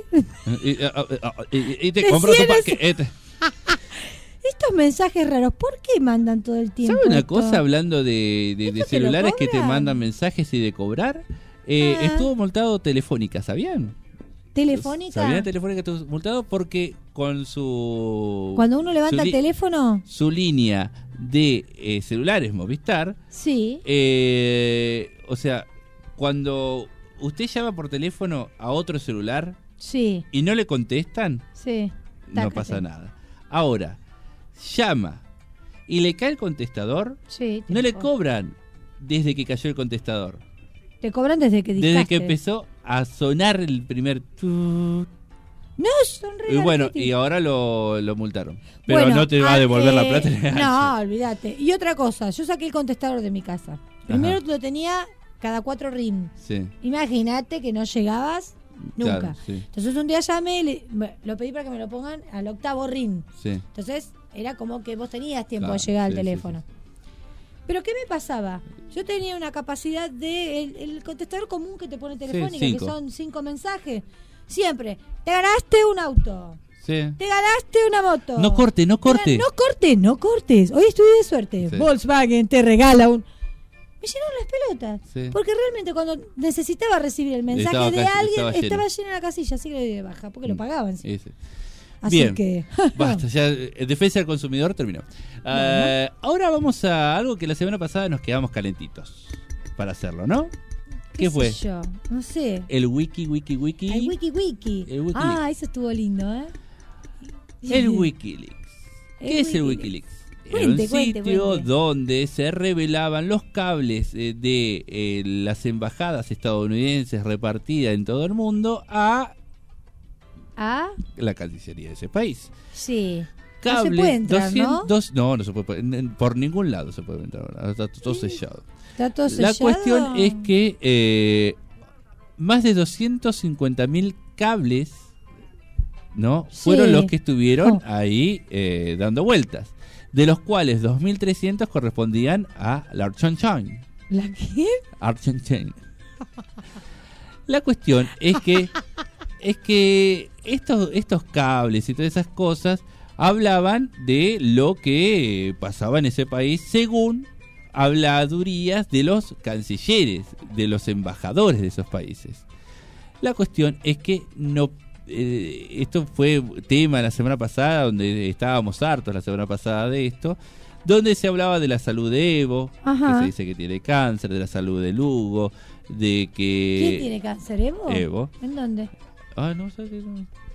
Speaker 9: Y te
Speaker 10: De
Speaker 9: compró tu
Speaker 10: 100
Speaker 9: paquete.
Speaker 10: Estos mensajes raros, ¿por qué mandan todo el tiempo?
Speaker 9: ¿Sabe una
Speaker 10: esto?
Speaker 9: cosa hablando de
Speaker 10: te lo
Speaker 9: celulares que te
Speaker 10: cobran?
Speaker 9: mandan mensajes y de cobrar? Estuvo multado Telefónica, ¿sabían?
Speaker 10: ¿Telefónica?
Speaker 9: ¿Sabían Telefónica estuvo multado? Porque con su...
Speaker 10: Cuando uno levanta
Speaker 9: su
Speaker 10: el teléfono...
Speaker 9: Su línea de celulares Movistar.
Speaker 10: Sí.
Speaker 9: O sea, cuando usted llama por teléfono a otro celular...
Speaker 10: Sí.
Speaker 9: Y no le contestan...
Speaker 10: Sí.
Speaker 9: No pasa nada. Ahora, llama y le cae el contestador...
Speaker 10: Sí.
Speaker 9: No le cobran desde que cayó el contestador.
Speaker 10: Te cobran desde que discaste.
Speaker 9: Desde que empezó a sonar el primer...
Speaker 10: No, son
Speaker 9: Y bueno, y ahora lo multaron. Pero no te va a devolver la plata.
Speaker 10: No, olvídate. Y otra cosa, yo saqué el contestador de mi casa. Primero lo tenía cada 4 RIM.
Speaker 9: Sí.
Speaker 10: Imagínate que no llegabas nunca.
Speaker 9: Claro, sí.
Speaker 10: Entonces un día llamé y lo pedí para que me lo pongan al 8º RIM.
Speaker 9: Sí.
Speaker 10: Entonces era como que vos tenías tiempo
Speaker 9: Claro,
Speaker 10: de llegar al
Speaker 9: sí,
Speaker 10: teléfono. Pero ¿qué me pasaba? Yo tenía una capacidad de el contestador común que te pone telefónica, que
Speaker 9: 5.
Speaker 10: son 5 mensajes. Siempre, te ganaste un auto.
Speaker 9: Sí.
Speaker 10: Te ganaste una moto.
Speaker 9: No corte.
Speaker 10: No cortes. Hoy estoy de suerte.
Speaker 9: Sí.
Speaker 10: Volkswagen te regala un... Me llenaron las pelotas.
Speaker 9: Sí.
Speaker 10: Porque realmente cuando necesitaba recibir el mensaje
Speaker 9: Estaba
Speaker 10: de
Speaker 9: casi-
Speaker 10: alguien,
Speaker 9: estaba
Speaker 10: estaba
Speaker 9: lleno.
Speaker 10: llena la casilla, así que le di de baja, porque lo pagaban. Sí.
Speaker 9: Sí.
Speaker 10: Así
Speaker 9: Bien,
Speaker 10: que...
Speaker 9: basta, ya defensa del consumidor terminó. Ahora vamos a algo que la semana pasada nos quedamos calentitos para hacerlo, ¿no? ¿Qué fue?
Speaker 10: sé yo? No sé.
Speaker 9: El wiki.
Speaker 10: El wiki.
Speaker 9: El Wikileaks.
Speaker 10: Ah, eso estuvo lindo, ¿eh?
Speaker 9: El Wikileaks. ¿Qué es el Wikileaks? Era un sitio donde se revelaban los cables de las embajadas estadounidenses repartidas en todo el mundo a la Cancillería de ese país.
Speaker 10: Sí.
Speaker 9: Cable,
Speaker 10: no se puede entrar,
Speaker 9: 200, no se puede, por ningún lado se puede entrar ahora, está todo sellado.
Speaker 10: ¿Está todo
Speaker 9: La
Speaker 10: sellado?
Speaker 9: cuestión es que más de 250.000 cables, ¿no?
Speaker 10: Sí.
Speaker 9: Fueron los que estuvieron ahí dando vueltas, de los cuales 2.300 correspondían a la Archon-Chan.
Speaker 10: ¿La qué?
Speaker 9: Archon-Chan. La cuestión es que estos cables y todas esas cosas hablaban de lo que pasaba en ese país según habladurías de los cancilleres, de los embajadores de esos países. La cuestión es que no... esto fue tema la semana pasada, donde estábamos hartos la semana pasada de esto, donde se hablaba de la salud de Evo,
Speaker 10: Ajá.
Speaker 9: que se dice que tiene cáncer, de la salud de Lugo, de que...
Speaker 10: ¿Quién tiene cáncer, Evo?
Speaker 9: Evo.
Speaker 10: ¿En dónde?
Speaker 9: No sé qué...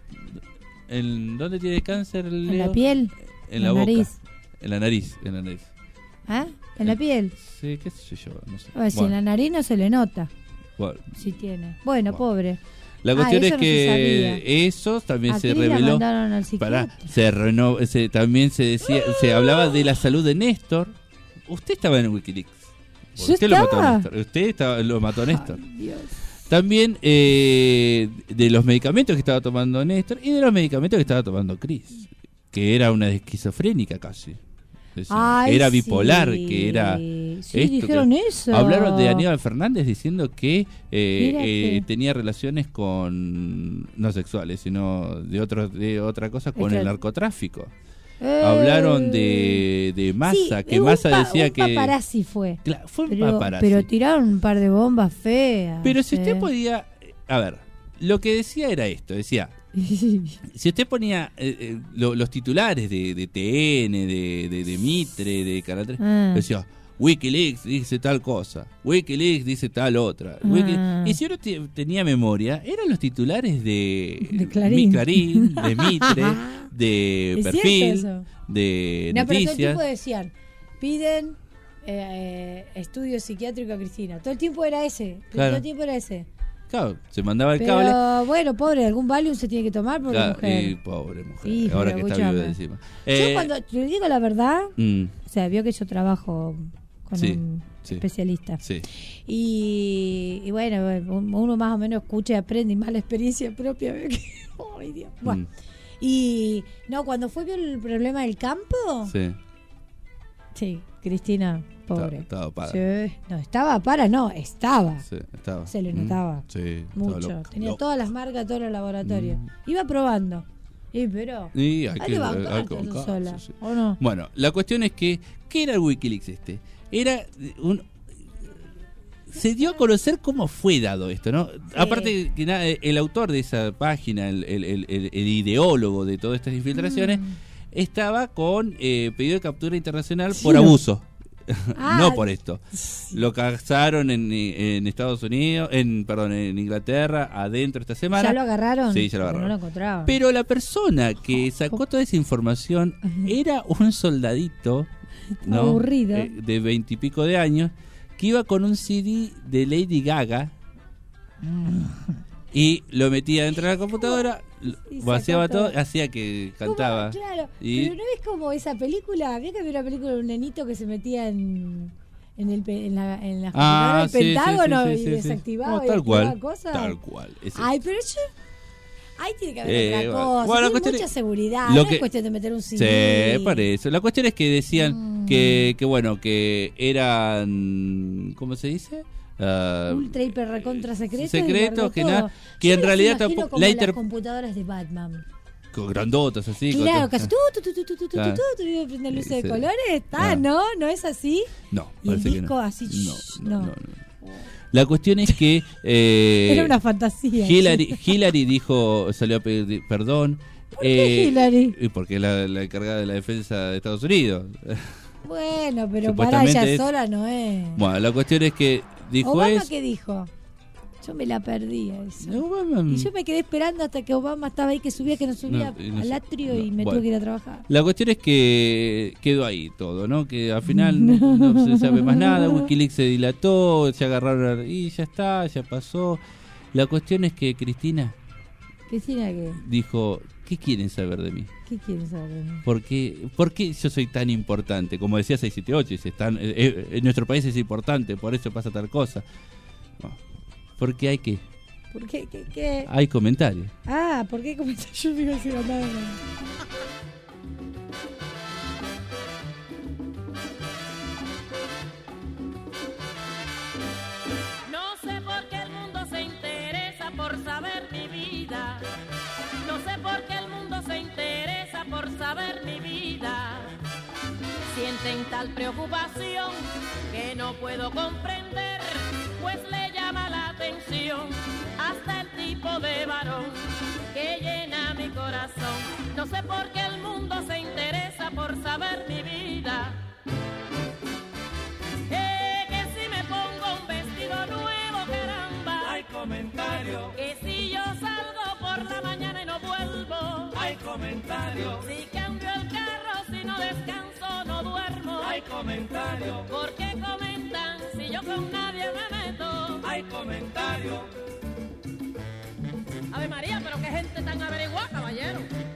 Speaker 9: ¿En dónde tiene cáncer, Leo?
Speaker 10: ¿En la piel?
Speaker 9: En la
Speaker 10: ¿En la
Speaker 9: boca.
Speaker 10: nariz?
Speaker 9: En la nariz.
Speaker 10: ¿Ah? ¿En la piel?
Speaker 9: Sí, qué sé yo, no sé.
Speaker 10: A ver, si en la nariz no se le nota.
Speaker 9: Bueno.
Speaker 10: Si tiene. Bueno, pobre.
Speaker 9: La cuestión es
Speaker 10: eso no se
Speaker 9: que
Speaker 10: sabía.
Speaker 9: eso también
Speaker 10: ¿A
Speaker 9: se
Speaker 10: Cris la
Speaker 9: reveló.
Speaker 10: mandaron al psiquiatra?
Speaker 9: También se decía, se hablaba de la salud de Néstor. Usted estaba en Wikileaks.
Speaker 10: ¿Yo
Speaker 9: Usted lo mató a
Speaker 10: estaba?
Speaker 9: Néstor. Lo mató a Néstor.
Speaker 10: Ay, Dios.
Speaker 9: También de los medicamentos que estaba tomando Néstor y de los medicamentos que estaba tomando Cris, que era una esquizofrénica casi. Decían,
Speaker 10: Ay,
Speaker 9: que era bipolar,
Speaker 10: sí.
Speaker 9: que era...
Speaker 10: Sí, dijeron eso.
Speaker 9: Hablaron de Aníbal Fernández diciendo que
Speaker 10: Mírate.
Speaker 9: tenía relaciones con... no sexuales, sino de otra cosa, con el narcotráfico. Hablaron de Massa,
Speaker 10: Sí,
Speaker 9: que Massa decía
Speaker 10: un
Speaker 9: que...
Speaker 10: paparazzi fue.
Speaker 9: Claro, fue un
Speaker 10: pero,
Speaker 9: paparazzi.
Speaker 10: pero tiraron un par de bombas feas.
Speaker 9: Pero si usted podía... A ver, lo que decía era esto, decía... Si usted ponía los titulares de TN, de Mitre, de Canal 3, decía, Wikileaks dice tal cosa, Wikileaks dice tal otra. Y si uno tenía memoria, eran los titulares de
Speaker 10: Clarín.
Speaker 9: de Mitre, de
Speaker 10: ¿Es
Speaker 9: Perfil,
Speaker 10: cierto eso?
Speaker 9: de
Speaker 10: No, pero todo el
Speaker 9: Noticias.
Speaker 10: tiempo decían, piden estudio psiquiátrico a Cristina. Todo el tiempo era ese.
Speaker 9: Claro.
Speaker 10: Todo el tiempo era ese.
Speaker 9: Claro, se mandaba el
Speaker 10: Pero
Speaker 9: cable.
Speaker 10: bueno, pobre, algún Valium se tiene que tomar por
Speaker 9: Claro,
Speaker 10: mujer.
Speaker 9: y pobre mujer,
Speaker 10: Sí,
Speaker 9: ahora
Speaker 10: pero
Speaker 9: que está viva
Speaker 10: escúchame.
Speaker 9: encima.
Speaker 10: Yo cuando le digo la verdad,
Speaker 9: Mm,
Speaker 10: o sea, vio que yo trabajo con
Speaker 9: Sí,
Speaker 10: un
Speaker 9: sí.
Speaker 10: especialista.
Speaker 9: sí.
Speaker 10: Y bueno, uno más o menos escucha y aprende, y más la experiencia propia. Ve que, ay, Dios. Bueno, y no, cuando fue el problema del campo,
Speaker 9: Sí.
Speaker 10: sí, Cristina, pobre.
Speaker 9: Estaba para.
Speaker 10: Sí, no, estaba.
Speaker 9: Sí, estaba.
Speaker 10: Se le notaba.
Speaker 9: Sí, estaba
Speaker 10: Mucho.
Speaker 9: loca,
Speaker 10: Tenía
Speaker 9: loca.
Speaker 10: todas las marcas, todos los laboratorios. Iba probando. Pero
Speaker 9: Y hay que
Speaker 10: bancarte
Speaker 9: con
Speaker 10: eso
Speaker 9: calma,
Speaker 10: sola,
Speaker 9: sí, sí.
Speaker 10: ¿o no?
Speaker 9: Bueno, la cuestión es que, ¿qué era el Wikileaks este? Era se dio a conocer cómo fue dado esto, ¿no? Aparte que el autor de esa página, el ideólogo de todas estas infiltraciones, estaba con pedido de captura internacional por abuso. No por esto. Lo cazaron en Estados Unidos, en Inglaterra, adentro esta semana.
Speaker 10: ¿Ya lo agarraron?
Speaker 9: Sí, ya lo agarraron.
Speaker 10: No lo encontraban.
Speaker 9: Pero la persona que sacó toda esa información era un soldadito, ¿no?
Speaker 10: Aburrido.
Speaker 9: De 20 y pico de años, que iba con un CD de Lady Gaga y lo metía dentro de la computadora, vaciaba todo, hacía que cantaba.
Speaker 10: Claro,
Speaker 9: y
Speaker 10: pero no es como esa película. Había que ver una película de un nenito que se metía en la computadora del Pentágono y desactivaba y activaba cosas.
Speaker 9: Tal cual.
Speaker 10: Ay, pero ahí tiene que haber otra cosa.
Speaker 9: Bueno,
Speaker 10: tiene mucha seguridad. No es cuestión de meter un CD.
Speaker 9: Sí, para eso. La cuestión es que decían que eran, ¿cómo se dice?
Speaker 10: Ultra hiper recontra secretos
Speaker 9: que en realidad
Speaker 10: tampoco como las computadoras de Batman
Speaker 9: con grandotas así,
Speaker 10: claro, casi iba a prender luces de colores, no es así,
Speaker 9: no,
Speaker 10: y el disco así no.
Speaker 9: La cuestión es que
Speaker 10: era una fantasía.
Speaker 9: Hillary salió a pedir perdón.
Speaker 10: ¿Por qué Hillary?
Speaker 9: Porque es la encargada de la defensa de Estados Unidos.
Speaker 10: Bueno, pero para ella sola no es.
Speaker 9: Bueno, la cuestión es que dijo
Speaker 10: Obama, ¿qué dijo? Yo me la perdí a eso. Y yo me quedé esperando hasta que Obama estaba ahí, que no subía al atrio y me tuve que ir a trabajar.
Speaker 9: La cuestión es que quedó ahí todo, ¿no? Que al final no se sabe más nada, Wikileaks se dilató, se agarraron y ya está, ya pasó. La cuestión es que Cristina
Speaker 10: ¿qué?
Speaker 9: Dijo, ¿qué quieren saber de mí?
Speaker 10: ¿Qué quieren saber de mí?
Speaker 9: ¿Por qué yo soy tan importante? Como decía 678, en nuestro país es importante, por eso pasa tal cosa. No, porque hay que...
Speaker 10: ¿Por qué? ¿Qué?
Speaker 9: Hay comentarios.
Speaker 10: ¿Por qué comentarios? Yo digo si nada.
Speaker 5: No sé por qué el mundo se interesa por saber mi vida. No sé por qué el mundo se interesa por saber mi vida. Sienten tal preocupación que no puedo comprender, pues le llama la atención hasta el tipo de varón que llena mi corazón. No sé por qué el mundo se interesa por saber mi vida. Que si me pongo un vestido nuevo, caramba, hay comentario. Que si yo salgo por la mañana y no vuelvo, hay comentario. Si cambio el carro, si no descanso, no duermo, hay comentario. ¿Por qué comentan si yo con nadie me meto? Hay comentario. Ave María, pero qué gente tan averiguada, caballero.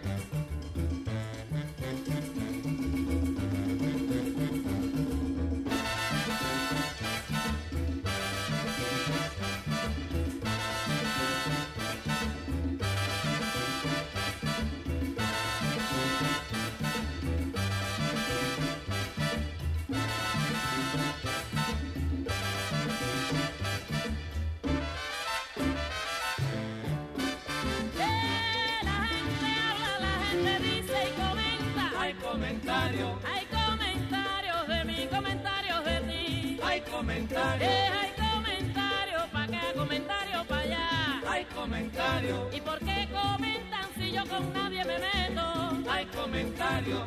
Speaker 5: Hay comentarios de mí, comentarios de ti. Hay comentarios. Hay comentarios pa' acá, comentarios pa' allá. Hay comentarios. ¿Y por qué comentan si yo con nadie me meto? Hay comentarios.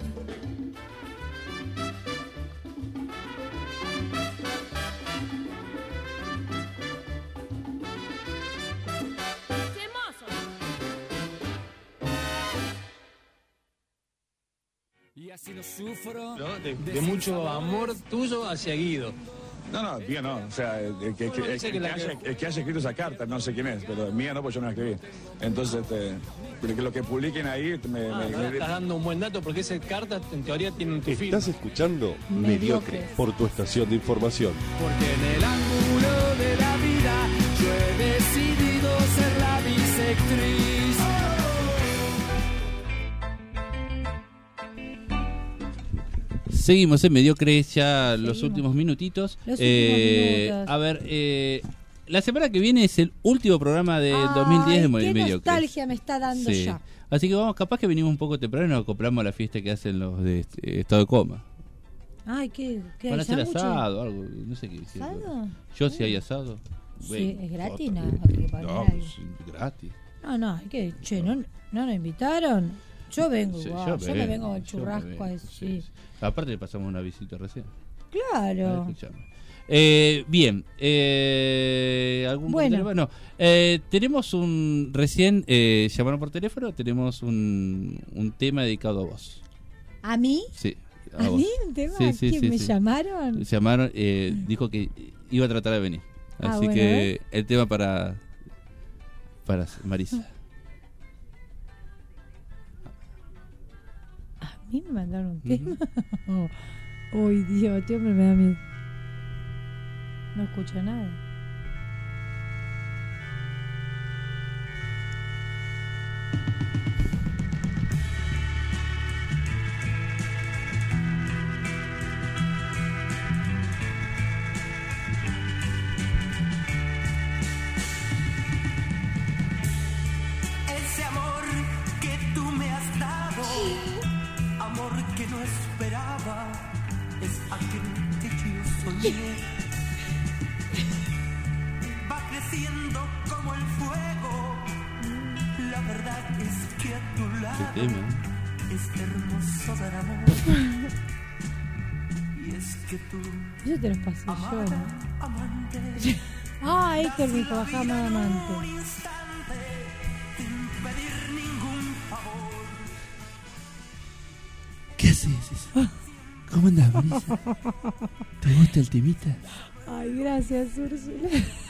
Speaker 6: Y así lo sufro de mucho amor tuyo hacia Guido.
Speaker 11: No, mía no. O sea, el que haya escrito esa carta, no sé quién es, pero mía no, porque yo no la escribí. Entonces, lo que publiquen ahí
Speaker 6: estás dando un buen dato porque esa carta en teoría tiene un firma.
Speaker 8: Estás escuchando Mediocre por tu estación de información.
Speaker 6: Porque en el ángulo de la vida yo he decidido ser la bisectriz.
Speaker 9: Seguimos en Mediocre ya los últimos minutitos. A ver, la semana que viene es el último programa del 2010 de Mediocre.
Speaker 10: Qué nostalgia me está dando ya.
Speaker 9: Así que capaz que venimos un poco temprano y nos acoplamos a la fiesta que hacen los de estado de coma.
Speaker 10: Ay, ¿qué
Speaker 9: Van a
Speaker 10: hay?
Speaker 9: hacer
Speaker 10: ¿Sándwiches?
Speaker 9: asado, algo, no sé qué hicieron.
Speaker 10: ¿Asado?
Speaker 9: Yo si hay asado.
Speaker 10: Sí, es gratis,
Speaker 9: otra.
Speaker 10: no, hay que pagar
Speaker 9: No,
Speaker 10: algo.
Speaker 9: pues, gratis.
Speaker 10: No, hay que, che, ¿no nos invitaron? Yo vengo
Speaker 9: Sí,
Speaker 10: igual, yo me vengo al
Speaker 9: yo
Speaker 10: churrasco
Speaker 9: me vengo,
Speaker 10: a eso, sí.
Speaker 9: Aparte le pasamos una visita recién.
Speaker 10: Claro.
Speaker 9: Escuchame. Bien, ¿algún
Speaker 10: Bueno.
Speaker 9: comentario más? No, tenemos recién llamaron por teléfono, tenemos un tema dedicado a vos.
Speaker 10: ¿A mí?
Speaker 9: Sí.
Speaker 10: ¿A
Speaker 9: vos.
Speaker 10: mí un tema?
Speaker 9: Sí,
Speaker 10: ¿Quién me
Speaker 9: sí.
Speaker 10: llamaron?
Speaker 9: Llamaron, dijo que iba a tratar de venir.
Speaker 10: Ah,
Speaker 9: Así
Speaker 10: bueno,
Speaker 9: que el tema para Marisa.
Speaker 10: ¿A mí me mandaron un tema? Uy, Dios, este hombre me da miedo. No escucho nada.
Speaker 7: Ese amor que tú me has dado, amor que no esperaba, es aquel que yo soñé. Va creciendo como el fuego, la verdad es que a tu lado
Speaker 9: ¿Qué tema?
Speaker 7: es hermoso dar amor. Y es que tú,
Speaker 10: Yo te los pasé yo, ¿no?
Speaker 7: amante,
Speaker 10: Ah, Héctor me dijo, bajá más amante.
Speaker 7: sin pedir ningún favor.
Speaker 9: ¿Qué haces? ¿Cómo andás, Marisa? ¿Te gusta el temita?
Speaker 10: Ay, gracias, Úrsula.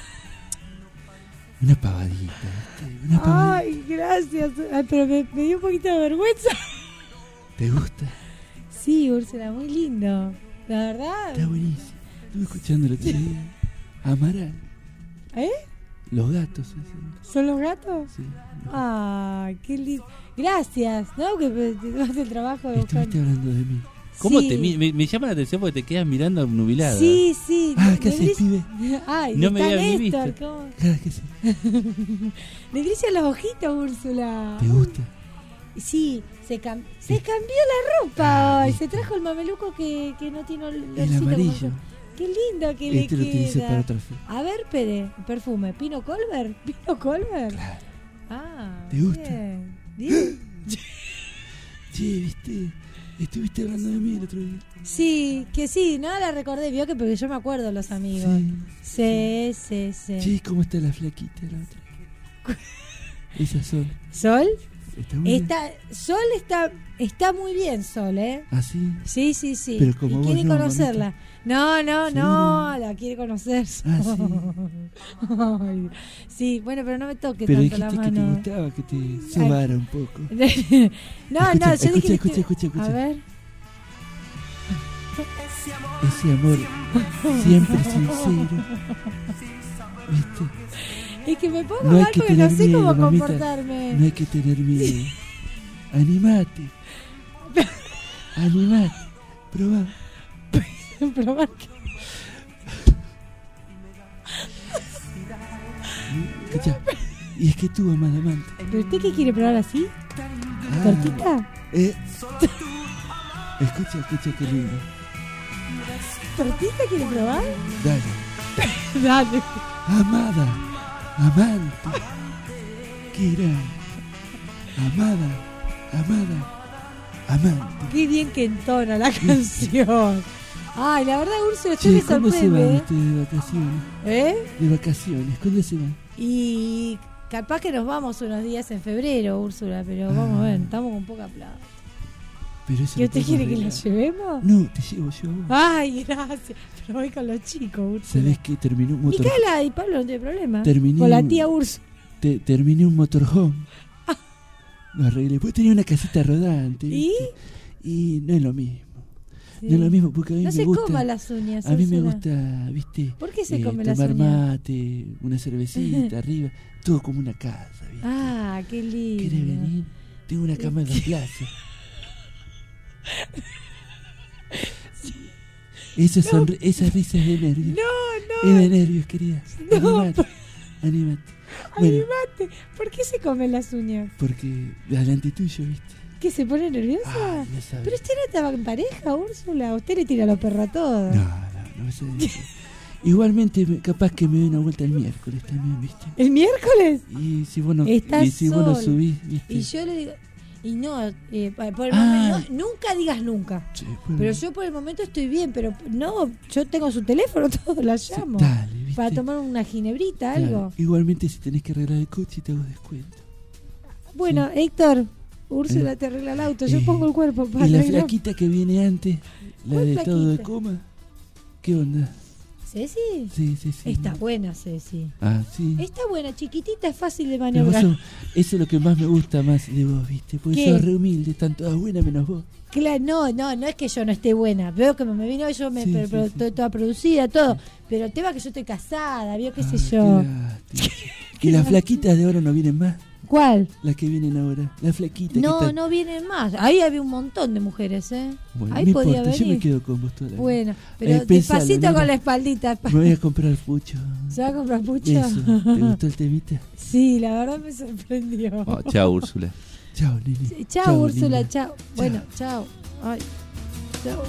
Speaker 9: Una pavadita, ¿viste? Una pavadita.
Speaker 10: Ay, gracias. Ay, pero me dio un poquito de vergüenza.
Speaker 9: ¿Te gusta?
Speaker 10: Sí, Úrsula, muy lindo. La verdad.
Speaker 9: Está buenísimo. Estuve escuchando el otro día. Amaral.
Speaker 10: ¿Eh?
Speaker 9: Los gatos. ese.
Speaker 10: ¿Son los gatos?
Speaker 9: Sí.
Speaker 10: Ay, qué lindo. Gracias, ¿no? Que te tomaste el trabajo de buscar.
Speaker 9: Estuviste hablando de mí. ¿Cómo
Speaker 10: Sí.
Speaker 9: me llama la atención porque te quedas mirando nubilada?
Speaker 10: Sí, sí.
Speaker 9: Ah, ¿qué haces, pibe?
Speaker 10: Ay,
Speaker 9: No me
Speaker 10: está
Speaker 9: había ni
Speaker 10: Néstor,
Speaker 9: visto.
Speaker 10: ¿cómo?
Speaker 9: Claro que sí.
Speaker 10: Le brillan los ojitos, Úrsula.
Speaker 9: ¿Te gusta?
Speaker 10: Sí, se cambió la ropa hoy. Se trajo el mameluco que no tiene olorcito como
Speaker 9: amarillo.
Speaker 10: yo. Qué lindo que
Speaker 9: Este
Speaker 10: le
Speaker 9: lo utilicé
Speaker 10: queda.
Speaker 9: para otra fiesta.
Speaker 10: A ver, Pere, perfume. ¿Pino Colbert? ¿Pino Colbert?
Speaker 9: Claro.
Speaker 10: Ah,
Speaker 9: ¿Te gusta?
Speaker 10: bien. Bien.
Speaker 9: Che, viste, estuviste hablando de mí el otro día.
Speaker 10: Sí, que sí, no la recordé, vio que porque yo me acuerdo de los amigos. Sí.
Speaker 9: Che, ¿cómo está la flaquita la otra? Esa Sol.
Speaker 10: ¿Sol?
Speaker 9: ¿Está buena?
Speaker 10: Sol está muy bien, Sol, ¿eh?
Speaker 9: ¿Ah, sí?
Speaker 10: Sí.
Speaker 9: Pero como
Speaker 10: y
Speaker 9: vos
Speaker 10: quiere
Speaker 9: no,
Speaker 10: conocerla. No, la quiere conocer.
Speaker 9: Ah, sí.
Speaker 10: Ay, sí, bueno, pero no me toque
Speaker 9: Pero
Speaker 10: tanto la
Speaker 9: dijiste que te
Speaker 10: mano.
Speaker 9: gustaba, que te sobara un poco.
Speaker 10: No, yo dije que
Speaker 9: Escucha.
Speaker 10: A ver.
Speaker 9: Ese amor siempre sincero. ¿Viste?
Speaker 10: Es que me pongo
Speaker 9: No hay
Speaker 10: mal
Speaker 9: que
Speaker 10: porque no
Speaker 9: tener
Speaker 10: sé
Speaker 9: miedo,
Speaker 10: cómo
Speaker 9: mamita.
Speaker 10: comportarme.
Speaker 9: No hay que tener miedo. Animate. Animate. Probá.
Speaker 10: Probar que...
Speaker 9: Escucha. Y es que tú, amada amante.
Speaker 10: ¿Pero usted qué quiere probar así? ¿Tortita?
Speaker 9: Escucha qué lindo.
Speaker 10: ¿Tortita quiere probar?
Speaker 9: Dale.
Speaker 10: Dale.
Speaker 9: Amada. Amante. Qué gran. Amante.
Speaker 10: Qué bien que entona la canción. Ay, la verdad, Úrsula, usted me
Speaker 9: Che, ¿cuándo se van
Speaker 10: sorprende.
Speaker 9: ustedes de vacaciones?
Speaker 10: ¿Eh?
Speaker 9: De vacaciones, ¿cuándo se van?
Speaker 10: Y capaz que nos vamos unos días en febrero, Úrsula, pero vamos a ver, estamos con poca plata.
Speaker 9: Pero eso
Speaker 10: ¿Y
Speaker 9: lo
Speaker 10: usted
Speaker 9: podemos
Speaker 10: quiere que la
Speaker 9: arreglar.
Speaker 10: llevemos?
Speaker 9: No, te llevo yo a vos.
Speaker 10: Ay, gracias. Pero voy con los chicos, Úrsula.
Speaker 9: ¿Sabés que terminé un motor?
Speaker 10: Micaela y Pablo no tiene problema.
Speaker 9: Terminé
Speaker 10: Con la
Speaker 9: un-
Speaker 10: tía Úrsula.
Speaker 9: Terminé un motorhome. Lo arreglé. Pues tenía una casita rodante.
Speaker 10: ¿Y?
Speaker 9: ¿viste? Y no es lo mismo.
Speaker 10: Sí.
Speaker 9: No es lo mismo porque a mí
Speaker 10: No
Speaker 9: me
Speaker 10: se
Speaker 9: gusta.
Speaker 10: coma las uñas,
Speaker 9: A mí me
Speaker 10: Úrsula.
Speaker 9: gusta, ¿viste?
Speaker 10: ¿Por qué se come las
Speaker 9: tomar
Speaker 10: uñas?
Speaker 9: mate, una cervecita arriba. Todo como una casa, ¿viste?
Speaker 10: Ah, qué lindo.
Speaker 9: ¿Querés venir? Tengo una cama en la plaza. Esas risas de nervios.
Speaker 10: No.
Speaker 9: Es de nervios, querida.
Speaker 10: No.
Speaker 9: Animate. Bueno,
Speaker 10: Animate. ¿Por qué se comen las uñas?
Speaker 9: porque delante tuyo, ¿viste?
Speaker 10: ¿Qué, se pone nerviosa?
Speaker 9: no sabe.
Speaker 10: Pero usted no estaba en pareja, Úrsula. Usted le tira los perros a todos.
Speaker 9: No sé. Igualmente, capaz que me dé una vuelta el miércoles también, ¿viste?
Speaker 10: ¿El miércoles?
Speaker 9: Y si vos no,
Speaker 10: Estás
Speaker 9: vos
Speaker 10: sol.
Speaker 9: subís, ¿viste?
Speaker 10: Y yo le digo... Y no, por el momento, nunca digas nunca.
Speaker 9: Sí,
Speaker 10: pero yo por el momento estoy bien, pero no, yo tengo su teléfono, todo, la llamo.
Speaker 9: Dale, ¿viste?
Speaker 10: Para tomar una ginebrita,
Speaker 9: Claro.
Speaker 10: algo.
Speaker 9: Igualmente, si tenés que arreglar el coche, te hago descuento.
Speaker 10: Bueno, Héctor, Úrsula te arregla el auto, yo pongo el cuerpo para
Speaker 9: ¿Y la
Speaker 10: arreglar.
Speaker 9: flaquita que viene antes? ¿La
Speaker 10: ¿Cuál
Speaker 9: de
Speaker 10: flaquita?
Speaker 9: todo de coma? ¿Qué onda?
Speaker 10: ¿Ceci?
Speaker 9: Sí.
Speaker 10: Está buena, Ceci.
Speaker 9: Ah, sí.
Speaker 10: Está buena, chiquitita, es fácil de
Speaker 9: Pero vos
Speaker 10: maniobrar.
Speaker 9: eso es lo que más me gusta más de vos, ¿viste? Porque
Speaker 10: ¿Qué?
Speaker 9: sos re humilde, están todas buenas menos vos.
Speaker 10: Claro, no es que yo no esté buena. Veo que me vino yo, estoy toda producida, todo. Pero el tema es que yo estoy casada, ¿vio? ¿Qué sé yo?
Speaker 9: ¿Y las flaquitas de ahora no vienen más?
Speaker 10: ¿Cuál?
Speaker 9: Las que vienen ahora. Las flaquitas.
Speaker 10: No vienen más. Ahí había un montón de mujeres, ¿eh?
Speaker 9: Bueno,
Speaker 10: ahí
Speaker 9: no
Speaker 10: podía
Speaker 9: importa, yo
Speaker 10: venir.
Speaker 9: me quedo con vos toda la vida.
Speaker 10: Bueno, pero
Speaker 9: Pensalo,
Speaker 10: despacito
Speaker 9: nena.
Speaker 10: con la espaldita.
Speaker 9: Me voy a comprar pucho.
Speaker 10: ¿Se va a comprar pucho?
Speaker 9: Eso. ¿Te gustó el temita?
Speaker 10: Sí, la verdad me sorprendió.
Speaker 9: Oh, chao, Úrsula. Chao, Nini.
Speaker 10: Sí, chao, Úrsula,
Speaker 9: linda.
Speaker 10: chao. Bueno, chao. Ay, chao.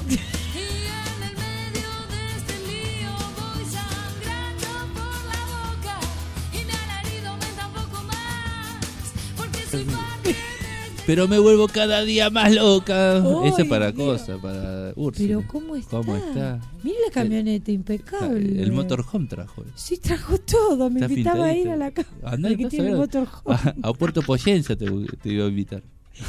Speaker 9: Pero me vuelvo cada día más loca.
Speaker 10: Ay,
Speaker 9: Eso es para
Speaker 10: pero-
Speaker 9: cosas, para Úrsula.
Speaker 10: Pero ¿cómo está?
Speaker 9: ¿Cómo está?
Speaker 10: Mira la camioneta impecable.
Speaker 9: El motorhome trajo.
Speaker 10: Sí, trajo todo. Me
Speaker 9: Está
Speaker 10: invitaba a ir
Speaker 9: pintadito.
Speaker 10: a la casa.
Speaker 9: Andá
Speaker 10: que
Speaker 9: entonces
Speaker 10: tiene el
Speaker 9: a-
Speaker 10: motorhome.
Speaker 9: a Puerto Poyensa te iba a invitar.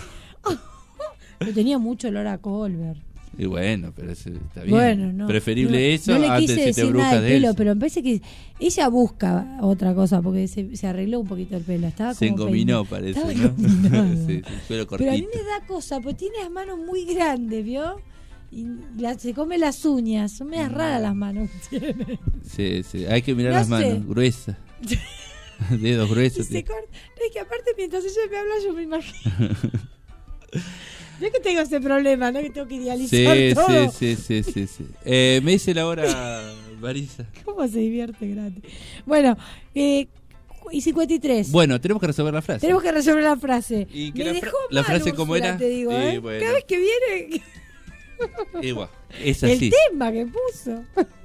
Speaker 10: Pero tenía mucho olor a Colbert.
Speaker 9: Y bueno, pero eso está bien.
Speaker 10: Bueno, no.
Speaker 9: Preferible
Speaker 10: no,
Speaker 9: eso
Speaker 10: no le
Speaker 9: antes
Speaker 10: quise
Speaker 9: si te
Speaker 10: decir
Speaker 9: brujas
Speaker 10: nada del
Speaker 9: de
Speaker 10: pelo,
Speaker 9: él.
Speaker 10: pero me parece que ella busca otra cosa porque se arregló un poquito el pelo. Estaba
Speaker 9: Se
Speaker 10: como
Speaker 9: engominó,
Speaker 10: peinado.
Speaker 9: parece,
Speaker 10: Estaba
Speaker 9: ¿no?
Speaker 10: engominado.
Speaker 9: Sí, pelo
Speaker 10: Pero a mí
Speaker 9: cortito.
Speaker 10: me da cosa, porque tiene las manos muy grandes, ¿vio? Y se come las uñas. Son medias raras las manos que tiene.
Speaker 9: Sí. Hay que mirar
Speaker 10: No
Speaker 9: las
Speaker 10: sé.
Speaker 9: manos, gruesas. Dedos
Speaker 10: Y
Speaker 9: gruesos.
Speaker 10: se corta. No, es que aparte mientras ella me habla yo me imagino. Yo que tengo ese problema, ¿no? Que tengo que idealizar todo.
Speaker 9: Sí. Me dice la hora, Marisa.
Speaker 10: ¿Cómo se divierte grande? Bueno, y 53.
Speaker 9: Bueno, tenemos que resolver la frase.
Speaker 10: Tenemos que resolver la frase.
Speaker 9: ¿Y que
Speaker 10: Me
Speaker 9: la
Speaker 10: dejó
Speaker 9: la
Speaker 10: mal,
Speaker 9: frase cómo
Speaker 10: Úrsula,
Speaker 9: era?
Speaker 10: te digo,
Speaker 9: Sí,
Speaker 10: ¿eh?
Speaker 9: bueno.
Speaker 10: Cada vez que viene
Speaker 9: Igual, es
Speaker 10: el
Speaker 9: así.
Speaker 10: tema que puso.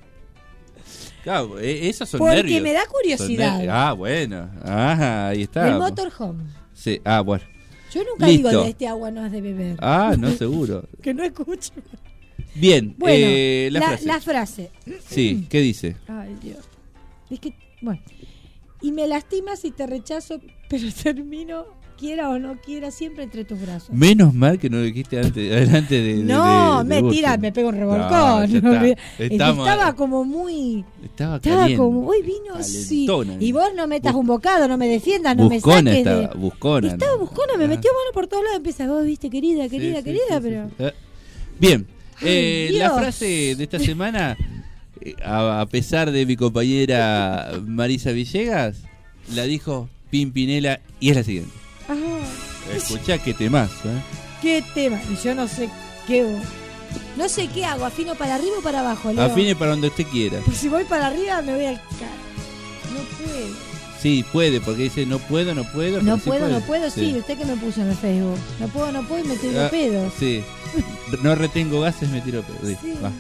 Speaker 9: Claro, esos son
Speaker 10: Porque
Speaker 9: nervios.
Speaker 10: me da
Speaker 9: Son
Speaker 10: curiosidad.
Speaker 9: nervios. Bueno. Ajá, ahí está.
Speaker 10: El motorhome.
Speaker 9: Sí, bueno.
Speaker 10: Yo nunca
Speaker 9: Listo.
Speaker 10: digo de este agua no has de beber.
Speaker 9: No, seguro.
Speaker 10: Que no escucho.
Speaker 9: Bien,
Speaker 10: Bueno,
Speaker 9: la frase.
Speaker 10: la frase.
Speaker 9: Sí, ¿qué dice?
Speaker 10: Ay, Dios. Es que, bueno. Y me lastimas y te rechazo, pero termino, quiera o no quiera, siempre entre tus brazos.
Speaker 9: Menos mal que no lo dijiste antes, delante de.
Speaker 10: No,
Speaker 9: de
Speaker 10: mentira,
Speaker 9: vos.
Speaker 10: me pego un
Speaker 9: No,
Speaker 10: revolcón.
Speaker 9: ya
Speaker 10: No,
Speaker 9: está.
Speaker 10: estaba como muy.
Speaker 9: Estaba
Speaker 10: Estaba
Speaker 9: caliente.
Speaker 10: como, uy, vino así.
Speaker 9: Calentona.
Speaker 10: Y vos no metas un bocado, no me defiendas, no me
Speaker 9: Buscona
Speaker 10: saques
Speaker 9: estaba,
Speaker 10: de.
Speaker 9: buscona.
Speaker 10: Estaba buscona, me metió mano por todos lados. Empieza, vos viste, querida,
Speaker 9: Sí,
Speaker 10: pero.
Speaker 9: Bien,
Speaker 10: Ay,
Speaker 9: la
Speaker 10: Dios.
Speaker 9: frase de esta semana, a pesar de mi compañera Marisa Villegas, la dijo Pimpinela y es la siguiente. Escuchá qué temazo,
Speaker 10: Qué tema. Y yo no sé qué. No sé qué hago, afino para arriba o para abajo, Leo.
Speaker 9: Afine para donde usted quiera.
Speaker 10: Pues si voy para arriba me voy al No puedo.
Speaker 9: Sí, puede, porque dice no puedo,
Speaker 10: No
Speaker 9: pero sí
Speaker 10: puedo,
Speaker 9: puede.
Speaker 10: no puedo, sí. ¿Usted qué me puso en el Facebook? No puedo y me tiro
Speaker 9: Ah,
Speaker 10: pedos.
Speaker 9: Sí, no retengo gases, me tiro pedos. Sí,
Speaker 10: Sí.
Speaker 9: va.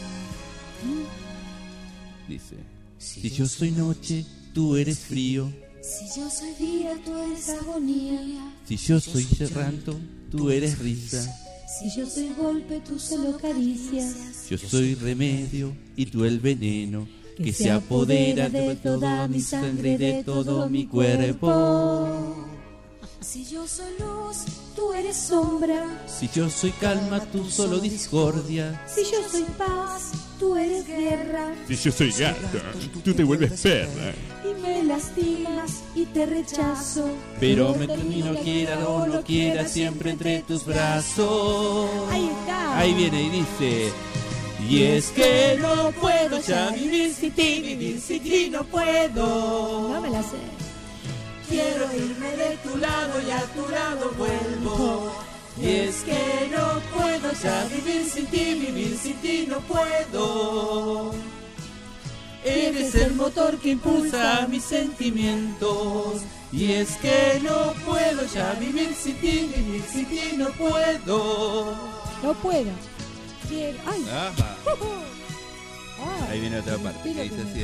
Speaker 9: Dice, si yo soy noche, tú eres frío.
Speaker 7: Si yo soy vida, tú eres agonía.
Speaker 9: Si yo soy llanto, tú eres risa.
Speaker 7: Si yo soy golpe, tú solo caricias.
Speaker 9: Yo soy remedio y tú el veneno que se apodera de toda mi sangre y de todo mi cuerpo.
Speaker 7: Si yo soy luz, tú eres sombra.
Speaker 9: Si yo soy calma, tú solo discordia.
Speaker 7: Si yo soy paz, tú eres guerra.
Speaker 8: Si yo soy gata, tú te vuelves perra.
Speaker 7: Y me lastimas y te rechazo.
Speaker 9: Pero me termino quiera o no quiera siempre entre tus brazos.
Speaker 10: Ahí está.
Speaker 9: Ahí viene y dice, y es que no puedo ya vivir sin ti no puedo.
Speaker 10: No me la sé.
Speaker 7: Quiero irme de tu lado y a tu lado vuelvo.
Speaker 9: Y es que no puedo ya vivir sin ti no puedo. Eres el motor que impulsa mis sentimientos. Y es que no puedo ya vivir sin ti, no puedo.
Speaker 10: No puedo. Quiero. ¡Ay!
Speaker 9: Ajá.
Speaker 10: Ay,
Speaker 9: Ahí viene otra parte que dice así,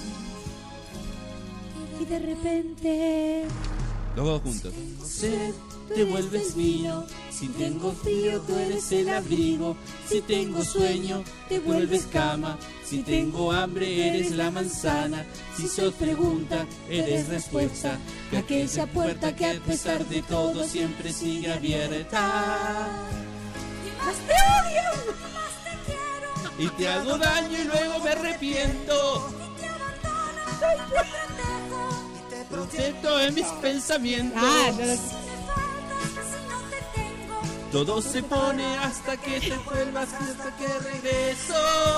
Speaker 10: Y de repente
Speaker 9: Los dos juntos.
Speaker 6: Sed, te vuelves vino. Si tengo frío, tú eres el abrigo. Si tengo sueño, te vuelves cama. Si tengo hambre, eres la manzana. Si sos pregunta, eres respuesta. Aquella puerta que a pesar de todo siempre sigue abierta.
Speaker 7: Más te odio, más te quiero.
Speaker 9: Y te hago daño y luego me arrepiento.
Speaker 7: Y te abandono, soy tu pendejo. Y te
Speaker 9: Protesto en mis pensamientos.
Speaker 7: Si me faltas, si no te tengo.
Speaker 9: Todo se pone hasta que te vuelvas, hasta que regreso.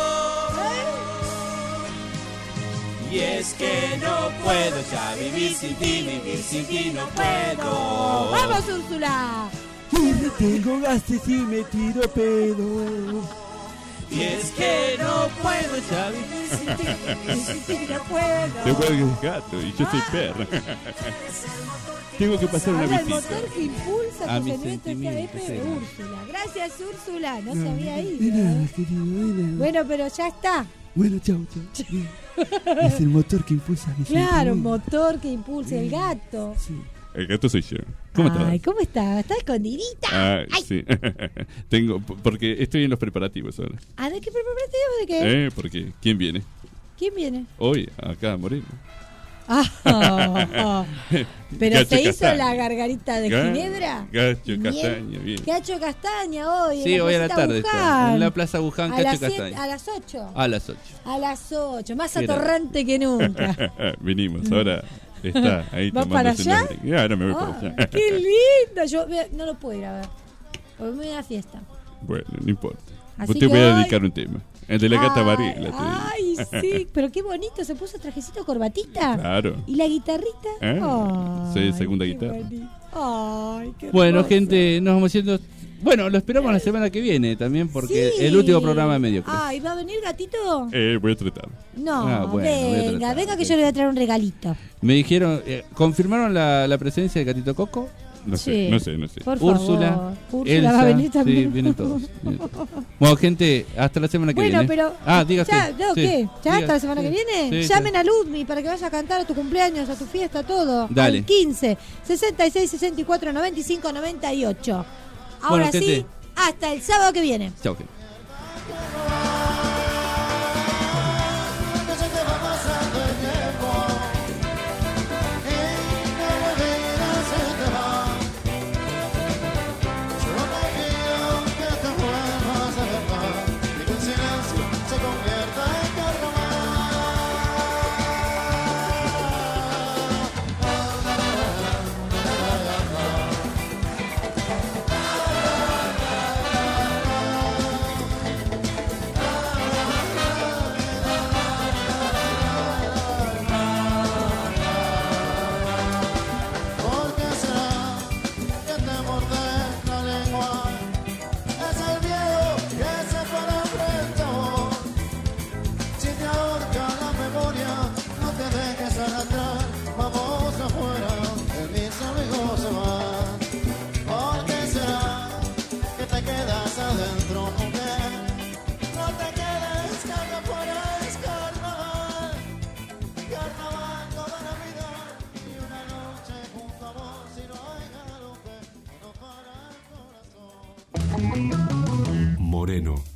Speaker 9: Y es que no puedo ya vivir sin ti no puedo.
Speaker 10: ¡Vamos, Úrsula!
Speaker 6: Tengo gases y me tiro pedo.
Speaker 9: Y es que no puedo ya vivir
Speaker 10: sin ti no puedo.
Speaker 8: Te vuelves gato y yo soy perro. Tengo que pasar una
Speaker 10: Habla el
Speaker 8: visita.
Speaker 10: motor que impulsa
Speaker 9: A
Speaker 10: tus
Speaker 9: mis
Speaker 10: sentimientos
Speaker 9: sentimientos,
Speaker 10: Úrsula. Gracias, Úrsula. No se había
Speaker 6: De
Speaker 10: ido.
Speaker 6: nada, querido, de nada.
Speaker 10: Bueno, pero ya está.
Speaker 6: Bueno, chau. Es el motor que impulsa mis
Speaker 10: Claro, un
Speaker 6: sentimientos.
Speaker 10: motor que impulsa el gato.
Speaker 8: El gato soy yo. ¿Cómo
Speaker 10: Ay,
Speaker 8: estás?
Speaker 10: ¿cómo está? ¿Está escondidita?
Speaker 8: Ah, sí. Porque estoy en los preparativos ahora.
Speaker 10: ¿Ah, de qué preparativos? ¿De qué?
Speaker 8: Porque ¿quién viene?
Speaker 10: ¿Quién viene?
Speaker 8: Hoy, acá, Moreno.
Speaker 10: Pero
Speaker 8: Gacho
Speaker 10: se hizo
Speaker 8: Castaña.
Speaker 10: la gargarita de Ginebra.
Speaker 8: Gacho Castaña, bien.
Speaker 10: Gacho Castaña hoy.
Speaker 9: Sí,
Speaker 10: en
Speaker 9: hoy a la
Speaker 10: Placita
Speaker 9: tarde
Speaker 10: Buján.
Speaker 9: está. En la Plaza Buján,
Speaker 10: A
Speaker 9: Cacho
Speaker 10: las
Speaker 9: Castaña.
Speaker 10: A las 8.
Speaker 9: A las 8.
Speaker 10: A las 8. Más
Speaker 9: Mira.
Speaker 10: atorrante que nunca.
Speaker 8: Venimos, ahora está ahí
Speaker 10: ¿Va
Speaker 8: tomando
Speaker 10: para allá?
Speaker 8: Ahora me voy para allá.
Speaker 10: ¡Qué lindo! Yo no lo puedo ir a ver. Porque me voy a la fiesta.
Speaker 8: Bueno, no importa.
Speaker 10: Así
Speaker 8: Te
Speaker 10: que
Speaker 8: voy a
Speaker 10: hoy-
Speaker 8: dedicar un tema. El de la gata Varela. te digo.
Speaker 10: Ay, sí. Pero qué bonito. Se puso trajecito, corbatita.
Speaker 8: Claro.
Speaker 10: ¿Y la guitarrita?
Speaker 8: Soy de
Speaker 10: Ay,
Speaker 8: segunda
Speaker 10: qué
Speaker 8: guitarra.
Speaker 10: bonito. Ay, qué
Speaker 9: Bueno,
Speaker 10: hermoso.
Speaker 9: gente, nos vamos yendo. Bueno, lo esperamos la semana que viene también, porque
Speaker 10: Sí.
Speaker 9: el último programa de Mediocre.
Speaker 10: Ay, ¿va a venir gatito?
Speaker 8: Voy a tratar.
Speaker 10: No,
Speaker 9: Ah, bueno, voy a
Speaker 10: venga,
Speaker 9: tratar,
Speaker 10: venga que
Speaker 9: sí.
Speaker 10: yo le voy a traer un regalito.
Speaker 9: Me dijeron, ¿confirmaron la presencia de Gatito Coco?
Speaker 8: No sé,
Speaker 10: Sí.
Speaker 8: no sé, no sé.
Speaker 10: Por favor.
Speaker 9: Úrsula,
Speaker 10: Úrsula
Speaker 9: Elsa,
Speaker 10: va a venir también.
Speaker 9: Sí, vienen todos. Bueno, gente, hasta la semana que
Speaker 10: Bueno,
Speaker 9: viene.
Speaker 10: pero.
Speaker 9: dígase.
Speaker 10: Ya, ¿no,
Speaker 9: Sí,
Speaker 10: ¿qué? ¿Ya
Speaker 9: diga,
Speaker 10: hasta la semana
Speaker 9: sí.
Speaker 10: que viene?
Speaker 9: Sí,
Speaker 10: Llamen
Speaker 9: sí.
Speaker 10: a Ludmi para que vaya a cantar a tu cumpleaños, a tu fiesta, todo.
Speaker 9: Dale.
Speaker 10: Al 15 66 64 95 98. Ahora
Speaker 9: Bueno,
Speaker 10: sí,
Speaker 9: gente.
Speaker 10: hasta el sábado que viene.
Speaker 9: Chao, gente.
Speaker 7: Que se te va pasando el tiempo y no olvidas se te va. Solo te pido que te vuelvas de verdad y que el silencio se convierta en ¿Por qué será que te morde la lengua? Es el miedo que se para enfrente. Si te ahorca la memoria, no te dejes arrastrar. Vamos afuera, que mis amigos se van. ¿Por qué será que te quedas adentro, mujer? No te quedes, que acá afuera es carnaval. Carnaval toda la vida y una noche junto a vos y no hay galope que no para el corazón.
Speaker 1: Moreno.